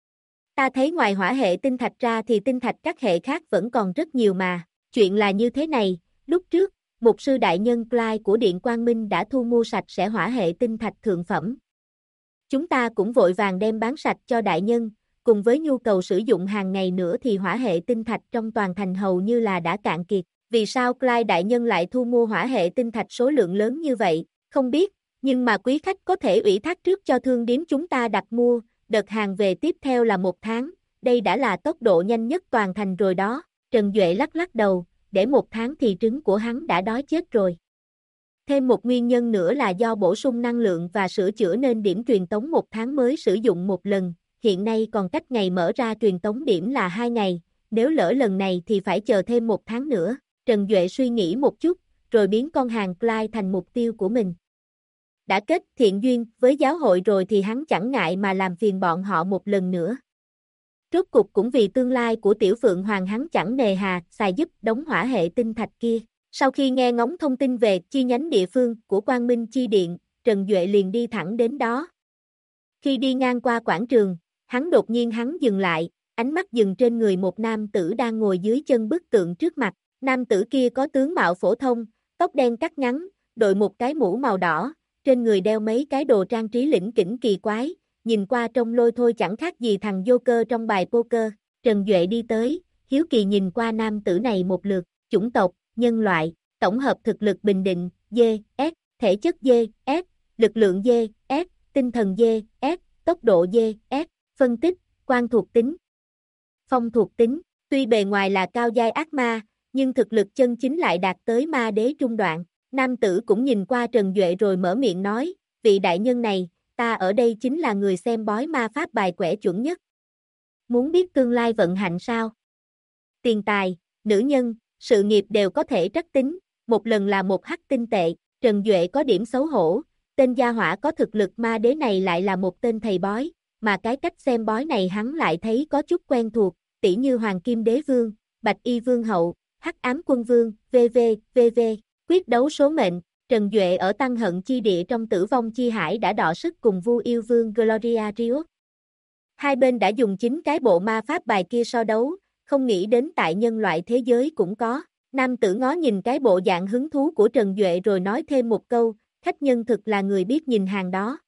Ta thấy ngoài hỏa hệ tinh thạch ra thì tinh thạch các hệ khác vẫn còn rất nhiều mà. Chuyện là như thế này, lúc trước, mục sư đại nhân Clyde của Điện Quang Minh đã thu mua sạch sẽ hỏa hệ tinh thạch thượng phẩm. Chúng ta cũng vội vàng đem bán sạch cho đại nhân, cùng với nhu cầu sử dụng hàng ngày nữa thì hỏa hệ tinh thạch trong toàn thành hầu như là đã cạn kiệt. Vì sao Clyde đại nhân lại thu mua hỏa hệ tinh thạch số lượng lớn như vậy? Không biết, nhưng mà quý khách có thể ủy thác trước cho thương điếm chúng ta đặt mua, đợt hàng về tiếp theo là 1 tháng, đây đã là tốc độ nhanh nhất toàn thành rồi đó. Trần Duệ lắc lắc đầu, để 1 tháng thì trứng của hắn đã đói chết rồi. Thêm một nguyên nhân nữa là do bổ sung năng lượng và sửa chữa nên điểm truyền tống 1 tháng mới sử dụng một lần, hiện nay còn cách ngày mở ra truyền tống điểm là 2 ngày, nếu lỡ lần này thì phải chờ thêm 1 tháng nữa. Trần Duệ suy nghĩ một chút, rồi biến con hàng Clyde thành mục tiêu của mình. Đã kết thiện duyên với giáo hội rồi thì hắn chẳng ngại mà làm phiền bọn họ một lần nữa. Rốt cục cũng vì tương lai của Tiểu Phượng Hoàng hắn chẳng nề hà xài giúp đống hỏa hệ tinh thạch kia. Sau khi nghe ngóng thông tin về chi nhánh địa phương của Quang Minh Chi Điện, Trần Duệ liền đi thẳng đến đó. Khi đi ngang qua quảng trường, đột nhiên dừng lại, ánh mắt dừng trên người một nam tử đang ngồi dưới chân bức tượng trước mặt. Nam tử kia có tướng mạo phổ thông, tóc đen cắt ngắn, đội một cái mũ màu đỏ, trên người đeo mấy cái đồ trang trí lỉnh kỉnh kỳ quái, nhìn qua trông lôi thôi chẳng khác gì thằng Joker trong bài poker. Trần Duệ đi tới, hiếu kỳ nhìn qua nam tử này một lượt, chủng tộc, nhân loại, tổng hợp thực lực bình định, D, S, thể chất D, S, lực lượng D, S, tinh thần D, S, tốc độ D, S, phân tích, quan thuộc tính, phong thuộc tính, tuy bề ngoài là cao giai ác ma, nhưng thực lực chân chính lại đạt tới ma đế trung đoạn. Nam tử cũng nhìn qua Trần Duệ rồi mở miệng nói, vị đại nhân này, ta ở đây chính là người xem bói ma pháp bài quẻ chuẩn nhất. Muốn biết tương lai vận hạnh sao? Tiền tài, nữ nhân, sự nghiệp đều có thể trắc tính, một lần là một hắc tinh tệ. Trần Duệ có điểm xấu hổ, tên gia hỏa có thực lực ma đế này lại là một tên thầy bói, mà cái cách xem bói này hắn lại thấy có chút quen thuộc, tỉ như Hoàng Kim Đế Vương, Bạch Y Vương Hậu, Hắc Ám Quân Vương, v.v. Quyết đấu số mệnh, Trần Duệ ở Tăng Hận Chi Địa trong Tử Vong Chi Hải đã đọ sức cùng Vu Yêu Vương Gloria Riot. Hai bên đã dùng chính cái bộ ma pháp bài kia so đấu, không nghĩ đến tại nhân loại thế giới cũng có. Nam tử ngó nhìn cái bộ dạng hứng thú của Trần Duệ rồi nói thêm một câu, khách nhân thực là người biết nhìn hàng đó.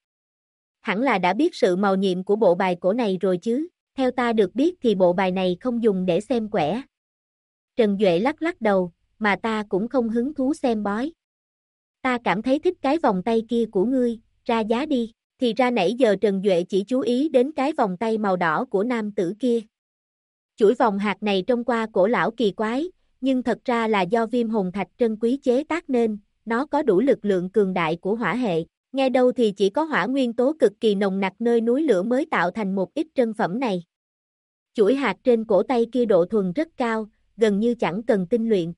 Hẳn là đã biết sự màu nhiệm của bộ bài cổ này rồi chứ, theo ta được biết thì bộ bài này không dùng để xem quẻ. Trần Duệ lắc lắc đầu, mà ta cũng không hứng thú xem bói. Ta cảm thấy thích cái vòng tay kia của ngươi, ra giá đi. Thì ra nãy giờ Trần Duệ chỉ chú ý đến cái vòng tay màu đỏ của nam tử kia. Chuỗi vòng hạt này trông qua cổ lão kỳ quái, nhưng thật ra là do viêm hồn thạch trân quý chế tác nên, nó có đủ lực lượng cường đại của hỏa hệ. Nghe đâu thì chỉ có hỏa nguyên tố cực kỳ nồng nặc nơi núi lửa mới tạo thành một ít trân phẩm này. Chuỗi hạt trên cổ tay kia độ thuần rất cao, gần như chẳng cần tinh luyện.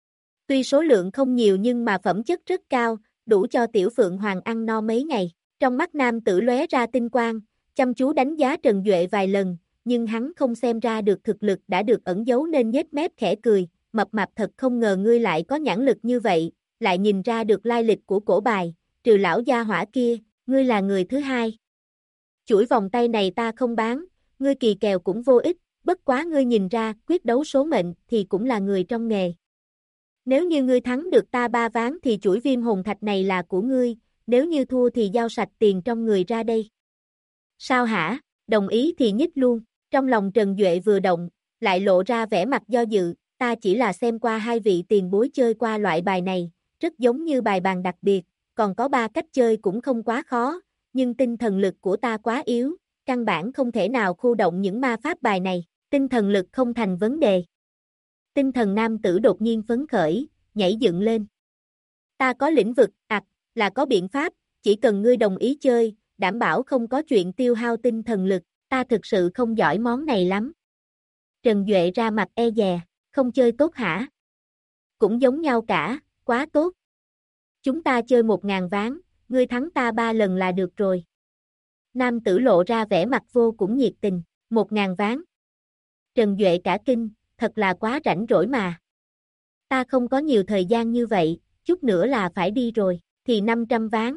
Tuy số lượng không nhiều nhưng mà phẩm chất rất cao, đủ cho Tiểu Phượng Hoàng ăn no mấy ngày. Trong mắt nam tử lóe ra tinh quang, chăm chú đánh giá Trần Duệ vài lần, nhưng hắn không xem ra được thực lực đã được ẩn giấu nên nhếch mép khẽ cười, mập mạp thật không ngờ ngươi lại có nhãn lực như vậy, lại nhìn ra được lai lịch của cổ bài, trừ lão gia hỏa kia, ngươi là người thứ hai. Chuỗi vòng tay này ta không bán, ngươi kỳ kèo cũng vô ích, bất quá ngươi nhìn ra quyết đấu số mệnh thì cũng là người trong nghề. Nếu như ngươi thắng được ta 3 ván thì chuỗi viêm hồn thạch này là của ngươi, nếu như thua thì giao sạch tiền trong người ra đây. Sao hả, đồng ý thì nhích luôn, trong lòng Trần Duệ vừa động, lại lộ ra vẻ mặt do dự, ta chỉ là xem qua hai vị tiền bối chơi qua loại bài này, rất giống như bài bàn đặc biệt, còn có 3 cách chơi cũng không quá khó, nhưng tinh thần lực của ta quá yếu, căn bản không thể nào khu động những ma pháp bài này, tinh thần lực không thành vấn đề. Tinh thần nam tử đột nhiên phấn khởi, nhảy dựng lên. Ta có lĩnh vực, là có biện pháp, chỉ cần ngươi đồng ý chơi, đảm bảo không có chuyện tiêu hao tinh thần lực, ta thực sự không giỏi món này lắm. Trần Duệ ra mặt e dè, không chơi tốt hả? Cũng giống nhau cả, quá tốt. Chúng ta chơi 1000 ván, ngươi thắng ta 3 lần là được rồi. Nam tử lộ ra vẻ mặt vô cùng nhiệt tình, 1000 ván. Trần Duệ cả kinh, thật là quá rảnh rỗi mà. Ta không có nhiều thời gian như vậy, chút nữa là phải đi rồi, thì 500 ván.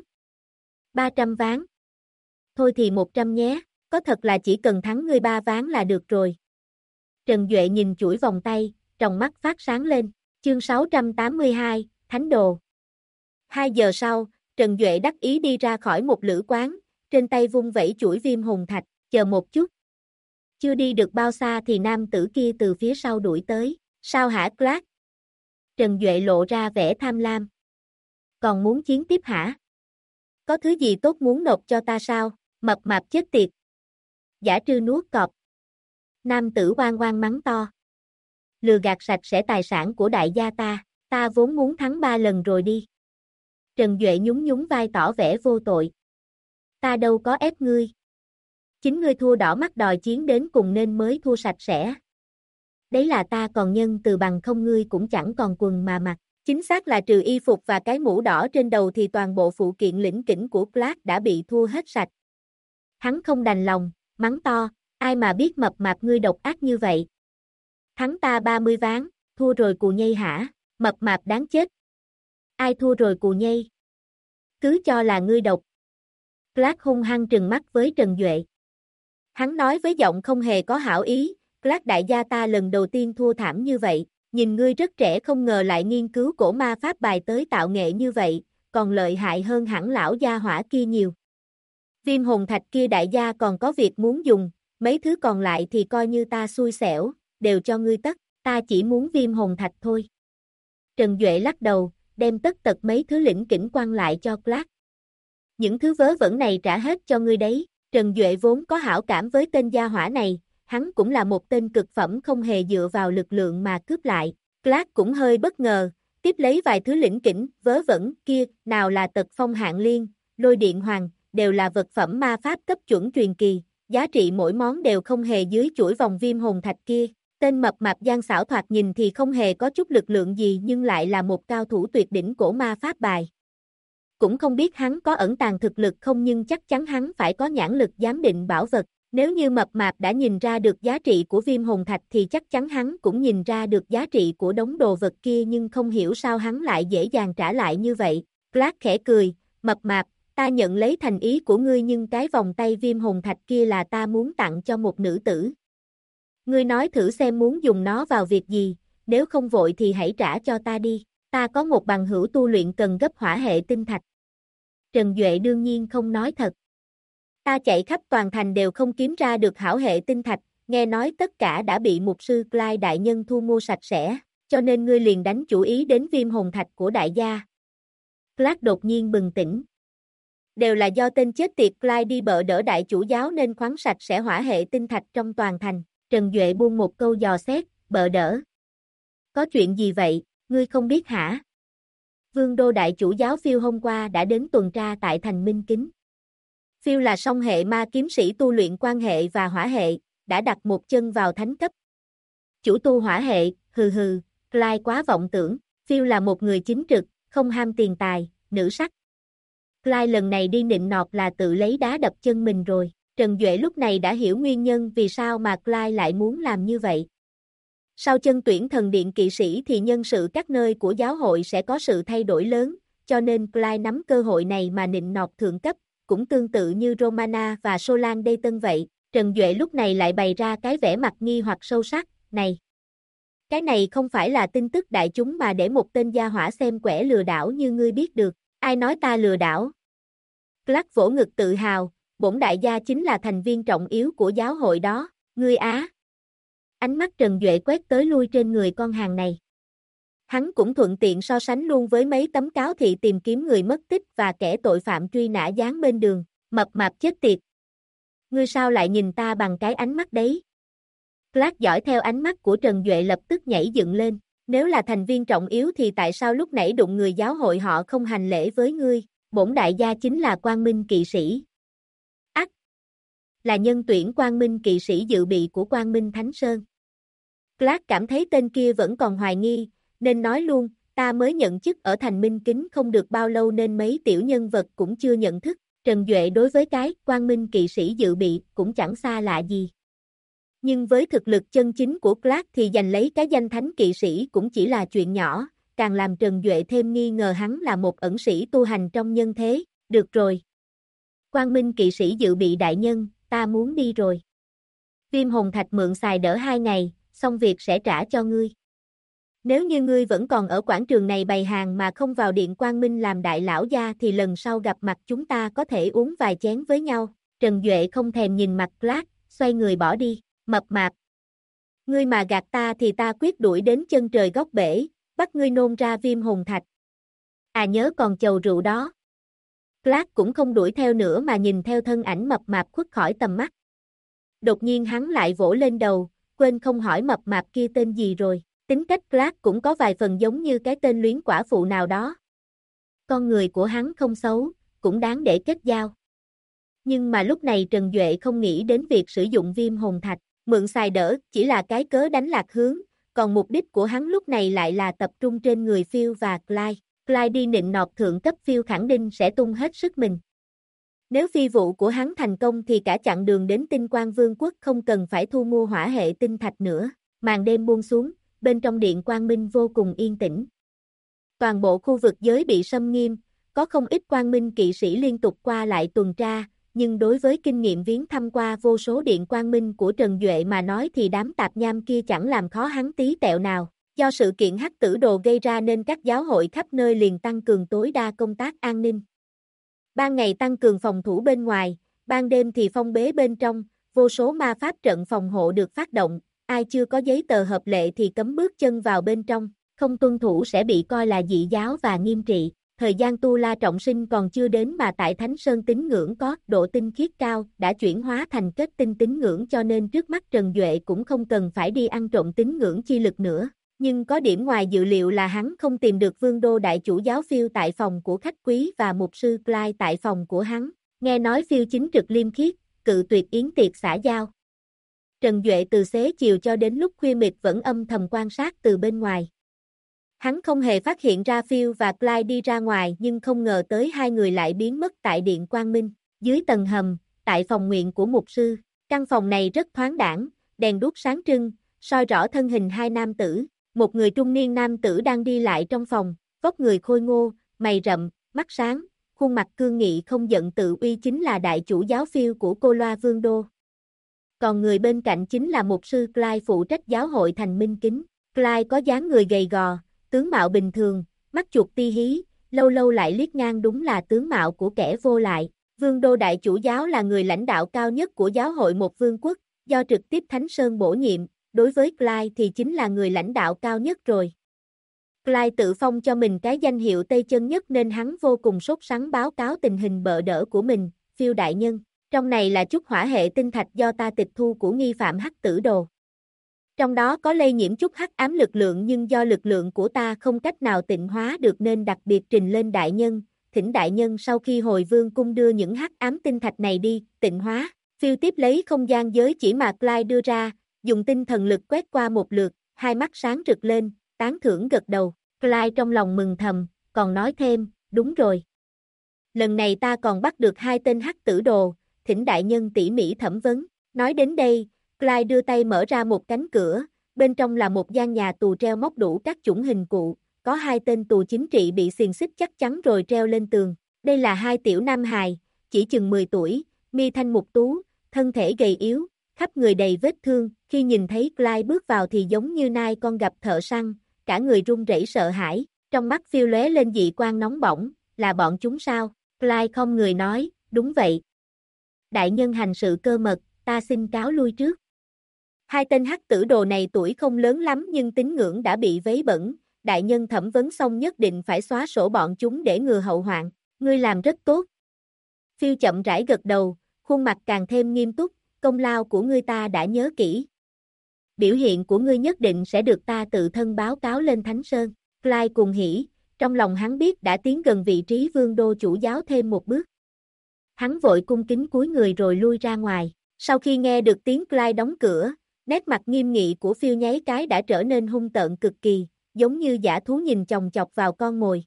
300 ván. Thôi thì 100 nhé, có thật là chỉ cần thắng ngươi 3 ván là được rồi. Trần Duệ nhìn chuỗi vòng tay, trong mắt phát sáng lên, chương 682, Thánh Đồ. 2 giờ sau, Trần Duệ đắc ý đi ra khỏi một lữ quán, trên tay vung vẩy chuỗi viêm hồn thạch, chờ một chút. Chưa đi được bao xa thì nam tử kia từ phía sau đuổi tới, sao hả Clark? Trần Duệ lộ ra vẻ tham lam. Còn muốn chiến tiếp hả? Có thứ gì tốt muốn nộp cho ta sao? Mập mạp chết tiệt. Giả trư nuốt cọp. Nam tử oan oan mắng to. Lừa gạt sạch sẽ tài sản của đại gia ta vốn muốn thắng 3 lần rồi đi. Trần Duệ nhún nhún vai tỏ vẻ vô tội. Ta đâu có ép ngươi. Chính ngươi thua đỏ mắt đòi chiến đến cùng nên mới thua sạch sẽ. Đấy là ta còn nhân từ bằng không ngươi cũng chẳng còn quần mà mặc. Chính xác là trừ y phục và cái mũ đỏ trên đầu thì toàn bộ phụ kiện lỉnh kỉnh của Clark đã bị thua hết sạch. Hắn không đành lòng, mắng to, ai mà biết mập mạp ngươi độc ác như vậy. Thắng ta 30 ván, thua rồi cù nhây hả, mập mạp đáng chết. Ai thua rồi cù nhây? Cứ cho là ngươi độc. Clark hung hăng trừng mắt với Trần Duệ. Hắn nói với giọng không hề có hảo ý, Clark đại gia ta lần đầu tiên thua thảm như vậy, nhìn ngươi rất trẻ không ngờ lại nghiên cứu cổ ma pháp bài tới tạo nghệ như vậy, còn lợi hại hơn hẳn lão gia hỏa kia nhiều. Viêm hồn thạch kia đại gia còn có việc muốn dùng, mấy thứ còn lại thì coi như ta xui xẻo, đều cho ngươi tất, ta chỉ muốn viêm hồn thạch thôi. Trần Duệ lắc đầu, đem tất tật mấy thứ lĩnh kỉnh quăng lại cho Clark. Những thứ vớ vẩn này trả hết cho ngươi đấy. Trần Duệ vốn có hảo cảm với tên gia hỏa này, hắn cũng là một tên cực phẩm không hề dựa vào lực lượng mà cướp lại. Clark cũng hơi bất ngờ, tiếp lấy vài thứ lĩnh kỉnh, vớ vẩn kia, nào là tật phong hạng liên, lôi điện hoàng, đều là vật phẩm ma pháp cấp chuẩn truyền kỳ, giá trị mỗi món đều không hề dưới chuỗi vòng viêm hồn thạch kia. Tên mập mạp gian xảo thoạt nhìn thì không hề có chút lực lượng gì nhưng lại là một cao thủ tuyệt đỉnh cổ ma pháp bài. Cũng không biết hắn có ẩn tàng thực lực không nhưng chắc chắn hắn phải có nhãn lực giám định bảo vật. Nếu như mập mạp đã nhìn ra được giá trị của viêm hồn thạch thì chắc chắn hắn cũng nhìn ra được giá trị của đống đồ vật kia nhưng không hiểu sao hắn lại dễ dàng trả lại như vậy. Clark khẽ cười, mập mạp, ta nhận lấy thành ý của ngươi nhưng cái vòng tay viêm hồn thạch kia là ta muốn tặng cho một nữ tử. Ngươi nói thử xem muốn dùng nó vào việc gì, nếu không vội thì hãy trả cho ta đi, ta có một bằng hữu tu luyện cần gấp hỏa hệ tinh thạch. Trần Duệ đương nhiên không nói thật. Ta chạy khắp toàn thành đều không kiếm ra được hảo hệ tinh thạch, nghe nói tất cả đã bị mục sư Clyde đại nhân thu mua sạch sẽ, cho nên ngươi liền đánh chủ ý đến viêm hồn thạch của đại gia. Clark đột nhiên bừng tỉnh. Đều là do tên chết tiệt Clyde đi bợ đỡ đại chủ giáo nên khoáng sạch sẽ hỏa hệ tinh thạch trong toàn thành. Trần Duệ buông một câu dò xét, bợ đỡ. Có chuyện gì vậy, ngươi không biết hả? Vương đô đại chủ giáo Phiêu hôm qua đã đến tuần tra tại thành Minh Kính. Phiêu là song hệ ma kiếm sĩ tu luyện quan hệ và hỏa hệ, đã đặt một chân vào thánh cấp. Chủ tu hỏa hệ, hừ hừ, Clyde quá vọng tưởng, Phiêu là một người chính trực, không ham tiền tài, nữ sắc. Clyde lần này đi nịnh nọt là tự lấy đá đập chân mình rồi. Trần Duệ lúc này đã hiểu nguyên nhân vì sao mà Clyde lại muốn làm như vậy. Sau chân tuyển thần điện kỵ sĩ thì nhân sự các nơi của giáo hội sẽ có sự thay đổi lớn, cho nên Clyde nắm cơ hội này mà nịnh nọt thượng cấp, cũng tương tự như Romana và Solan Dayton vậy. Trần Duệ lúc này lại bày ra cái vẻ mặt nghi hoặc sâu sắc, này. Cái này không phải là tin tức đại chúng mà để một tên gia hỏa xem quẻ lừa đảo như ngươi biết được, ai nói ta lừa đảo? Clark vỗ ngực tự hào, bổn đại gia chính là thành viên trọng yếu của giáo hội đó, ngươi á. Ánh mắt Trần Duệ quét tới lui trên người con hàng này. Hắn cũng thuận tiện so sánh luôn với mấy tấm cáo thị tìm kiếm người mất tích và kẻ tội phạm truy nã dán bên đường, mập mạp chết tiệt. Ngươi sao lại nhìn ta bằng cái ánh mắt đấy? Clark dõi theo ánh mắt của Trần Duệ lập tức nhảy dựng lên, nếu là thành viên trọng yếu thì tại sao lúc nãy đụng người giáo hội họ không hành lễ với ngươi, bổn đại gia chính là Quang Minh kỵ sĩ. Ác! Là nhân tuyển Quang Minh kỵ sĩ dự bị của Quang Minh Thánh Sơn. Clark cảm thấy tên kia vẫn còn hoài nghi, nên nói luôn, ta mới nhận chức ở thành Minh Kính không được bao lâu nên mấy tiểu nhân vật cũng chưa nhận thức. Trần Duệ đối với cái Quang Minh kỵ sĩ dự bị cũng chẳng xa lạ gì. Nhưng với thực lực chân chính của Clark thì giành lấy cái danh thánh kỵ sĩ cũng chỉ là chuyện nhỏ, càng làm Trần Duệ thêm nghi ngờ hắn là một ẩn sĩ tu hành trong nhân thế. Được rồi. Quang Minh kỵ sĩ dự bị đại nhân, ta muốn đi rồi. Viêm hồn thạch mượn xài đỡ 2 ngày, xong việc sẽ trả cho ngươi. Nếu như ngươi vẫn còn ở quảng trường này bày hàng mà không vào điện Quang Minh làm đại lão gia thì lần sau gặp mặt chúng ta có thể uống vài chén với nhau. Trần Duệ không thèm nhìn mặt Clark, xoay người bỏ đi, mập mạp. Ngươi mà gạt ta thì ta quyết đuổi đến chân trời góc bể, bắt ngươi nôn ra viêm hồn thạch. À nhớ còn chầu rượu đó. Clark cũng không đuổi theo nữa mà nhìn theo thân ảnh mập mạp khuất khỏi tầm mắt. Đột nhiên hắn lại vỗ lên đầu, quên không hỏi mập mạp kia tên gì rồi. Tính cách Clark cũng có vài phần giống như cái tên luyến quả phụ nào đó. Con người của hắn không xấu, cũng đáng để kết giao. Nhưng mà lúc này Trần Duệ không nghĩ đến việc sử dụng viêm hồn thạch, mượn xài đỡ chỉ là cái cớ đánh lạc hướng, còn mục đích của hắn lúc này lại là tập trung trên người Phil và Clyde. Clyde đi nịnh nọt thượng cấp Phil khẳng định sẽ tung hết sức mình. Nếu phi vụ của hắn thành công thì cả chặng đường đến Tinh Quang Vương quốc không cần phải thu mua hỏa hệ tinh thạch nữa. Màn đêm buông xuống, bên trong điện Quang Minh vô cùng yên tĩnh. Toàn bộ khu vực giới bị xâm nghiêm, có không ít Quang Minh kỵ sĩ liên tục qua lại tuần tra, nhưng đối với kinh nghiệm viếng thăm qua vô số điện Quang Minh của Trần Duệ mà nói thì đám tạp nham kia chẳng làm khó hắn tí tẹo nào. Do sự kiện hắc tử đồ gây ra nên các giáo hội khắp nơi liền tăng cường tối đa công tác an ninh. Ban ngày tăng cường phòng thủ bên ngoài, ban đêm thì phong bế bên trong, vô số ma pháp trận phòng hộ được phát động, ai chưa có giấy tờ hợp lệ thì cấm bước chân vào bên trong, không tuân thủ sẽ bị coi là dị giáo và nghiêm trị. Thời gian Tu La Trọng Sinh còn chưa đến mà tại Thánh Sơn tín ngưỡng có độ tinh khiết cao, đã chuyển hóa thành kết tinh tín ngưỡng cho nên trước mắt Trần Duệ cũng không cần phải đi ăn trộm tín ngưỡng chi lực nữa. Nhưng có điểm ngoài dự liệu là hắn không tìm được Vương Đô Đại Chủ Giáo Phiêu tại phòng của khách quý và mục sư Clyde tại phòng của hắn. Nghe nói Phiêu chính trực liêm khiết, cự tuyệt yến tiệc xã giao. Trần Duệ từ xế chiều cho đến lúc khuya mịt vẫn âm thầm quan sát từ bên ngoài. Hắn không hề phát hiện ra Phiêu và Clyde đi ra ngoài nhưng không ngờ tới hai người lại biến mất tại Điện Quang Minh. Dưới tầng hầm, tại phòng nguyện của mục sư, căn phòng này rất thoáng đãng, đèn đuốc sáng trưng, soi rõ thân hình hai nam tử. Một người trung niên nam tử đang đi lại trong phòng, vóc người khôi ngô, mày rậm, mắt sáng, khuôn mặt cương nghị không giận tự uy chính là đại chủ giáo Phiêu của Cô Loa Vương Đô. Còn người bên cạnh chính là mục sư Clyde phụ trách giáo hội thành Minh Kính. Clyde có dáng người gầy gò, tướng mạo bình thường, mắt chuột ti hí, lâu lâu lại liếc ngang đúng là tướng mạo của kẻ vô lại. Vương Đô Đại Chủ Giáo là người lãnh đạo cao nhất của giáo hội một vương quốc, do trực tiếp Thánh Sơn bổ nhiệm, đối với Clyde thì chính là người lãnh đạo cao nhất rồi. Clyde tự phong cho mình cái danh hiệu Tây Chân Nhất nên hắn vô cùng sốt sắng báo cáo tình hình bợ đỡ của mình, Phiêu đại nhân, trong này là chút hỏa hệ tinh thạch do ta tịch thu của nghi phạm Hắc Tử Đồ. Trong đó có lây nhiễm chút hắc ám lực lượng nhưng do lực lượng của ta không cách nào tịnh hóa được nên đặc biệt trình lên đại nhân, thỉnh đại nhân sau khi hồi vương cung đưa những hắc ám tinh thạch này đi, tịnh hóa. Phiêu tiếp lấy không gian giới chỉ mà Clyde đưa ra, dùng tinh thần lực quét qua một lượt, hai mắt sáng rực lên, tán thưởng gật đầu. Clyde trong lòng mừng thầm, còn nói thêm, đúng rồi. Lần này ta còn bắt được hai tên Hắc Tử Đồ, thỉnh đại nhân tỉ mỉ thẩm vấn. Nói đến đây, Clyde đưa tay mở ra một cánh cửa, bên trong là một gian nhà tù treo móc đủ các chủng hình cụ, có hai tên tù chính trị bị xiềng xích chắc chắn rồi treo lên tường. Đây là hai tiểu nam hài, chỉ chừng 10 tuổi, mi thanh mục tú, thân thể gầy yếu, khắp người đầy vết thương, khi nhìn thấy Clyde bước vào thì giống như nai con gặp thợ săn, cả người run rẩy sợ hãi, trong mắt Phiêu lóe lên dị quang nóng bỏng, là bọn chúng sao? Clyde không người nói, đúng vậy. Đại nhân hành sự cơ mật, ta xin cáo lui trước. Hai tên Hắc Tử Đồ này tuổi không lớn lắm nhưng tín ngưỡng đã bị vấy bẩn, đại nhân thẩm vấn xong nhất định phải xóa sổ bọn chúng để ngừa hậu hoạn, ngươi làm rất tốt. Phiêu chậm rãi gật đầu, khuôn mặt càng thêm nghiêm túc, công lao của ngươi ta đã nhớ kỹ. Biểu hiện của ngươi nhất định sẽ được ta tự thân báo cáo lên Thánh Sơn. Clyde cùng hỉ, trong lòng hắn biết đã tiến gần vị trí Vương Đô Chủ Giáo thêm một bước. Hắn vội cung kính cúi người rồi lui ra ngoài. Sau khi nghe được tiếng Clyde đóng cửa, nét mặt nghiêm nghị của Phiêu nháy cái đã trở nên hung tợn cực kỳ, giống như dã thú nhìn chòng chọc vào con mồi.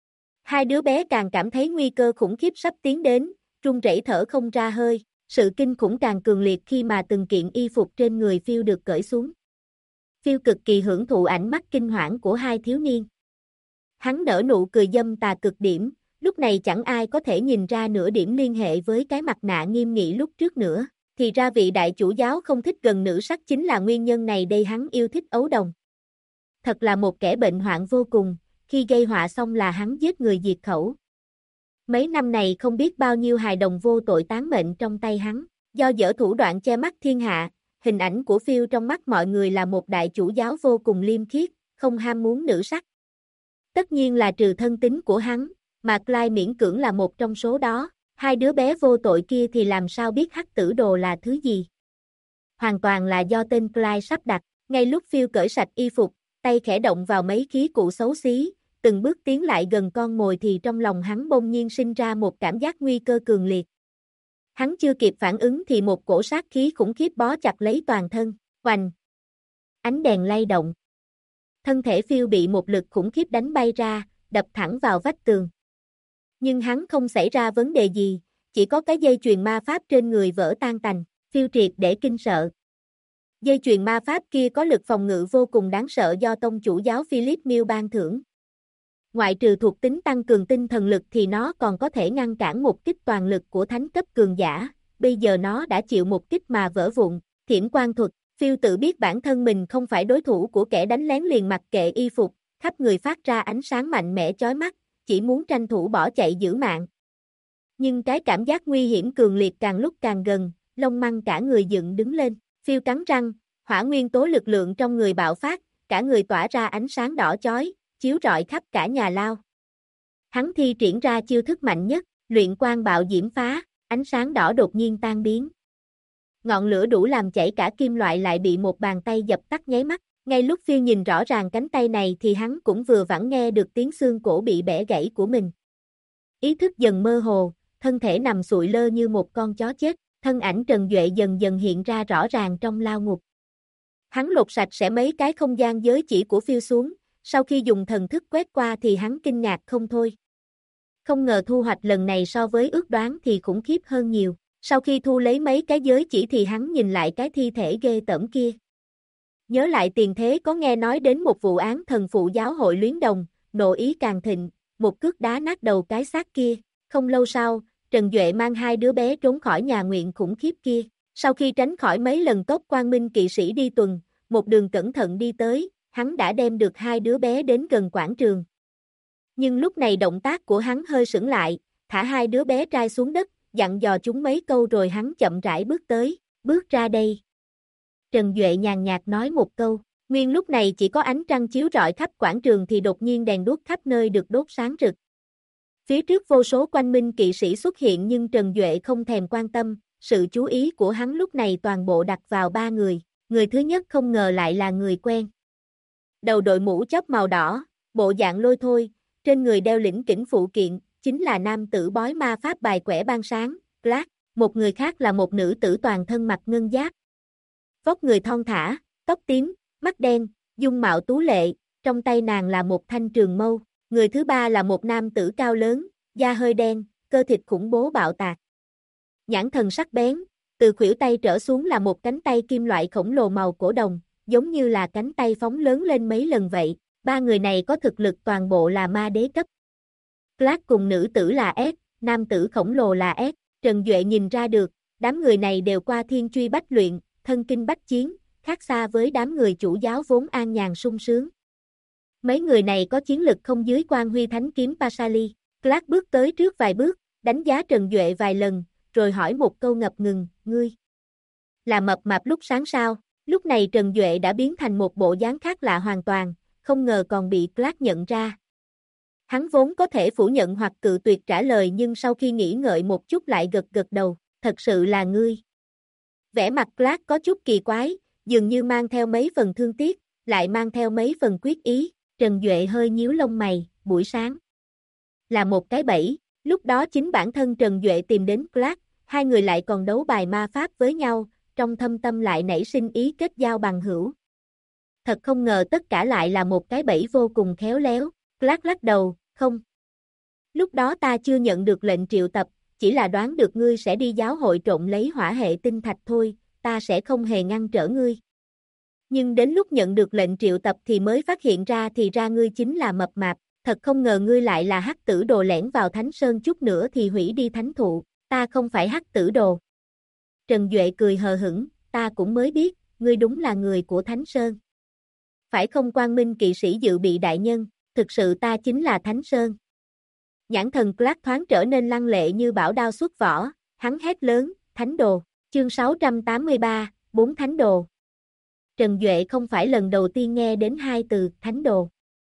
Hai đứa bé càng cảm thấy nguy cơ khủng khiếp sắp tiến đến, run rẩy thở không ra hơi, sự kinh khủng càng cường liệt khi mà từng kiện y phục trên người Phiêu được cởi xuống. Phiêu cực kỳ hưởng thụ ánh mắt kinh hoảng của hai thiếu niên. Hắn nở nụ cười dâm tà cực điểm, lúc này chẳng ai có thể nhìn ra nửa điểm liên hệ với cái mặt nạ nghiêm nghị lúc trước nữa. Thì ra vị đại chủ giáo không thích gần nữ sắc chính là nguyên nhân này đây, hắn yêu thích ấu đồng. Thật là một kẻ bệnh hoạn vô cùng, khi gây họa xong là hắn giết người diệt khẩu. Mấy năm này không biết bao nhiêu hài đồng vô tội tán mệnh trong tay hắn, do dở thủ đoạn che mắt thiên hạ, hình ảnh của Phiêu trong mắt mọi người là một đại chủ giáo vô cùng liêm khiết, không ham muốn nữ sắc. Tất nhiên là trừ thân tín của hắn, mà Clyde miễn cưỡng là một trong số đó. Hai đứa bé vô tội kia thì làm sao biết Hắc Tử Đồ là thứ gì? Hoàn toàn là do tên Clyde sắp đặt. Ngay lúc Phiêu cởi sạch y phục, tay khẽ động vào mấy khí cụ xấu xí, từng bước tiến lại gần con mồi thì trong lòng hắn bỗng nhiên sinh ra một cảm giác nguy cơ cường liệt. Hắn chưa kịp phản ứng thì một cổ sát khí khủng khiếp bó chặt lấy toàn thân. Oành! Ánh đèn lay động. Thân thể Phiêu bị một lực khủng khiếp đánh bay ra, đập thẳng vào vách tường. Nhưng hắn không xảy ra vấn đề gì, chỉ có cái dây chuyền ma pháp trên người vỡ tan tành, Phiêu triệt để kinh sợ. Dây chuyền ma pháp kia có lực phòng ngự vô cùng đáng sợ do tông chủ giáo Philip Mill ban thưởng. Ngoại trừ thuộc tính tăng cường tinh thần lực thì nó còn có thể ngăn cản một kích toàn lực của thánh cấp cường giả, bây giờ nó đã chịu một kích mà vỡ vụn. Thiểm quan thuật, Phiêu tự biết bản thân mình không phải đối thủ của kẻ đánh lén liền mặc kệ y phục, khắp người phát ra ánh sáng mạnh mẽ chói mắt, chỉ muốn tranh thủ bỏ chạy giữ mạng. Nhưng cái cảm giác nguy hiểm cường liệt càng lúc càng gần, lông măng cả người dựng đứng lên, phiêu cắn răng, hỏa nguyên tố lực lượng trong người bạo phát, cả người tỏa ra ánh sáng đỏ chói, chiếu rọi khắp cả nhà lao. Hắn thi triển ra chiêu thức mạnh nhất, luyện quang bạo diễm phá, ánh sáng đỏ đột nhiên tan biến. Ngọn lửa đủ làm chảy cả kim loại lại bị một bàn tay dập tắt nháy mắt. Ngay lúc phiêu nhìn rõ ràng cánh tay này thì hắn cũng vừa vặn nghe được tiếng xương cổ bị bẻ gãy của mình. Ý thức dần mơ hồ, thân thể nằm sụi lơ như một con chó chết, thân ảnh Trần Duệ dần dần hiện ra rõ ràng trong lao ngục. Hắn lột sạch sẽ mấy cái không gian giới chỉ của phiêu xuống, sau khi dùng thần thức quét qua thì hắn kinh ngạc không thôi. Không ngờ thu hoạch lần này so với ước đoán thì khủng khiếp hơn nhiều. Sau khi thu lấy mấy cái giới chỉ thì hắn nhìn lại cái thi thể ghê tởm kia. Nhớ lại tiền thế có nghe nói đến một vụ án thần phụ giáo hội luyến đồng, nộ ý càng thịnh, một cước đá nát đầu cái xác kia. Không lâu sau, Trần Duệ mang hai đứa bé trốn khỏi nhà nguyện khủng khiếp kia. Sau khi tránh khỏi mấy lần tốc quang minh kỵ sĩ đi tuần, một đường cẩn thận đi tới, hắn đã đem được hai đứa bé đến gần quảng trường. Nhưng lúc này động tác của hắn hơi sững lại, thả hai đứa bé trai xuống đất, dặn dò chúng mấy câu rồi hắn chậm rãi bước tới, bước ra đây. Trần Duệ nhàn nhạt nói một câu, nguyên lúc này chỉ có ánh trăng chiếu rọi khắp quảng trường thì đột nhiên đèn đuốc khắp nơi được đốt sáng rực. Phía trước vô số quanh minh kỵ sĩ xuất hiện nhưng Trần Duệ không thèm quan tâm, sự chú ý của hắn lúc này toàn bộ đặt vào ba người, người thứ nhất không ngờ lại là người quen. Đầu đội mũ chóp màu đỏ, bộ dạng lôi thôi, trên người đeo lĩnh kỉnh phụ kiện, chính là nam tử bói ma pháp bài quẻ ban sáng, Clark, một người khác là một nữ tử toàn thân mặc ngân giáp. Vóc người thon thả, tóc tím, mắt đen, dung mạo tú lệ, trong tay nàng là một thanh trường mâu. Người thứ ba là một nam tử cao lớn, da hơi đen, cơ thịt khủng bố bạo tạc. Nhãn thần sắc bén, từ khuỷu tay trở xuống là một cánh tay kim loại khổng lồ màu cổ đồng, giống như là cánh tay phóng lớn lên mấy lần vậy. Ba người này có thực lực toàn bộ là ma đế cấp. Clark cùng nữ tử là S, nam tử khổng lồ là S. Trần Duệ nhìn ra được, đám người này đều qua thiên truy bách luyện, thân kinh bách chiến, khác xa với đám người chủ giáo vốn an nhàn sung sướng. Mấy người này có chiến lực không dưới Quan Huy Thánh kiếm Pasali. Clark bước tới trước vài bước, đánh giá Trần Duệ vài lần, rồi hỏi một câu ngập ngừng, ngươi là mập mạp lúc sáng sao? Lúc này Trần Duệ đã biến thành một bộ dáng khác lạ hoàn toàn, không ngờ còn bị Clark nhận ra. Hắn vốn có thể phủ nhận hoặc cự tuyệt trả lời nhưng sau khi nghĩ ngợi một chút lại gật gật đầu, thật sự là ngươi. Vẻ mặt Clark có chút kỳ quái, dường như mang theo mấy phần thương tiếc, lại mang theo mấy phần quyết ý. Trần Duệ hơi nhíu lông mày, buổi sáng là một cái bẫy, lúc đó chính bản thân Trần Duệ tìm đến Clark, hai người lại còn đấu bài ma pháp với nhau, trong thâm tâm lại nảy sinh ý kết giao bằng hữu. Thật không ngờ tất cả lại là một cái bẫy vô cùng khéo léo. Clark lắc đầu, không. Lúc đó ta chưa nhận được lệnh triệu tập, chỉ là đoán được ngươi sẽ đi giáo hội trộm lấy hỏa hệ tinh thạch thôi, ta sẽ không hề ngăn trở ngươi. Nhưng đến lúc nhận được lệnh triệu tập thì mới phát hiện ra thì ra ngươi chính là mập mạp, thật không ngờ ngươi lại là hắc tử đồ lẻn vào Thánh Sơn chút nữa thì hủy đi thánh thụ, ta không phải hắc tử đồ. Trần Duệ cười hờ hững, ta cũng mới biết, ngươi đúng là người của Thánh Sơn. Phải không Quang Minh kỵ sĩ dự bị đại nhân, thực sự ta chính là Thánh Sơn. Nhãn thần Clark thoáng trở nên lăng lệ như bảo đao xuất vỏ, hắn hét lớn, thánh đồ, chương 683, 4 thánh đồ. Trần Duệ không phải lần đầu tiên nghe đến hai từ thánh đồ.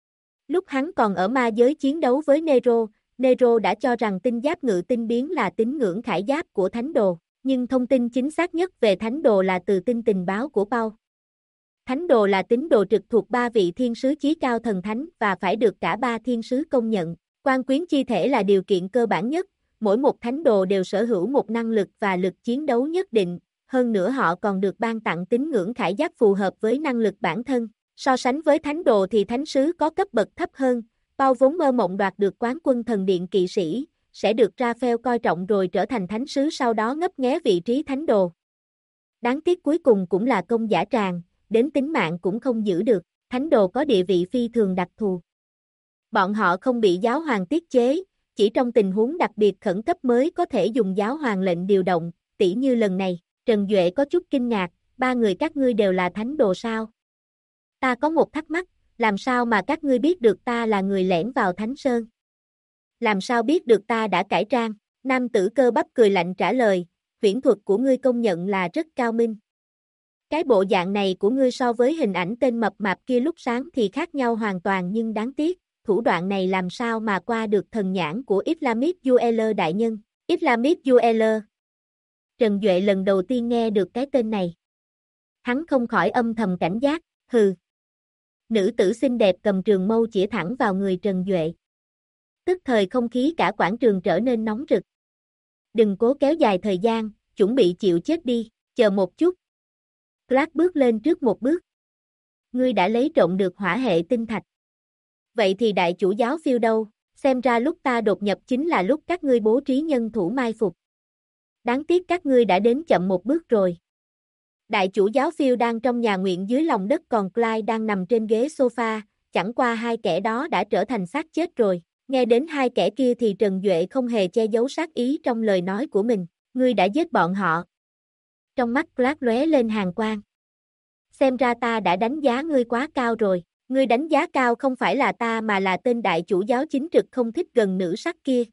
Lúc hắn còn ở ma giới chiến đấu với Nero, Nero đã cho rằng tinh giáp ngự tinh biến là tín ngưỡng khải giáp của thánh đồ, nhưng thông tin chính xác nhất về thánh đồ là từ tin tình báo của Paul. Thánh đồ là tín đồ trực thuộc ba vị thiên sứ chí cao thần thánh và phải được cả ba thiên sứ công nhận. Quan quyến chi thể là điều kiện cơ bản nhất, mỗi một thánh đồ đều sở hữu một năng lực và lực chiến đấu nhất định, hơn nữa họ còn được ban tặng tín ngưỡng khải giáp phù hợp với năng lực bản thân. So sánh với thánh đồ thì thánh sứ có cấp bậc thấp hơn, Paul vốn mơ mộng đoạt được quán quân thần điện kỵ sĩ, sẽ được Raphael coi trọng rồi trở thành thánh sứ sau đó ngấp nghé vị trí thánh đồ. Đáng tiếc cuối cùng cũng là công dã tràng, đến tính mạng cũng không giữ được, thánh đồ có địa vị phi thường đặc thù. Bọn họ không bị giáo hoàng tiết chế, chỉ trong tình huống đặc biệt khẩn cấp mới có thể dùng giáo hoàng lệnh điều động, tỉ như lần này. Trần Duệ có chút kinh ngạc, ba người các ngươi đều là thánh đồ sao? Ta có một thắc mắc, làm sao mà các ngươi biết được ta là người lẻn vào Thánh Sơn? Làm sao biết được ta đã cải trang? Nam tử cơ bắp cười lạnh trả lời, huyễn thuật của ngươi công nhận là rất cao minh. Cái bộ dạng này của ngươi so với hình ảnh tên mập mạp kia lúc sáng thì khác nhau hoàn toàn nhưng đáng tiếc, thủ đoạn này làm sao mà qua được thần nhãn của Islamic Jewelers đại nhân. Islamic Jewelers. Trần Duệ lần đầu tiên nghe được cái tên này. Hắn không khỏi âm thầm cảnh giác, hừ. Nữ tử xinh đẹp cầm trường mâu chĩa thẳng vào người Trần Duệ. Tức thời không khí cả quảng trường trở nên nóng rực. Đừng cố kéo dài thời gian, chuẩn bị chịu chết đi, chờ một chút. Clark bước lên trước một bước. Ngươi đã lấy trộm được hỏa hệ tinh thạch. Vậy thì đại chủ giáo Phil đâu, xem ra lúc ta đột nhập chính là lúc các ngươi bố trí nhân thủ mai phục. Đáng tiếc các ngươi đã đến chậm một bước rồi. Đại chủ giáo Phil đang trong nhà nguyện dưới lòng đất còn Clyde đang nằm trên ghế sofa, chẳng qua hai kẻ đó đã trở thành xác chết rồi. Nghe đến hai kẻ kia thì Trần Duệ không hề che giấu sát ý trong lời nói của mình. Ngươi đã giết bọn họ. Trong mắt Clark lóe lên hàn quang. Xem ra ta đã đánh giá ngươi quá cao rồi. Ngươi đánh giá cao không phải là ta mà là tên đại chủ giáo chính trực không thích gần nữ sắc kia.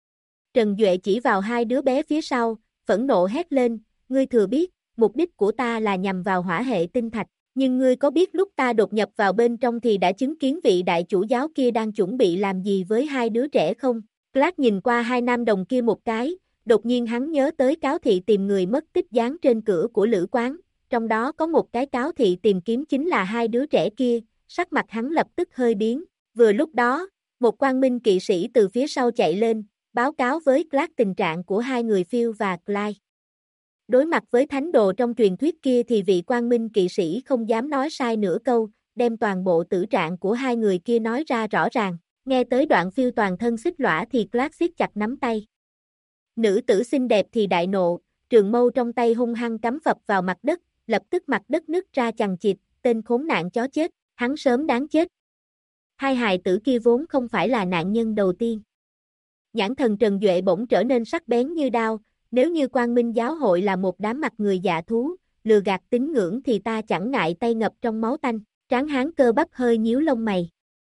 Trần Duệ chỉ vào hai đứa bé phía sau, phẫn nộ hét lên, ngươi thừa biết, mục đích của ta là nhằm vào hỏa hệ tinh thạch, nhưng ngươi có biết lúc ta đột nhập vào bên trong thì đã chứng kiến vị đại chủ giáo kia đang chuẩn bị làm gì với hai đứa trẻ không? Clark nhìn qua hai nam đồng kia một cái, đột nhiên hắn nhớ tới cáo thị tìm người mất tích dán trên cửa của lữ quán, trong đó có một cái cáo thị tìm kiếm chính là hai đứa trẻ kia, sắc mặt hắn lập tức hơi biến, vừa lúc đó, một quang minh kỵ sĩ từ phía sau chạy lên, báo cáo với Clark tình trạng của hai người Phil và Clyde. Đối mặt với thánh đồ trong truyền thuyết kia thì vị quang minh kỵ sĩ không dám nói sai nửa câu, đem toàn bộ tử trạng của hai người kia nói ra rõ ràng. Nghe tới đoạn Phil toàn thân xích lõa thì Clark siết chặt nắm tay. Nữ tử xinh đẹp thì đại nộ, trường mâu trong tay hung hăng cắm phập vào mặt đất, lập tức mặt đất nứt ra chằng chịt, tên khốn nạn chó chết, hắn sớm đáng chết. Hai hài tử kia vốn không phải là nạn nhân đầu tiên. Nhãn thần Trần Duệ bỗng trở nên sắc bén như đao, nếu như Quang Minh giáo hội là một đám mặt người dạ thú, lừa gạt tín ngưỡng thì ta chẳng ngại tay ngập trong máu tanh, tráng hán cơ bắp hơi nhíu lông mày.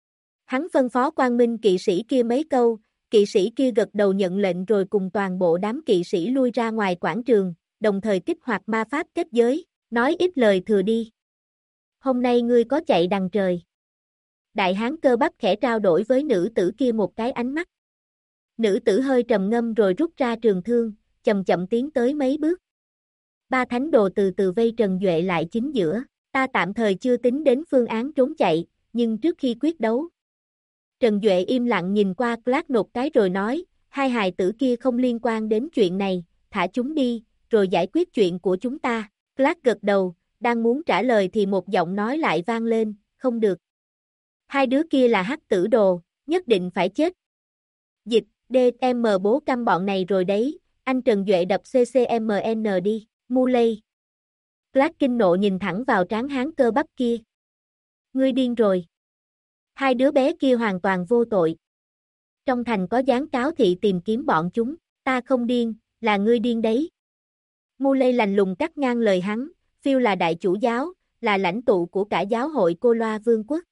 Hắn phân phó Quang Minh kỵ sĩ kia mấy câu, kỵ sĩ kia gật đầu nhận lệnh rồi cùng toàn bộ đám kỵ sĩ lui ra ngoài quảng trường, đồng thời kích hoạt ma pháp kết giới, nói ít lời thừa đi. Hôm nay ngươi có chạy đằng trời. Đại hán cơ bắp khẽ trao đổi với nữ tử kia một cái ánh mắt. Nữ tử hơi trầm ngâm rồi rút ra trường thương, chậm chậm tiến tới mấy bước. Ba thánh đồ từ từ vây Trần Duệ lại chính giữa, ta tạm thời chưa tính đến phương án trốn chạy, nhưng trước khi quyết đấu. Trần Duệ im lặng nhìn qua Clark một cái rồi nói, hai hài tử kia không liên quan đến chuyện này, thả chúng đi, rồi giải quyết chuyện của chúng ta. Clark gật đầu, đang muốn trả lời thì một giọng nói lại vang lên, không được. Hai đứa kia là hắc tử đồ, nhất định phải chết. Dịch, DM bố căm bọn này rồi đấy, anh Trần Duệ đập CCMN đi, Muley. Clark kinh nộ nhìn thẳng vào trán hán cơ bắp kia. Ngươi điên rồi. Hai đứa bé kia hoàn toàn vô tội. Trong thành có dán cáo thị tìm kiếm bọn chúng, ta không điên, là ngươi điên đấy. Muley lạnh lùng cắt ngang lời hắn, Phil là đại chủ giáo, là lãnh tụ của cả giáo hội Cô Loa Vương quốc.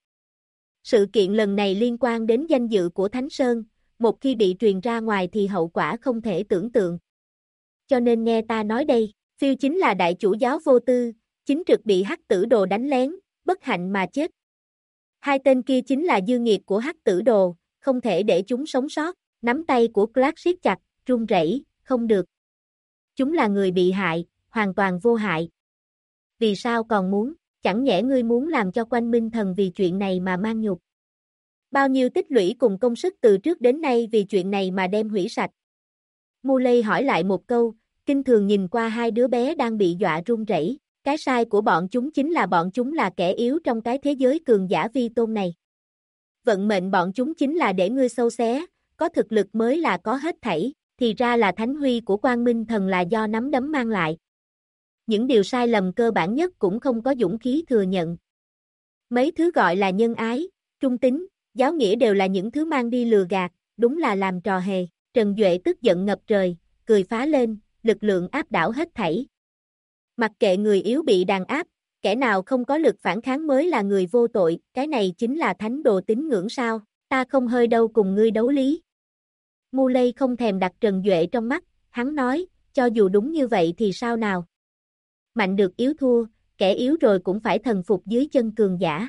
Sự kiện lần này liên quan đến danh dự của Thánh Sơn, một khi bị truyền ra ngoài thì hậu quả không thể tưởng tượng. Cho nên nghe ta nói đây, Phil chính là đại chủ giáo vô tư, chính trực bị hắc tử đồ đánh lén, bất hạnh mà chết. Hai tên kia chính là dư nghiệt của hắc tử đồ, không thể để chúng sống sót. Nắm tay của Clark siết chặt, run rẩy, không được. Chúng là người bị hại, hoàn toàn vô hại. Vì sao còn muốn, chẳng nhẽ ngươi muốn làm cho Quang Minh Thần vì chuyện này mà mang nhục. Bao nhiêu tích lũy cùng công sức từ trước đến nay vì chuyện này mà đem hủy sạch. Muley hỏi lại một câu, kinh thường nhìn qua hai đứa bé đang bị dọa run rẩy. Cái sai của bọn chúng chính là bọn chúng là kẻ yếu trong cái thế giới cường giả vi tôn này. Vận mệnh bọn chúng chính là để ngươi sâu xé, có thực lực mới là có hết thảy, thì ra là thánh huy của Quang Minh Thần là do nắm đấm mang lại. Những điều sai lầm cơ bản nhất cũng không có dũng khí thừa nhận. Mấy thứ gọi là nhân ái, trung tín, giáo nghĩa đều là những thứ mang đi lừa gạt, đúng là làm trò hề. Trần Duệ tức giận ngập trời, cười phá lên, lực lượng áp đảo hết thảy. Mặc kệ người yếu bị đàn áp, kẻ nào không có lực phản kháng mới là người vô tội, cái này chính là thánh đồ tín ngưỡng sao, ta không hơi đâu cùng ngươi đấu lý. Muley không thèm đặt Trần Duệ trong mắt, hắn nói, cho dù đúng như vậy thì sao nào? Mạnh được yếu thua, kẻ yếu rồi cũng phải thần phục dưới chân cường giả.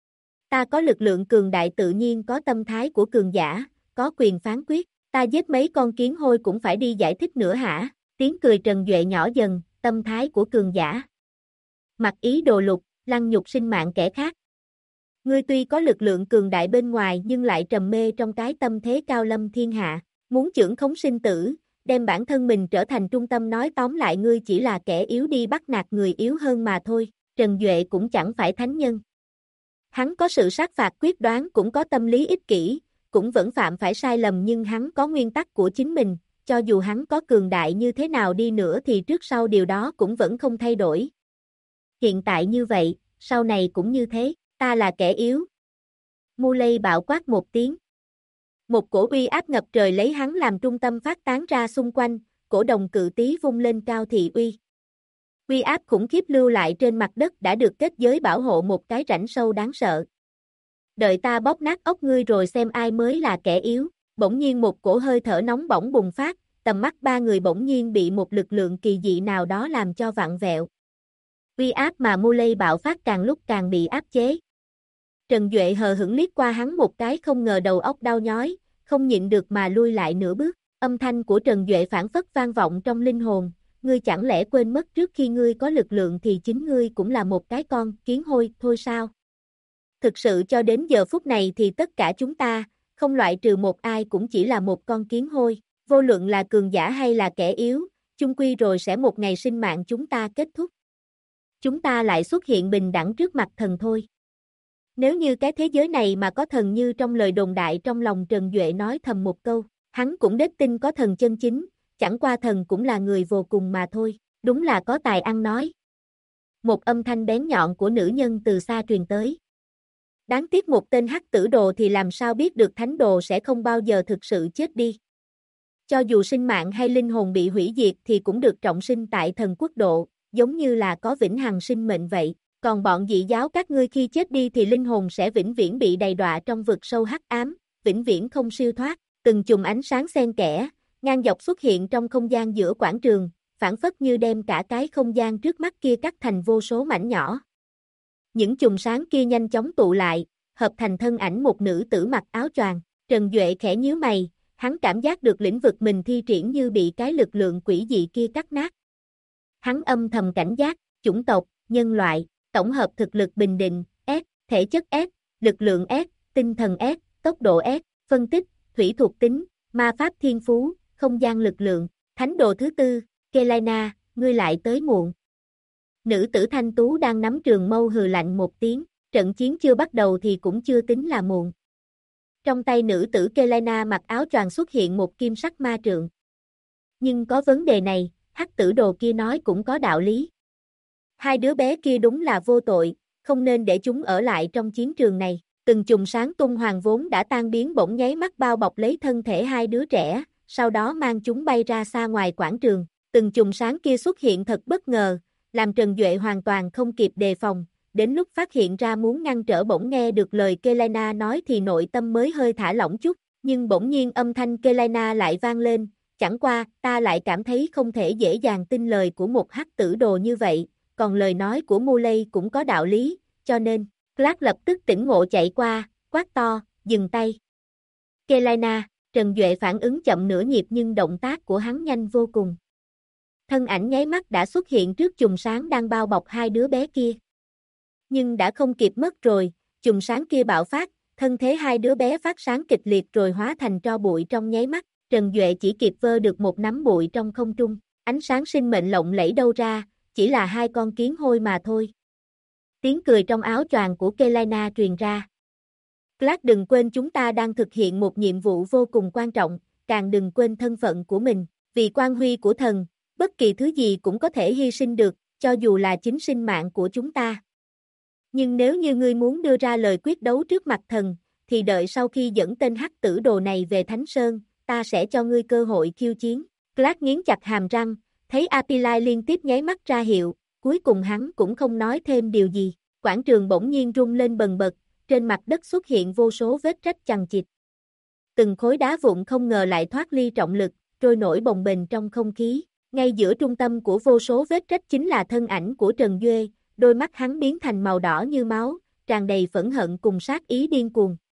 Ta có lực lượng cường đại tự nhiên có tâm thái của cường giả, có quyền phán quyết, ta giết mấy con kiến hôi cũng phải đi giải thích nữa hả? Tiếng cười Trần Duệ nhỏ dần, tâm thái của cường giả. Mặc ý đồ lục, lăng nhục sinh mạng kẻ khác. Ngươi tuy có lực lượng cường đại bên ngoài nhưng lại trầm mê trong cái tâm thế cao lâm thiên hạ, muốn chưởng khống sinh tử, đem bản thân mình trở thành trung tâm, nói tóm lại ngươi chỉ là kẻ yếu đi bắt nạt người yếu hơn mà thôi. Trần Duệ cũng chẳng phải thánh nhân. Hắn có sự sát phạt quyết đoán, cũng có tâm lý ích kỷ, cũng vẫn phạm phải sai lầm, nhưng hắn có nguyên tắc của chính mình, cho dù hắn có cường đại như thế nào đi nữa thì trước sau điều đó cũng vẫn không thay đổi. Hiện tại như vậy, sau này cũng như thế, ta là kẻ yếu. Muley bạo quát một tiếng. Một cổ uy áp ngập trời lấy hắn làm trung tâm phát tán ra xung quanh, cổ đồng cự tí vung lên cao thị uy. Uy áp khủng khiếp lưu lại trên mặt đất đã được kết giới bảo hộ một cái rãnh sâu đáng sợ. Đợi ta bóp nát ốc ngươi rồi xem ai mới là kẻ yếu. Bỗng nhiên một cổ hơi thở nóng bỏng bùng phát, tầm mắt ba người bỗng nhiên bị một lực lượng kỳ dị nào đó làm cho vặn vẹo. Uy áp mà Muley bạo phát càng lúc càng bị áp chế. Trần Duệ hờ hững liếc qua hắn một cái, không ngờ đầu óc đau nhói, không nhịn được mà lui lại nửa bước. Âm thanh của Trần Duệ phảng phất vang vọng trong linh hồn, ngươi chẳng lẽ quên mất trước khi ngươi có lực lượng thì chính ngươi cũng là một cái con kiến hôi thôi sao? Thực sự cho đến giờ phút này thì tất cả chúng ta, không loại trừ một ai, cũng chỉ là một con kiến hôi, vô luận là cường giả hay là kẻ yếu, chung quy rồi sẽ một ngày sinh mạng chúng ta kết thúc. Chúng ta lại xuất hiện bình đẳng trước mặt thần thôi. Nếu như cái thế giới này mà có thần như trong lời đồn đại, trong lòng Trần Duệ nói thầm một câu, hắn cũng đếch tin có thần chân chính, chẳng qua thần cũng là người vô cùng mà thôi, đúng là có tài ăn nói. Một âm thanh bén nhọn của nữ nhân từ xa truyền tới. Đáng tiếc một tên hắc tử đồ thì làm sao biết được thánh đồ sẽ không bao giờ thực sự chết đi. Cho dù sinh mạng hay linh hồn bị hủy diệt thì cũng được trọng sinh tại thần quốc độ, giống như là có vĩnh hằng sinh mệnh vậy. Còn bọn dị giáo các ngươi khi chết đi thì linh hồn sẽ vĩnh viễn bị đầy đọa trong vực sâu hắc ám, vĩnh viễn không siêu thoát. Từng chùm ánh sáng xen kẽ, ngang dọc xuất hiện trong không gian giữa quảng trường, phảng phất như đem cả cái không gian trước mắt kia cắt thành vô số mảnh nhỏ. Những chùm sáng kia nhanh chóng tụ lại, hợp thành thân ảnh một nữ tử mặc áo choàng. Trần Duệ khẽ nhíu mày, hắn cảm giác được lĩnh vực mình thi triển như bị cái lực lượng quỷ dị kia cắt nát. Hắn âm thầm cảnh giác, chủng tộc, nhân loại, tổng hợp thực lực bình định, S, thể chất S, lực lượng S, tinh thần S, tốc độ S, phân tích, thủy thuộc tính, ma pháp thiên phú, không gian lực lượng, thánh đồ thứ tư, Kelaina, ngươi lại tới muộn. Nữ tử thanh tú đang nắm trường mâu hừ lạnh một tiếng, trận chiến chưa bắt đầu thì cũng chưa tính là muộn. Trong tay nữ tử Kelaina mặc áo choàng xuất hiện một kim sắc ma trượng. Nhưng có vấn đề này, hắc tử đồ kia nói cũng có đạo lý. Hai đứa bé kia đúng là vô tội, không nên để chúng ở lại trong chiến trường này. Từng chùm sáng tung hoàng vốn đã tan biến bỗng nháy mắt bao bọc lấy thân thể hai đứa trẻ, sau đó mang chúng bay ra xa ngoài quảng trường. Từng chùm sáng kia xuất hiện thật bất ngờ, làm Trần Duệ hoàn toàn không kịp đề phòng. Đến lúc phát hiện ra muốn ngăn trở, bỗng nghe được lời Kelaina nói thì nội tâm mới hơi thả lỏng chút, nhưng bỗng nhiên âm thanh Kelaina lại vang lên, chẳng qua, ta lại cảm thấy không thể dễ dàng tin lời của một hắc tử đồ như vậy, còn lời nói của Muley cũng có đạo lý, cho nên, Clark lập tức tỉnh ngộ chạy qua, quát to, dừng tay. Kelaina, Trần Duệ phản ứng chậm nửa nhịp nhưng động tác của hắn nhanh vô cùng. Thân ảnh nháy mắt đã xuất hiện trước chùm sáng đang bao bọc hai đứa bé kia. Nhưng đã không kịp mất rồi, chùm sáng kia bạo phát, thân thế hai đứa bé phát sáng kịch liệt rồi hóa thành tro bụi trong nháy mắt. Trần Duệ chỉ kịp vơ được một nắm bụi trong không trung, ánh sáng sinh mệnh lộng lẫy đâu ra, chỉ là hai con kiến hôi mà thôi. Tiếng cười trong áo choàng của Kelaina truyền ra. Clark, đừng quên chúng ta đang thực hiện một nhiệm vụ vô cùng quan trọng, càng đừng quên thân phận của mình, vì quan huy của thần, bất kỳ thứ gì cũng có thể hy sinh được, cho dù là chính sinh mạng của chúng ta. Nhưng nếu như ngươi muốn đưa ra lời quyết đấu trước mặt thần, thì đợi sau khi dẫn tên hắc tử đồ này về Thánh Sơn, ta sẽ cho ngươi cơ hội khiêu chiến. Clark nghiến chặt hàm răng, thấy Apilai liên tiếp nháy mắt ra hiệu, cuối cùng hắn cũng không nói thêm điều gì. Quảng trường bỗng nhiên rung lên bần bật, trên mặt đất xuất hiện vô số vết rách chằng chịt. từng khối đá vụn không ngờ lại thoát ly trọng lực, trôi nổi bồng bềnh trong không khí. Ngay giữa trung tâm của vô số vết rách chính là thân ảnh của Trần Duê, đôi mắt hắn biến thành màu đỏ như máu, tràn đầy phẫn hận cùng sát ý điên cuồng.